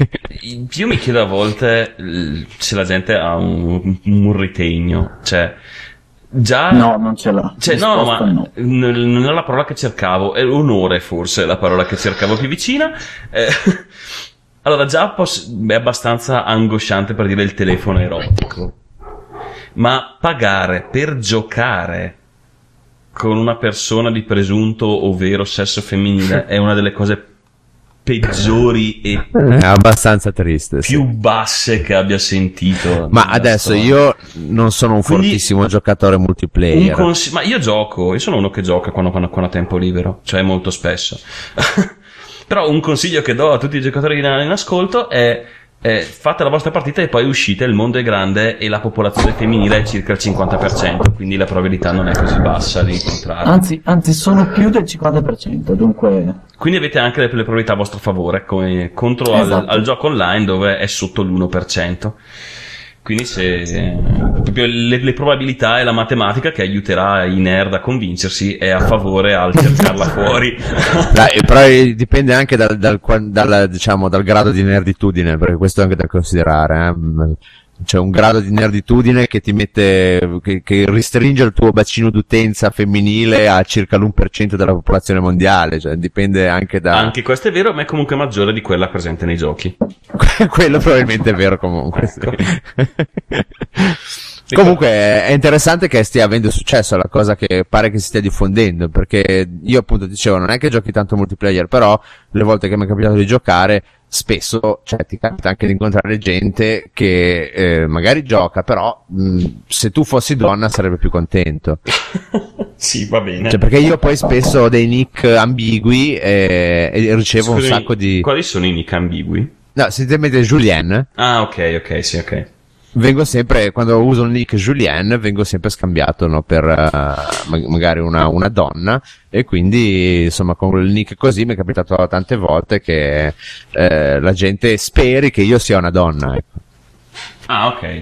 io mi chiedo a volte l- se la gente ha un, un ritegno, cioè già No, non ce l'ha. cioè, no, Risposta ma no. n- non è la parola che cercavo, è onore forse la parola che cercavo più vicina. Eh, allora, già poss- è abbastanza angosciante per dire il telefono erotico, ma pagare per giocare con una persona di presunto o vero sesso femminile è una delle cose peggiori e È abbastanza triste, sì. più basse che abbia sentito. Ma nella adesso storia. io non sono un Quindi- fortissimo giocatore Un multiplayer. consi- ma io gioco, io sono uno che gioca quando, quando, quando ha tempo libero, cioè molto spesso. Però un consiglio che do a tutti i giocatori in, in ascolto è, è fate la vostra partita e poi uscite, il mondo è grande e la popolazione femminile è circa il cinquanta per cento, quindi la probabilità non è così bassa di incontrarla. Anzi, anzi, sono più del cinquanta per cento, dunque... Quindi avete anche le, le probabilità a vostro favore, come contro al, Esatto. al gioco online dove è sotto l'uno per cento. Quindi se eh, proprio le, le probabilità e la matematica che aiuterà i nerd a convincersi è a favore al cercarla fuori. Dai, però eh, dipende anche dal, dal, quan- dal, diciamo, dal grado di nerditudine, perché questo è anche da considerare, eh. C'è un grado di nerditudine che ti mette, che, che restringe il tuo bacino d'utenza femminile a circa l'uno per cento della popolazione mondiale, cioè dipende anche da... Anche questo è vero, ma è comunque maggiore di quella presente nei giochi. Quello probabilmente è vero comunque. Sì. Comunque è interessante che stia avendo successo, è la cosa che pare che si stia diffondendo, perché io appunto dicevo non è che giochi tanto multiplayer, però le volte che mi è capitato di giocare spesso, cioè ti capita anche di incontrare gente che eh, magari gioca, però mh, se tu fossi donna sarebbe più contento. Sì, va bene. Cioè, perché io poi spesso ho dei nick ambigui e, e ricevo Scusami, un sacco di... Quali sono i nick ambigui? No, se ti metti Julien, Ah, ok, ok, sì, ok. vengo sempre, quando uso il nick Julien, vengo sempre scambiato, no, per uh, ma- magari una, una donna, e quindi insomma con il nick così mi è capitato tante volte che eh, la gente speri che io sia una donna, ecco. Ah, ok.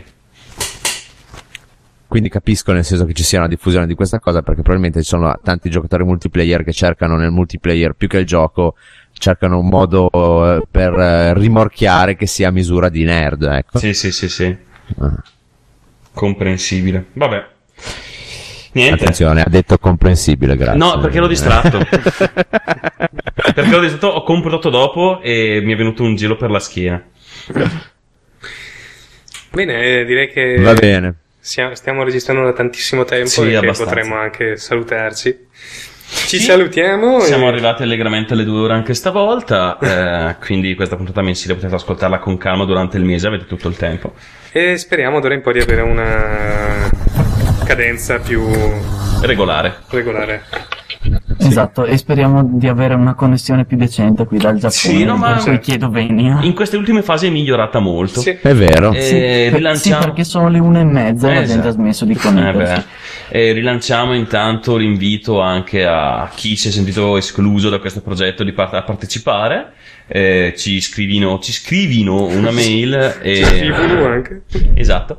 Quindi capisco nel senso che ci sia una diffusione di questa cosa, perché probabilmente ci sono tanti giocatori multiplayer che cercano nel multiplayer più che il gioco, cercano un modo eh, per eh, rimorchiare che sia a misura di nerd, ecco. Sì, sì, sì, sì. Ah. Comprensibile. Vabbè. Niente. Attenzione, ha detto comprensibile, grazie. No, perché l'ho distratto. Perché l'ho distratto, ho comprato dopo e mi è venuto un gelo per la schiena. Bene, eh, direi che Va bene. Stiamo, stiamo registrando da tantissimo tempo Sì, e abbastanza. potremmo anche salutarci. Ci Sì, salutiamo. Siamo e... arrivati allegramente alle due ore anche stavolta, eh, quindi questa puntata mensile potete ascoltarla con calma durante il mese, avete tutto il tempo. e speriamo d'ora in poi di avere una cadenza più Regolare. regolare. Esatto, e speriamo di avere una connessione più decente qui dal Giappone. Sì, no, ma- per cui chiedo venia. In queste ultime fasi è migliorata molto. Sì. È vero. Eh, Sì, per- rilanciamo... sì, perché sono le una e mezza e la Eh, gente ha esatto. smesso di Eh, connettersi. beh. E rilanciamo intanto l'invito anche a chi si è sentito escluso da questo progetto di part- a partecipare. Eh, ci scrivino, ci scrivino una mail e... Ci scrivono anche. Esatto,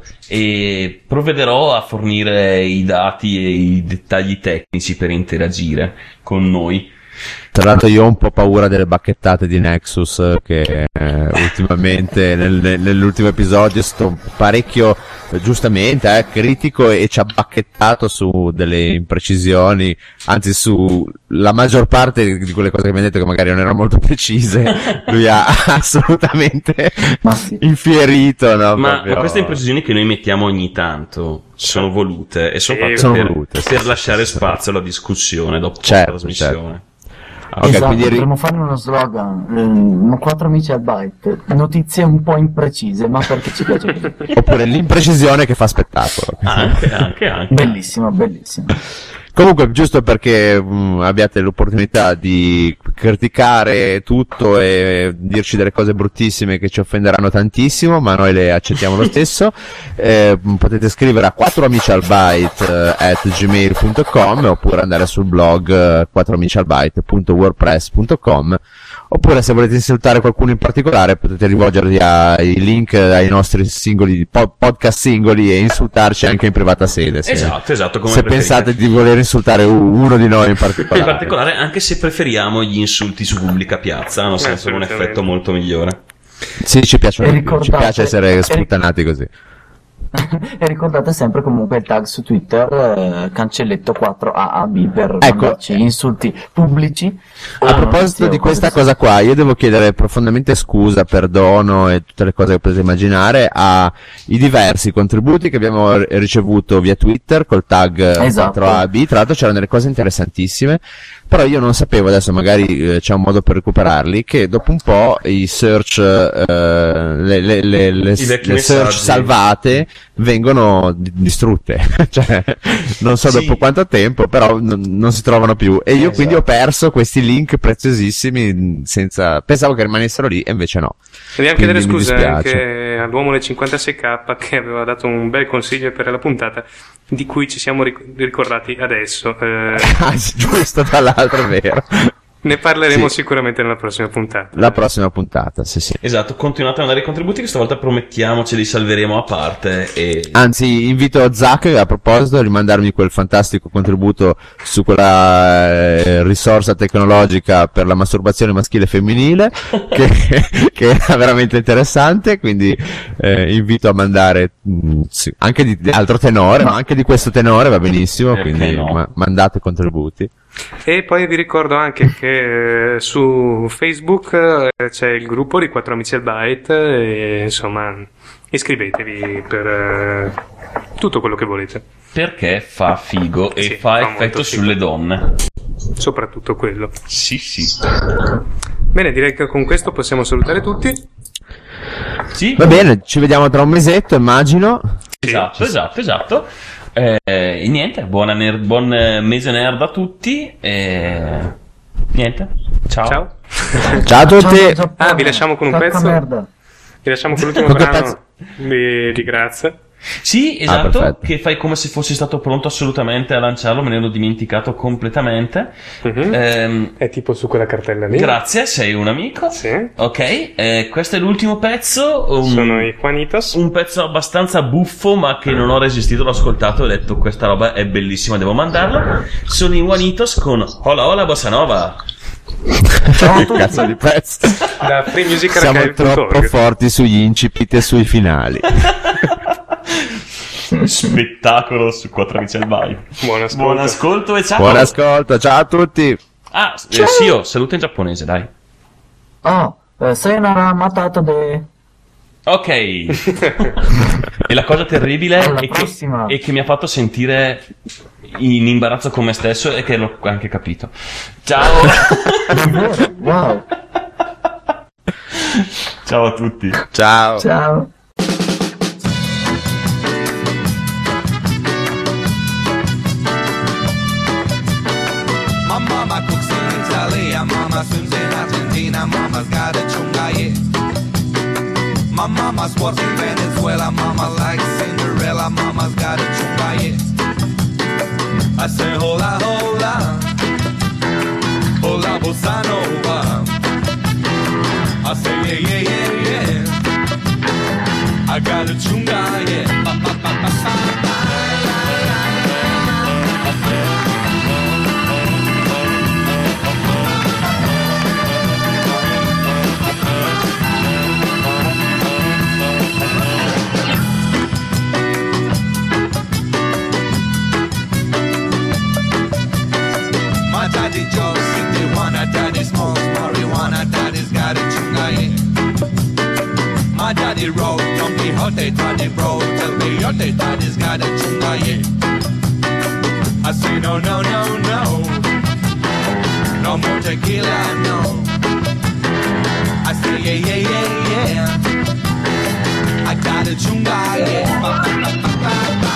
e provvederò a fornire i dati e i dettagli tecnici per interagire con noi. Tra l'altro io ho un po' paura delle bacchettate di Nexus eh, che eh, ultimamente nel- nel- nell'ultimo episodio sto parecchio eh, giustamente eh, critico e ci ha bacchettato su delle imprecisioni, anzi su la maggior parte di quelle cose che mi ha detto che magari non erano molto precise. Lui ha assolutamente Ma sì. infierito, no? Ma, Proprio- ma queste imprecisioni che noi mettiamo ogni tanto sono volute e sono Sì, fatte sono per, volute, sì, per sì, lasciare sì, sì. spazio alla discussione dopo Certo, la trasmissione. Ok, Esatto, quindi ri- potremmo fare uno slogan, ehm, quattro amici al byte, notizie un po' imprecise, ma perché ci piace così. oppure l'imprecisione che fa spettacolo. Anche, anche, anche. Bellissimo, bellissimo. Comunque, giusto perché mh, abbiate l'opportunità di criticare tutto e dirci delle cose bruttissime che ci offenderanno tantissimo, ma noi le accettiamo lo stesso, eh, mh, potete scrivere a quattro amici al byte eh, at gmail punto com oppure andare sul blog eh, quattro amici al byte punto wordpress punto com. Oppure se volete insultare qualcuno in particolare potete rivolgervi ai link ai nostri singoli po- podcast singoli e insultarci anche in privata sede. Se, Esatto, esatto, come se preferite. pensate di voler insultare u- uno di noi in particolare. In particolare, anche se preferiamo gli insulti su pubblica piazza, hanno sempre un assolutamente. effetto molto migliore. Sì, ci piacciono E di più, ci ricordate- piace essere e- sputtanati così. E ricordate sempre comunque il tag su Twitter, eh, cancelletto quattro A A B per Ecco. mandarci insulti pubblici. A Ah, proposito notizie di o questa cose cosa qua, io devo chiedere profondamente scusa, perdono e tutte le cose che potete immaginare ai diversi contributi che abbiamo r- ricevuto via Twitter col tag eh, Esatto. quattro A B. Tra l'altro c'erano delle cose interessantissime, però io non sapevo, adesso magari eh, c'è un modo per recuperarli, che dopo un po' i search, eh, le, le, le, le, I vecchi le search messaggi. salvate vengono di- distrutte. Cioè, non so Sì. dopo quanto tempo, però non, non si trovano più. E io Esatto. quindi ho perso questi link preziosissimi senza... Pensavo che rimanessero lì e invece no. Devi anche Quindi dare mi scusa dispiace. anche all'uomo del cinquantasei K che aveva dato un bel consiglio per la puntata di cui ci siamo ric- ricordati adesso. Eh, Ah, sì, giusto, tra l'altro è vero. ne parleremo Sì. sicuramente nella prossima puntata. La prossima puntata, sì sì. Esatto, continuate a mandare i contributi che stavolta promettiamo ce li salveremo a parte e... Anzi, invito Zach a proposito a rimandarmi quel fantastico contributo su quella eh, risorsa tecnologica per la masturbazione maschile e femminile che, che era veramente interessante, quindi eh, invito a mandare mh, sì, anche di, di altro tenore, ma anche di questo tenore va benissimo, Perché quindi no? ma- mandate contributi. E poi vi ricordo anche che eh, su Facebook eh, c'è il gruppo di quattro amici al byte e insomma iscrivetevi per eh, tutto quello che volete, Perché fa figo e Sì, fa fa effetto molto figo. sulle donne. soprattutto quello. Sì, sì. Bene, direi che con questo possiamo salutare tutti. Sì, Va bene, ci vediamo tra un mesetto, immagino. esatto, esatto, esatto. Eh, e niente, buona ner- buon eh, mese nerd a tutti e niente, ciao. Ciao. Ciao a tutti. Ciao, Giappone. Ah, vi lasciamo con un Sacca pezzo? merda. Vi lasciamo con l'ultimo Con che brano pezzo? di, di Grazia. Sì, Ah, esatto, perfetto. che fai come se fossi stato pronto assolutamente a lanciarlo, me ne ero dimenticato completamente. Mhm. Ehm, È tipo su quella cartella lì. grazie, sei un amico. Sì. Ok, eh, questo è l'ultimo pezzo. Un, Sono i Juanitos. un pezzo abbastanza buffo, ma che non ho resistito, l'ho ascoltato e ho detto questa roba è bellissima, devo mandarla. Sono i Juanitos con Hola Hola Bossa Nova. Che cazzo di pezzo. Da free music Siamo archive punto org. troppo forti sugli incipit e sui finali. Spettacolo su quattro amici al bai. Buon ascolto. Buon ascolto e ciao. Buon ascolto, ciao a tutti. Ah, eh, sì, io saluto in giapponese, dai. Oh, eh, sayonara matata de... Ok. E la cosa terribile Alla è che, prossima. è che mi ha fatto sentire in imbarazzo con me stesso e che l'ho anche capito. Ciao. Wow. Ciao a tutti. Ciao. Ciao. My mama cooks in Italy, my mama swims in Argentina, mama's got a chunga, yeah. My mama sports in Venezuela, mama likes Cinderella, mama's got a chunga, yeah. I say hola, hola, hola bossa nova. I say yeah, yeah, yeah, yeah. I got a chunga, yeah. Ba, ba, ba, ba, ba. My daddy Joe, Tijuana, daddy smokes marijuana, daddy's got a chunga, yeah. My daddy wrote Don Quixote, daddy wrote El Quixote, daddy's got a chunga, yeah. I say no, no, no, no, no more tequila, no. I say yeah, yeah, yeah, yeah, I got a chunga, yeah. Ba, ba, ba, ba, ba, ba.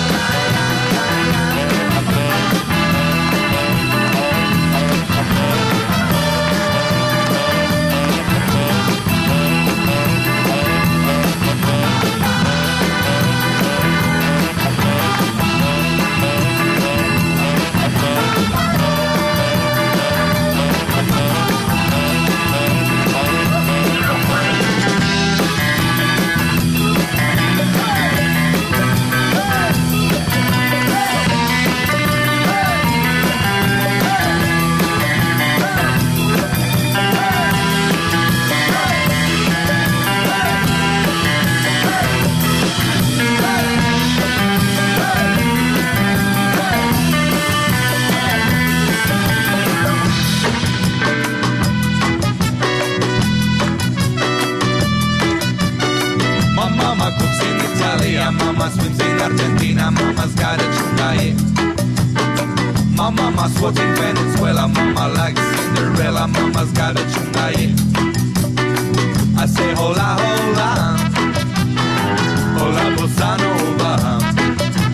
Mama swims in Argentina, mama's got a chunga, yeah. My mama sports in Venezuela, mama likes Cinderella, mama's got a chunga, yeah. I say hola, hola, hola bossa nova.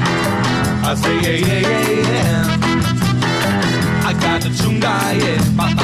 I say yeah, yeah, yeah, yeah, I got a chunga, yeah.